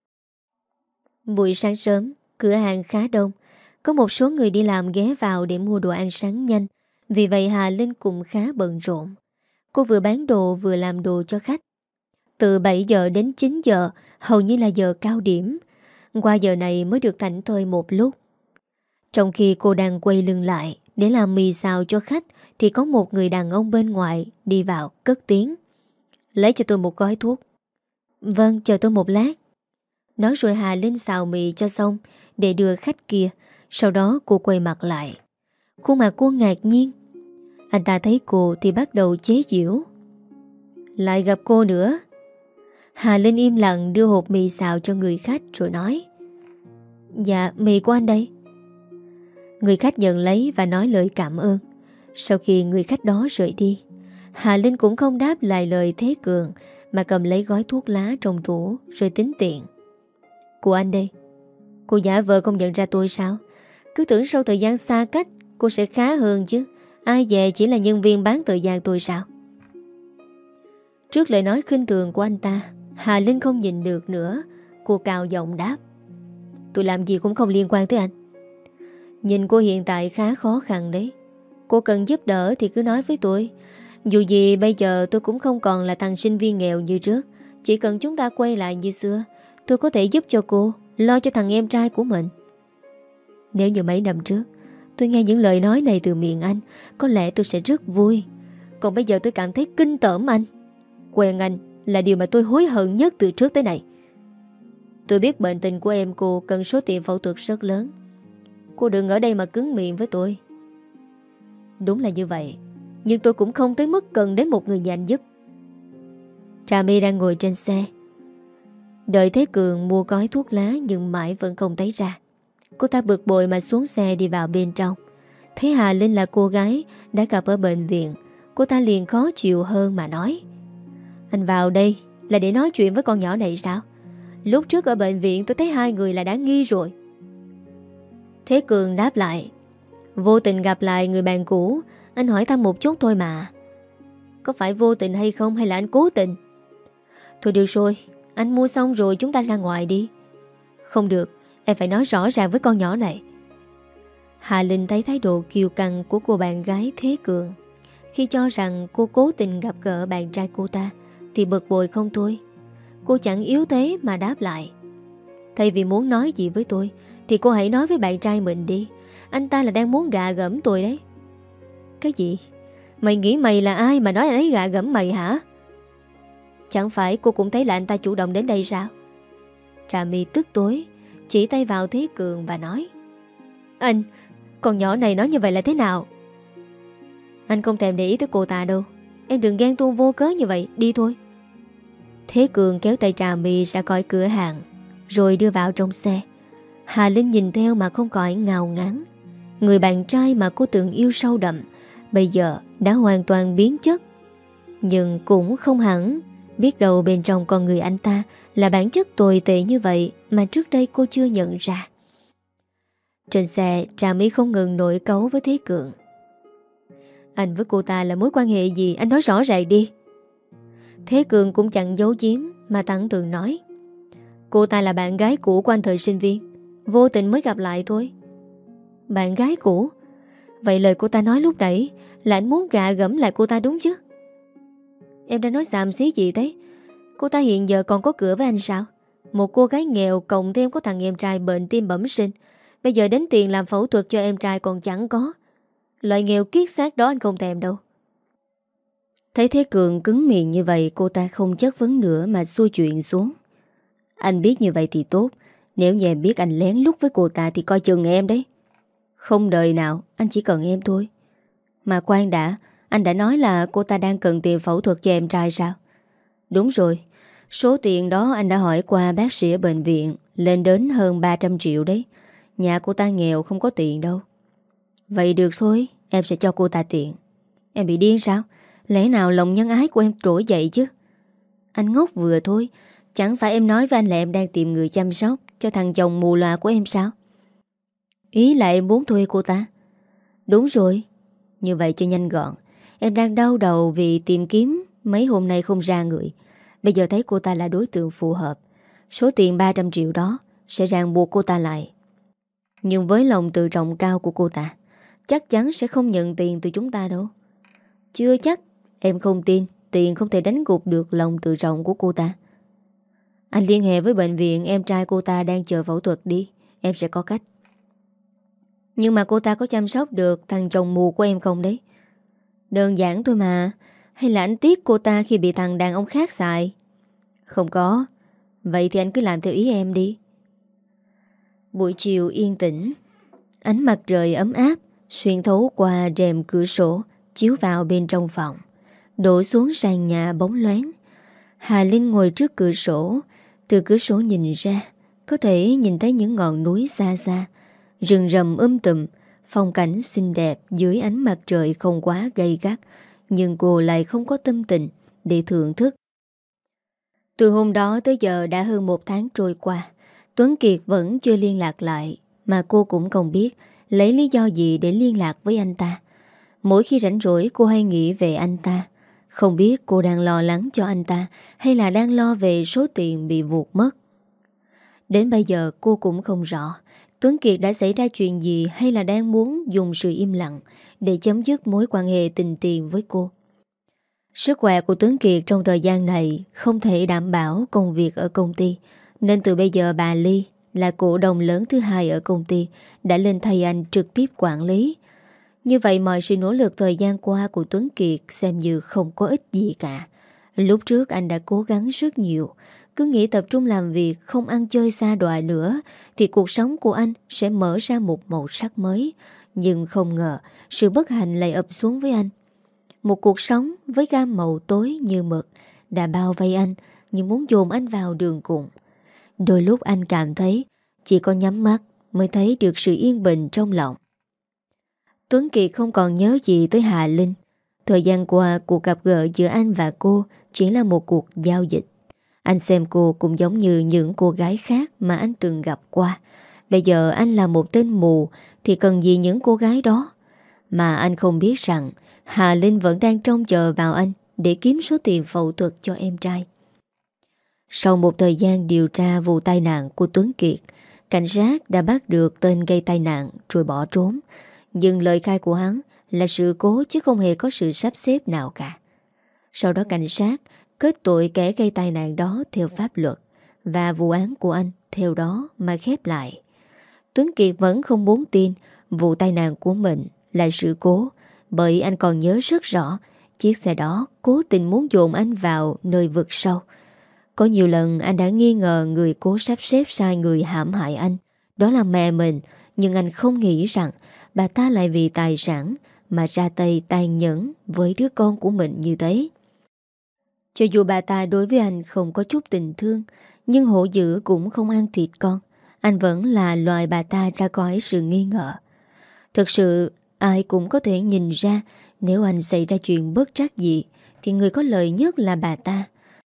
Buổi sáng sớm, cửa hàng khá đông. Có một số người đi làm ghé vào để mua đồ ăn sáng nhanh. Vì vậy Hà Linh cũng khá bận rộn. Cô vừa bán đồ vừa làm đồ cho khách. Từ 7 giờ đến 9 giờ, hầu như là giờ cao điểm. Qua giờ này mới được thảnh thơi một lúc. Trong khi cô đang quay lưng lại để làm mì xào cho khách, thì có một người đàn ông bên ngoài đi vào cất tiếng: Lấy cho tôi một gói thuốc. Vâng, chờ tôi một lát. Nói rồi Hà Linh xào mì cho xong để đưa khách kia. Sau đó cô quay mặt lại. Khuôn mặt cô ngạc nhiên. Anh ta thấy cô thì bắt đầu chế giễu: Lại gặp cô nữa. Hà Linh im lặng đưa hộp mì xào cho người khách rồi nói: Dạ, mì của anh đây. Người khách nhận lấy và nói lời cảm ơn. Sau khi người khách đó rời đi, Hà Linh cũng không đáp lại lời Thế Cường, mà cầm lấy gói thuốc lá trong tủ rồi tính tiền. Của anh đây. Cô giả vờ không nhận ra tôi sao? Cứ tưởng sau thời gian xa cách cô sẽ khá hơn chứ. Ai dè chỉ là nhân viên bán thời gian tôi sao? Trước lời nói khinh thường của anh ta, Hà Linh không nhìn được nữa. Cô cào giọng đáp: Tôi làm gì cũng không liên quan tới anh. Nhìn cô hiện tại khá khó khăn đấy. Cô cần giúp đỡ thì cứ nói với tôi. Dù gì bây giờ tôi cũng không còn là thằng sinh viên nghèo như trước. Chỉ cần chúng ta quay lại như xưa, tôi có thể giúp cho cô, lo cho thằng em trai của mình. Nếu như mấy năm trước tôi nghe những lời nói này từ miệng anh, có lẽ tôi sẽ rất vui. Còn bây giờ tôi cảm thấy kinh tởm anh. Quen anh là điều mà tôi hối hận nhất từ trước tới nay. Tôi biết bệnh tình của em cô cần số tiền phẫu thuật rất lớn. Cô đừng ở đây mà cứng miệng với tôi. Đúng là như vậy, nhưng tôi cũng không tới mức cần đến một người nhà anh giúp. Trà My đang ngồi trên xe, đợi Thế Cường mua gói thuốc lá nhưng mãi vẫn không thấy ra. Cô ta bực bội mà xuống xe đi vào bên trong. Thấy Hà Linh là cô gái đã gặp ở bệnh viện, cô ta liền khó chịu hơn mà nói: Anh vào đây là để nói chuyện với con nhỏ này sao? Lúc trước ở bệnh viện tôi thấy hai người là đã nghi rồi. Thế Cường đáp lại: Vô tình gặp lại người bạn cũ, anh hỏi thăm một chút thôi mà. Có phải vô tình hay không, hay là anh cố tình? Thôi được rồi, anh mua xong rồi chúng ta ra ngoài đi. Không được, em phải nói rõ ràng với con nhỏ này. Hà Linh thấy thái độ kiêu căng của cô bạn gái Thế Cường khi cho rằng cô cố tình gặp gỡ bạn trai cô ta thì bực bội không thôi. Cô chẳng yếu thế mà đáp lại: Thay vì muốn nói gì với tôi thì cô hãy nói với bạn trai mình đi. Anh ta là đang muốn gạ gẫm tôi đấy. Cái gì? Mày nghĩ mày là ai mà nói anh ấy gạ gẫm mày hả? Chẳng phải cô cũng thấy là anh ta chủ động đến đây sao? Trà My tức tối chỉ tay vào Thế Cường và nói: Anh, con nhỏ này nói như vậy là thế nào? Anh không thèm để ý tới cô ta đâu. Em đừng ghen tuông vô cớ như vậy, đi thôi. Thế Cường kéo tay Trà My ra khỏi cửa hàng rồi đưa vào trong xe. Hà Linh nhìn theo mà không khỏi ngao ngán. Người bạn trai mà cô từng yêu sâu đậm bây giờ đã hoàn toàn biến chất. Nhưng cũng không hẳn. Biết đâu bên trong con người anh ta là bản chất tồi tệ như vậy mà trước đây cô chưa nhận ra. Trên xe, Trà My không ngừng nổi cáu với Thế Cường: Anh với cô ta là mối quan hệ gì? Anh nói rõ ràng đi. Thế Cường cũng chẳng giấu giếm mà thẳng thừng nói: Cô ta là bạn gái cũ của anh thời sinh viên, vô tình mới gặp lại thôi. Bạn gái cũ? Vậy lời cô ta nói lúc nãy là anh muốn gạ gẫm lại cô ta đúng chứ? Em đã nói xàm xí gì thế? Cô ta hiện giờ còn có cửa với anh sao? Một cô gái nghèo cộng thêm có thằng em trai bệnh tim bẩm sinh, bây giờ đến tiền làm phẫu thuật cho em trai còn chẳng có. Loại nghèo kiết xác đó anh không thèm đâu. Thấy Thế Cường cứng miệng như vậy, cô ta không chất vấn nữa mà xuôi chuyện xuống: Anh biết như vậy thì tốt. Nếu như em biết anh lén lút với cô ta thì coi chừng em đấy. Không đời nào, anh chỉ cần em thôi. Mà khoan đã, anh đã nói là cô ta đang cần tiền phẫu thuật cho em trai sao? Đúng rồi, số tiền đó anh đã hỏi qua bác sĩ ở bệnh viện, lên đến hơn 300 triệu đấy. Nhà cô ta nghèo không có tiền đâu. Vậy được thôi, em sẽ cho cô ta tiền. Em bị điên sao? Lẽ nào lòng nhân ái của em trỗi dậy chứ? Anh ngốc vừa thôi. Chẳng phải em nói với anh là em đang tìm người chăm sóc cho thằng chồng mù lòa của em sao? Ý là em muốn thuê cô ta? Đúng rồi. Như vậy cho nhanh gọn. Em đang đau đầu vì tìm kiếm mấy hôm nay không ra người. Bây giờ thấy cô ta là đối tượng phù hợp. Số tiền 300 triệu đó sẽ ràng buộc cô ta lại. Nhưng với lòng tự trọng cao của cô ta, chắc chắn sẽ không nhận tiền từ chúng ta đâu. Chưa chắc. Em không tin tiền không thể đánh gục được lòng tự trọng của cô ta. Anh liên hệ với bệnh viện em trai cô ta đang chờ phẫu thuật đi. Em sẽ có cách. Nhưng mà cô ta có chăm sóc được thằng chồng mù của em không đấy? Đơn giản thôi mà. Hay là anh tiếc cô ta khi bị thằng đàn ông khác xài? Không có. Vậy thì anh cứ làm theo ý em đi. Buổi chiều yên tĩnh. Ánh mặt trời ấm áp xuyên thấu qua rèm cửa sổ, chiếu vào bên trong phòng, đổ xuống sàn nhà bóng loáng. Hà Linh ngồi trước cửa sổ. Từ cửa sổ nhìn ra, có thể nhìn thấy những ngọn núi xa xa, rừng rậm tùm, phong cảnh xinh đẹp dưới ánh mặt trời không quá gay gắt. Nhưng cô lại không có tâm tình để thưởng thức. Từ hôm đó tới giờ đã hơn 1 tháng trôi qua. Tuấn Kiệt vẫn chưa liên lạc lại, mà cô cũng không biết lấy lý do gì để liên lạc với anh ta. Mỗi khi rảnh rỗi cô hay nghĩ về anh ta. Không biết cô đang lo lắng cho anh ta hay là đang lo về số tiền bị vụt mất. Đến bây giờ cô cũng không rõ Tuấn Kiệt đã xảy ra chuyện gì hay là đang muốn dùng sự im lặng để chấm dứt mối quan hệ tình tiền với cô. Sức khỏe của Tuấn Kiệt trong thời gian này không thể đảm bảo công việc ở công ty, nên từ bây giờ bà Ly là cổ đông lớn thứ hai ở công ty đã lên thay anh trực tiếp quản lý. Như vậy mọi sự nỗ lực thời gian qua của Tuấn Kiệt xem như không có ích gì cả. Lúc trước anh đã cố gắng rất nhiều, cứ nghĩ tập trung làm việc, không ăn chơi xa đọa nữa thì cuộc sống của anh sẽ mở ra một màu sắc mới. Nhưng không ngờ sự bất hạnh lại ập xuống với anh. Một cuộc sống với gam màu tối như mực đã bao vây anh, nhưng muốn dồn anh vào đường cùng. Đôi lúc anh cảm thấy chỉ có nhắm mắt mới thấy được sự yên bình trong lòng. Tuấn Kiệt không còn nhớ gì tới Hà Linh. Thời gian qua, cuộc gặp gỡ giữa anh và cô chỉ là một cuộc giao dịch. Anh xem cô cũng giống như những cô gái khác mà anh từng gặp qua. Bây giờ anh là một tên mù thì cần gì những cô gái đó. Mà anh không biết rằng Hà Linh vẫn đang trông chờ vào anh để kiếm số tiền phẫu thuật cho em trai. Sau một thời gian điều tra vụ tai nạn của Tuấn Kiệt, cảnh sát đã bắt được tên gây tai nạn rồi bỏ trốn. Nhưng lời khai của hắn là sự cố chứ không hề có sự sắp xếp nào cả. Sau đó cảnh sát kết tội kẻ gây tai nạn đó theo pháp luật, và vụ án của anh theo đó mà khép lại. Tuấn Kiệt vẫn không muốn tin vụ tai nạn của mình là sự cố, bởi anh còn nhớ rất rõ chiếc xe đó cố tình muốn dồn anh vào nơi vực sâu. Có nhiều lần anh đã nghi ngờ người cố sắp xếp sai người hãm hại anh, đó là mẹ mình. Nhưng anh không nghĩ rằng bà ta lại vì tài sản mà ra tay tàn nhẫn với đứa con của mình như thế. Cho dù bà ta đối với anh không có chút tình thương, nhưng hổ dữ cũng không ăn thịt con. Anh vẫn là loại bà ta ra khỏi sự nghi ngờ. Thực sự ai cũng có thể nhìn ra, nếu anh xảy ra chuyện bất trắc gì thì người có lợi nhất là bà ta.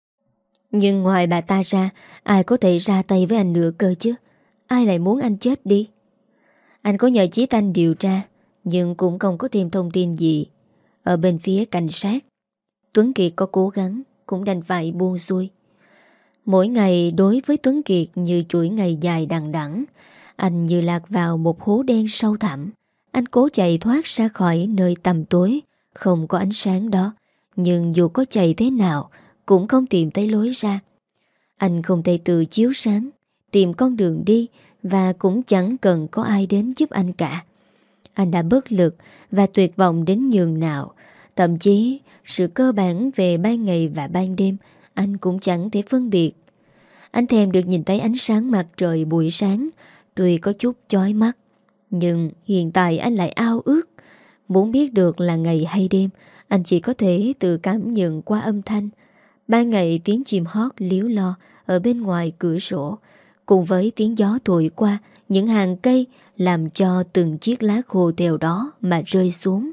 Nhưng ngoài bà ta ra, ai có thể ra tay với anh nữa cơ chứ? Ai lại muốn anh chết đi? Anh có nhờ Chí Thanh điều tra, nhưng cũng không có thêm thông tin gì. Ở bên phía cảnh sát, Tuấn Kiệt có cố gắng cũng đành phải buông xuôi. Mỗi ngày đối với Tuấn Kiệt như chuỗi ngày dài đằng đẵng. Anh như lạc vào một hố đen sâu thẳm. Anh cố chạy thoát ra khỏi nơi tăm tối không có ánh sáng đó, nhưng dù có chạy thế nào cũng không tìm thấy lối ra. Anh không thể tự chiếu sáng tìm con đường đi, và cũng chẳng cần có ai đến giúp anh cả. Anh đã bất lực và tuyệt vọng đến nhường nào. Thậm chí sự cơ bản về ban ngày và ban đêm anh cũng chẳng thể phân biệt. Anh thèm được nhìn thấy ánh sáng mặt trời buổi sáng, tuy có chút chói mắt, nhưng hiện tại anh lại ao ước. Muốn biết được là ngày hay đêm, anh chỉ có thể tự cảm nhận qua âm thanh. Ban ngày tiếng chim hót líu lo ở bên ngoài cửa sổ, cùng với tiếng gió thổi qua những hàng cây, làm cho từng chiếc lá khô theo đó mà rơi xuống.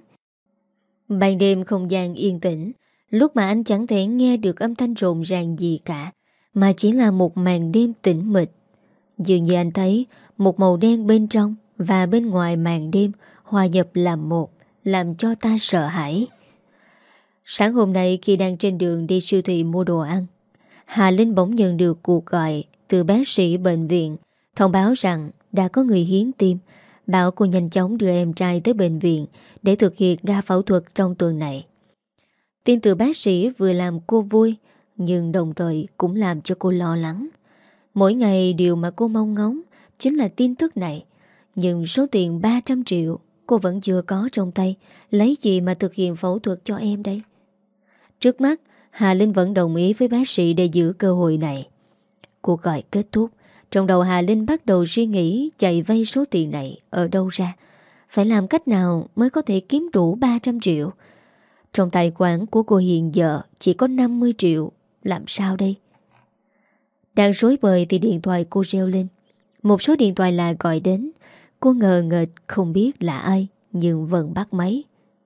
Ban đêm không gian yên tĩnh, lúc mà anh chẳng thể nghe được âm thanh rộn ràng gì cả. mà chỉ là một màn đêm tĩnh mịch. Dường như anh thấy một màu đen bên trong và bên ngoài màn đêm hòa nhập làm một, làm cho ta sợ hãi. Sáng hôm nay khi đang trên đường đi siêu thị mua đồ ăn, Hà Linh bỗng nhận được cuộc gọi từ bác sĩ bệnh viện, thông báo rằng đã có người hiến tim, bảo cô nhanh chóng đưa em trai tới bệnh viện để thực hiện ca phẫu thuật trong tuần này. Tin từ bác sĩ vừa làm cô vui, nhưng đồng thời cũng làm cho cô lo lắng. Mỗi ngày điều mà cô mong ngóng chính là tin tức này. Nhưng số tiền 300 triệu cô vẫn chưa có trong tay, lấy gì mà thực hiện phẫu thuật cho em đây? Trước mắt, Hà Linh vẫn đồng ý với bác sĩ để giữ cơ hội này. Cuộc gọi kết thúc, trong đầu Hà Linh bắt đầu suy nghĩ chạy vay số tiền này ở đâu ra. Phải làm cách nào mới có thể kiếm đủ 300 triệu? Trong tài khoản của cô hiện giờ chỉ có 50 triệu, làm sao đây? Đang rối bời thì điện thoại cô reo lên. Một số điện thoại lạ gọi đến. Cô ngờ ngợt không biết là ai, nhưng vẫn bắt máy.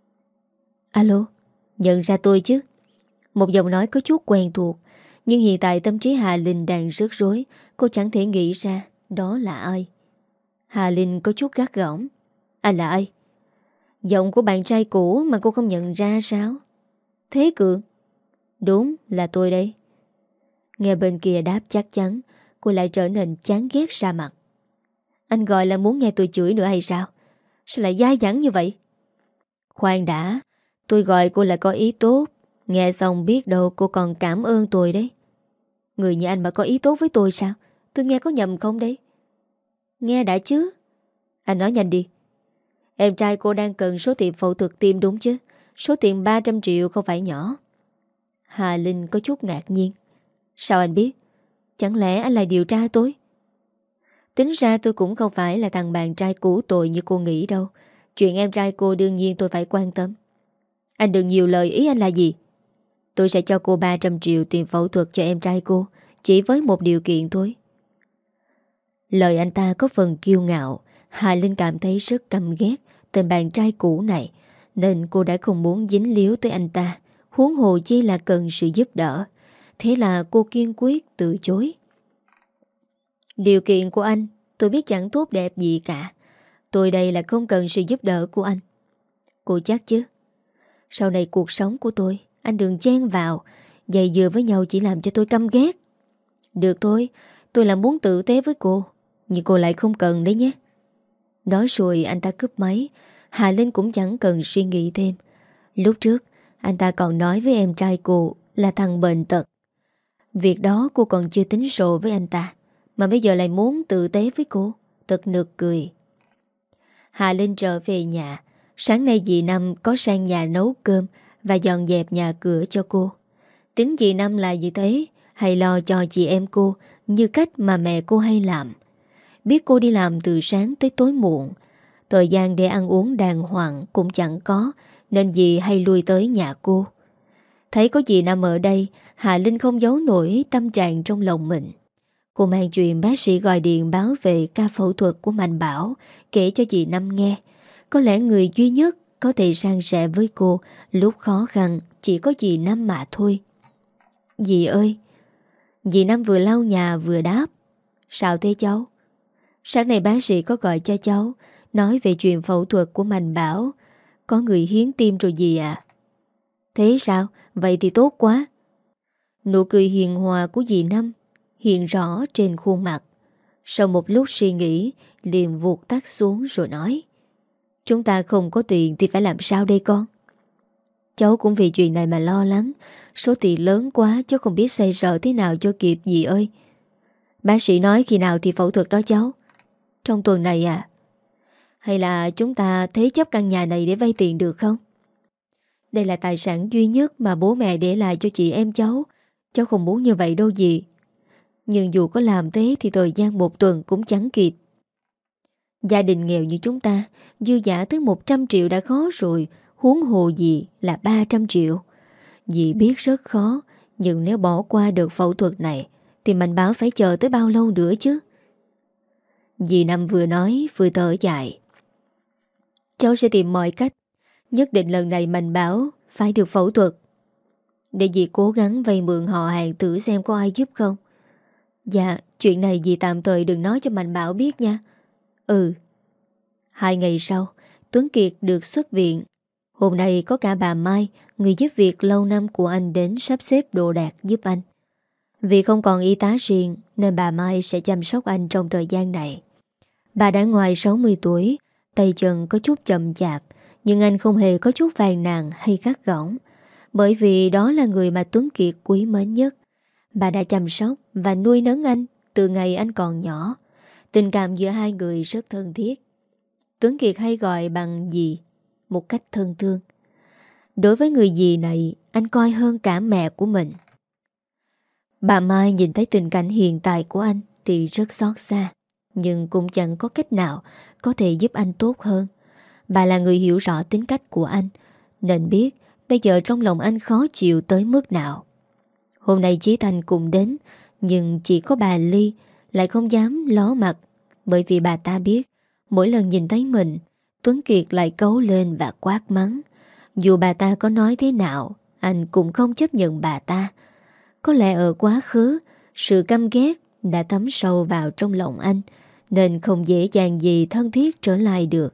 Alo, nhận ra tôi chứ? Một giọng nói có chút quen thuộc. Nhưng hiện tại tâm trí Hà Linh đang rất rối. Cô chẳng thể nghĩ ra đó là ai. Hà Linh có chút gắt gỏng. Anh là ai? Giọng của bạn trai cũ mà cô không nhận ra sao? Thế Cường? Đúng là tôi đây. Nghe bên kia đáp chắc chắn, cô lại trở nên chán ghét ra mặt. Anh gọi là muốn nghe tôi chửi nữa hay sao? Sao lại dai dẳng như vậy? Khoan đã, tôi gọi cô là có ý tốt. Nghe xong biết đâu cô còn cảm ơn tôi đấy. Người như anh mà có ý tốt với tôi sao? Tôi nghe có nhầm không đấy? Nghe đã chứ. Anh nói nhanh đi. Em trai cô đang cần số tiền phẫu thuật tim đúng chứ? Số tiền 300 triệu không phải nhỏ. Hà Linh có chút ngạc nhiên. Sao anh biết? Chẳng lẽ anh lại điều tra tôi? Tính ra tôi cũng không phải là thằng bạn trai cũ tội như cô nghĩ đâu. Chuyện em trai cô đương nhiên tôi phải quan tâm. Anh đừng nhiều lời, ý anh là gì? Tôi sẽ cho cô 300 triệu tiền phẫu thuật cho em trai cô, chỉ với một điều kiện thôi. Lời anh ta có phần kiêu ngạo. Hà Linh cảm thấy rất căm ghét tên bạn trai cũ này, nên cô đã không muốn dính líu tới anh ta, huống hồ chi là cần sự giúp đỡ. Thế là cô kiên quyết từ chối. Điều kiện của anh tôi biết chẳng tốt đẹp gì cả. Tôi đây là không cần sự giúp đỡ của anh. Cô chắc chứ? Sau này cuộc sống của tôi, anh đừng chen vào. Dày dừa với nhau chỉ làm cho tôi căm ghét. Được thôi, tôi là muốn tử tế với cô, nhưng cô lại không cần đấy nhé. Nói rồi anh ta cúp máy. Hà Linh cũng chẳng cần suy nghĩ thêm. Lúc trước anh ta còn nói với em trai cô là thằng bệnh tật. Việc đó cô còn chưa tính sổ với anh ta, mà bây giờ lại muốn tử tế với cô. Thật nực cười. Hà Linh trở về nhà. Sáng nay dì Năm có sang nhà nấu cơm và dọn dẹp nhà cửa cho cô. Tính dì Năm là gì thế? Hay lo cho chị em cô như cách mà mẹ cô hay làm. Biết cô đi làm từ sáng tới tối muộn, thời gian để ăn uống đàng hoàng cũng chẳng có, nên dì hay lui tới nhà cô. Thấy có dì Năm ở đây, Hà Linh không giấu nổi tâm trạng trong lòng mình. Cô mang chuyện bác sĩ gọi điện báo về ca phẫu thuật của Mạnh Bảo, kể cho dì Năm nghe. Có lẽ người duy nhất có thể san sẻ với cô lúc khó khăn chỉ có dì Năm mà thôi. Dì ơi! Dì Năm vừa lau nhà vừa đáp. Sao thế cháu? Sáng nay bác sĩ có gọi cho cháu, nói về chuyện phẫu thuật của Mạnh Bảo. Có người hiến tim rồi dì ạ. Thế sao? Vậy thì tốt quá. Nụ cười hiền hòa của dì Năm hiện rõ trên khuôn mặt. Sau một lúc suy nghĩ, liền vụt tắt xuống rồi nói. Chúng ta không có tiền thì phải làm sao đây con? Cháu cũng vì chuyện này mà lo lắng. Số tiền lớn quá cháu không biết xoay sở thế nào cho kịp dì ơi. Bác sĩ nói khi nào thì phẫu thuật đó cháu? Trong tuần này à? Hay là chúng ta thế chấp căn nhà này để vay tiền được không? Đây là tài sản duy nhất mà bố mẹ để lại cho chị em cháu. Cháu không muốn như vậy đâu dì. Nhưng dù có làm thế thì thời gian một tuần cũng chẳng kịp. Gia đình nghèo như chúng ta, dư giả tới 100 triệu đã khó rồi, huống hồ gì là 300 triệu. Dì biết rất khó, nhưng nếu bỏ qua được phẫu thuật này thì Mạnh Bảo phải chờ tới bao lâu nữa chứ? Dì Năm vừa nói vừa thở dài. Cháu sẽ tìm mọi cách, nhất định lần này Mạnh Bảo phải được phẫu thuật. Để dì cố gắng vay mượn họ hàng thử xem có ai giúp không. Dạ, chuyện này dì tạm thời đừng nói cho Mạnh Bảo biết nha. Ừ. 2 ngày sau, Tuấn Kiệt được xuất viện. Hôm nay có cả bà Mai, người giúp việc lâu năm của anh đến sắp xếp đồ đạc giúp anh. Vì không còn y tá riêng nên bà Mai sẽ chăm sóc anh trong thời gian này. Bà đã ngoài 60 tuổi, tay chân có chút chậm chạp, nhưng anh không hề có chút phàn nàn hay gắt gỏng, bởi vì đó là người mà Tuấn Kiệt quý mến nhất. Bà đã chăm sóc và nuôi nấng anh từ ngày anh còn nhỏ. Tình cảm giữa hai người rất thân thiết. Tuấn Kiệt hay gọi bằng dì một cách thân thương. Đối với người dì này, anh coi hơn cả mẹ của mình. Bà Mai nhìn thấy tình cảnh hiện tại của anh thì rất xót xa, nhưng cũng chẳng có cách nào có thể giúp anh tốt hơn. Bà là người hiểu rõ tính cách của anh, nên biết bây giờ trong lòng anh khó chịu tới mức nào. Hôm nay Chí Thanh cùng đến, nhưng chỉ có bà Ly lại không dám ló mặt, bởi vì bà ta biết mỗi lần nhìn thấy mình, Tuấn Kiệt lại cấu lên và quát mắng. Dù bà ta có nói thế nào, anh cũng không chấp nhận bà ta. Có lẽ ở quá khứ, sự căm ghét đã thấm sâu vào trong lòng anh, nên không dễ dàng gì thân thiết trở lại được.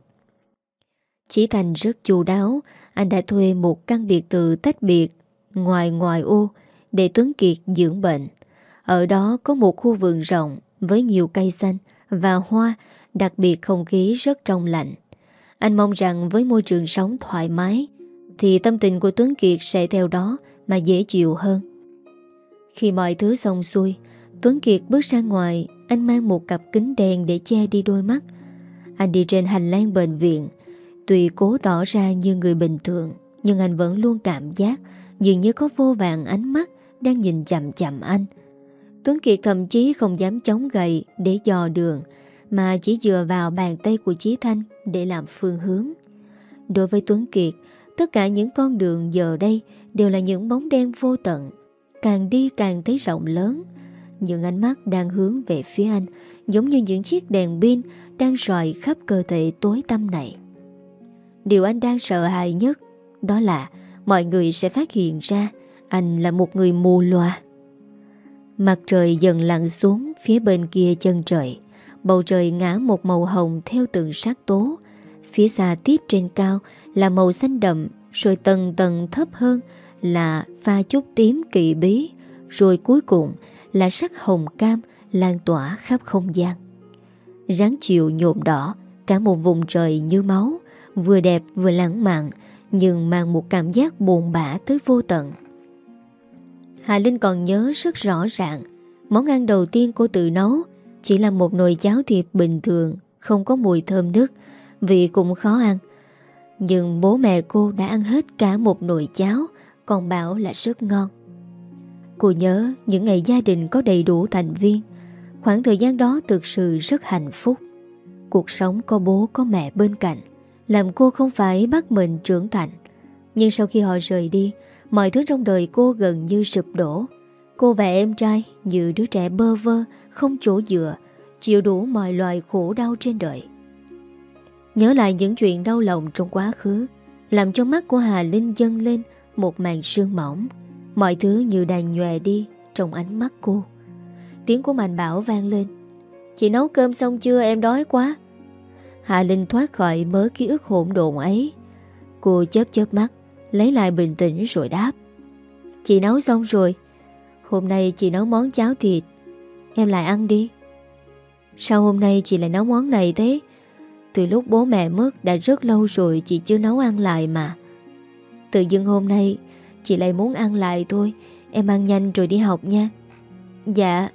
Chí Thành rất chu đáo, anh đã thuê một căn biệt thự tách biệt ngoài ngoại ô để Tuấn Kiệt dưỡng bệnh. Ở đó có một khu vườn rộng với nhiều cây xanh và hoa, đặc biệt không khí rất trong lành. Anh mong rằng với môi trường sống thoải mái thì tâm tình của Tuấn Kiệt sẽ theo đó mà dễ chịu hơn. Khi mọi thứ xong xuôi, Tuấn Kiệt bước ra ngoài. Anh mang một cặp kính đen để che đi đôi mắt. Anh đi trên hành lang bệnh viện. Tuy cố tỏ ra như người bình thường, nhưng anh vẫn luôn cảm giác dường như có vô vàn ánh mắt đang nhìn chằm chằm anh. Tuấn Kiệt thậm chí không dám chống gậy để dò đường, mà chỉ dựa vào bàn tay của Chí Thanh để làm phương hướng. Đối với Tuấn Kiệt, tất cả những con đường giờ đây đều là những bóng đen vô tận. Càng đi càng thấy rộng lớn. Những ánh mắt đang hướng về phía anh, giống như những chiếc đèn pin đang rọi khắp cơ thể tối tăm này. Điều anh đang sợ hãi nhất đó là mọi người sẽ phát hiện ra anh là một người mù loà. Mặt trời dần lặn xuống phía bên kia chân trời. Bầu trời ngả một màu hồng theo từng sắc tố. Phía xa tít trên cao là màu xanh đậm, rồi tầng tầng thấp hơn là pha chút tím kỳ bí, rồi cuối cùng là sắc hồng cam lan tỏa khắp không gian. Ráng chiều nhuộm đỏ cả một vùng trời như máu, vừa đẹp vừa lãng mạn, nhưng mang một cảm giác buồn bã tới vô tận. Hà Linh còn nhớ rất rõ ràng, món ăn đầu tiên cô tự nấu chỉ là một nồi cháo thịt bình thường, không có mùi thơm nức, vị cũng khó ăn. Nhưng bố mẹ cô đã ăn hết cả một nồi cháo, còn bảo là rất ngon. Cô nhớ những ngày gia đình có đầy đủ thành viên, khoảng thời gian đó thực sự rất hạnh phúc. Cuộc sống có bố có mẹ bên cạnh làm cô không phải bắt mình trưởng thành. Nhưng sau khi họ rời đi, mọi thứ trong đời cô gần như sụp đổ. Cô và em trai như đứa trẻ bơ vơ, không chỗ dựa, chịu đủ mọi loại khổ đau trên đời. Nhớ lại những chuyện đau lòng trong quá khứ, làm cho mắt của Hà Linh dâng lên một màn sương mỏng. Mọi thứ như đang nhòe đi trong ánh mắt cô. Tiếng của Mạnh Bảo vang lên: "Chị nấu cơm xong chưa, em đói quá." Hà Linh thoát khỏi mớ ký ức hỗn độn ấy. Cô chớp chớp mắt, lấy lại bình tĩnh rồi đáp: "Chị nấu xong rồi. Hôm nay chị nấu món cháo thịt, em lại ăn đi." "Sao hôm nay chị lại nấu món này thế? Từ lúc bố mẹ mất đã rất lâu rồi chị chưa nấu ăn lại mà." "Tự dưng hôm nay chị lại muốn ăn lại thôi. Em ăn nhanh rồi đi học nha." "Dạ."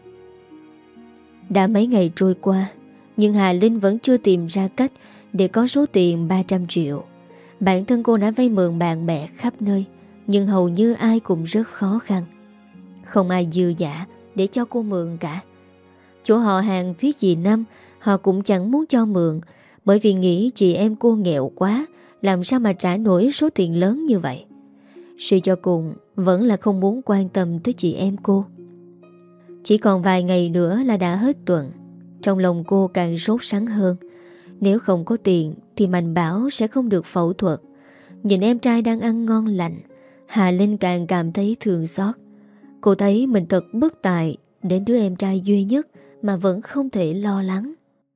Đã mấy ngày trôi qua, nhưng Hà Linh vẫn chưa tìm ra cách để có số tiền 300 triệu. Bản thân cô đã vay mượn bạn bè khắp nơi, nhưng hầu như ai cũng rất khó khăn. Không ai dư dả để cho cô mượn cả. Chỗ họ hàng phía dì Năm, họ cũng chẳng muốn cho mượn, bởi vì nghĩ chị em cô nghèo quá, làm sao mà trả nổi số tiền lớn như vậy. Suy cho cùng vẫn là không muốn quan tâm tới chị em cô. Chỉ còn vài ngày nữa là đã hết tuần. Trong lòng cô càng sốt sắng hơn. Nếu không có tiền thì Mạnh Bảo sẽ không được phẫu thuật. Nhìn em trai đang ăn ngon lành, Hà Linh càng cảm thấy thương xót. Cô thấy mình thật bất tài đến đứa em trai duy nhất mà vẫn không thể lo lắng.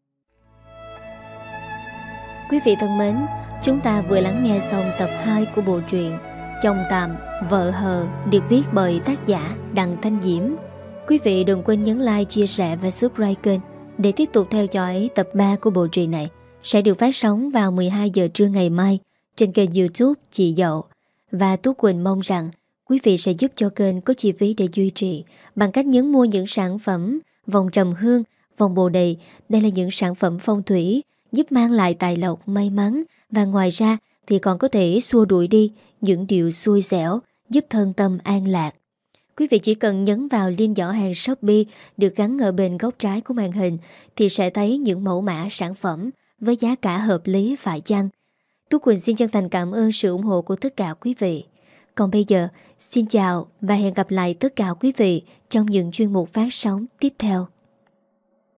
Quý vị thân mến, chúng ta vừa lắng nghe xong tập 2 của bộ truyện Chồng Tạm Vợ Hờ được viết bởi tác giả Đặng Thanh Diễm. Quý vị đừng quên nhấn like, chia sẻ và subscribe kênh để tiếp tục theo dõi tập 3 của bộ truyện này sẽ được phát sóng vào 12 giờ trưa ngày mai trên kênh YouTube Chị Dậu. Và Tú Quỳnh mong rằng quý vị sẽ giúp cho kênh có chi phí để duy trì bằng cách nhấn mua những sản phẩm vòng trầm hương, vòng bồ đề. Đây là những sản phẩm phong thủy giúp mang lại tài lộc, may mắn, và ngoài ra thì còn có thể xua đuổi đi những điều xui xẻo, giúp thân tâm an lạc. Quý vị chỉ cần nhấn vào link giỏ hàng Shopee được gắn ở bên góc trái của màn hình thì sẽ thấy những mẫu mã sản phẩm với giá cả hợp lý phải chăng. Tú Quỳnh xin chân thành cảm ơn sự ủng hộ của tất cả quý vị. Còn bây giờ, xin chào và hẹn gặp lại tất cả quý vị trong những chuyên mục phát sóng tiếp theo.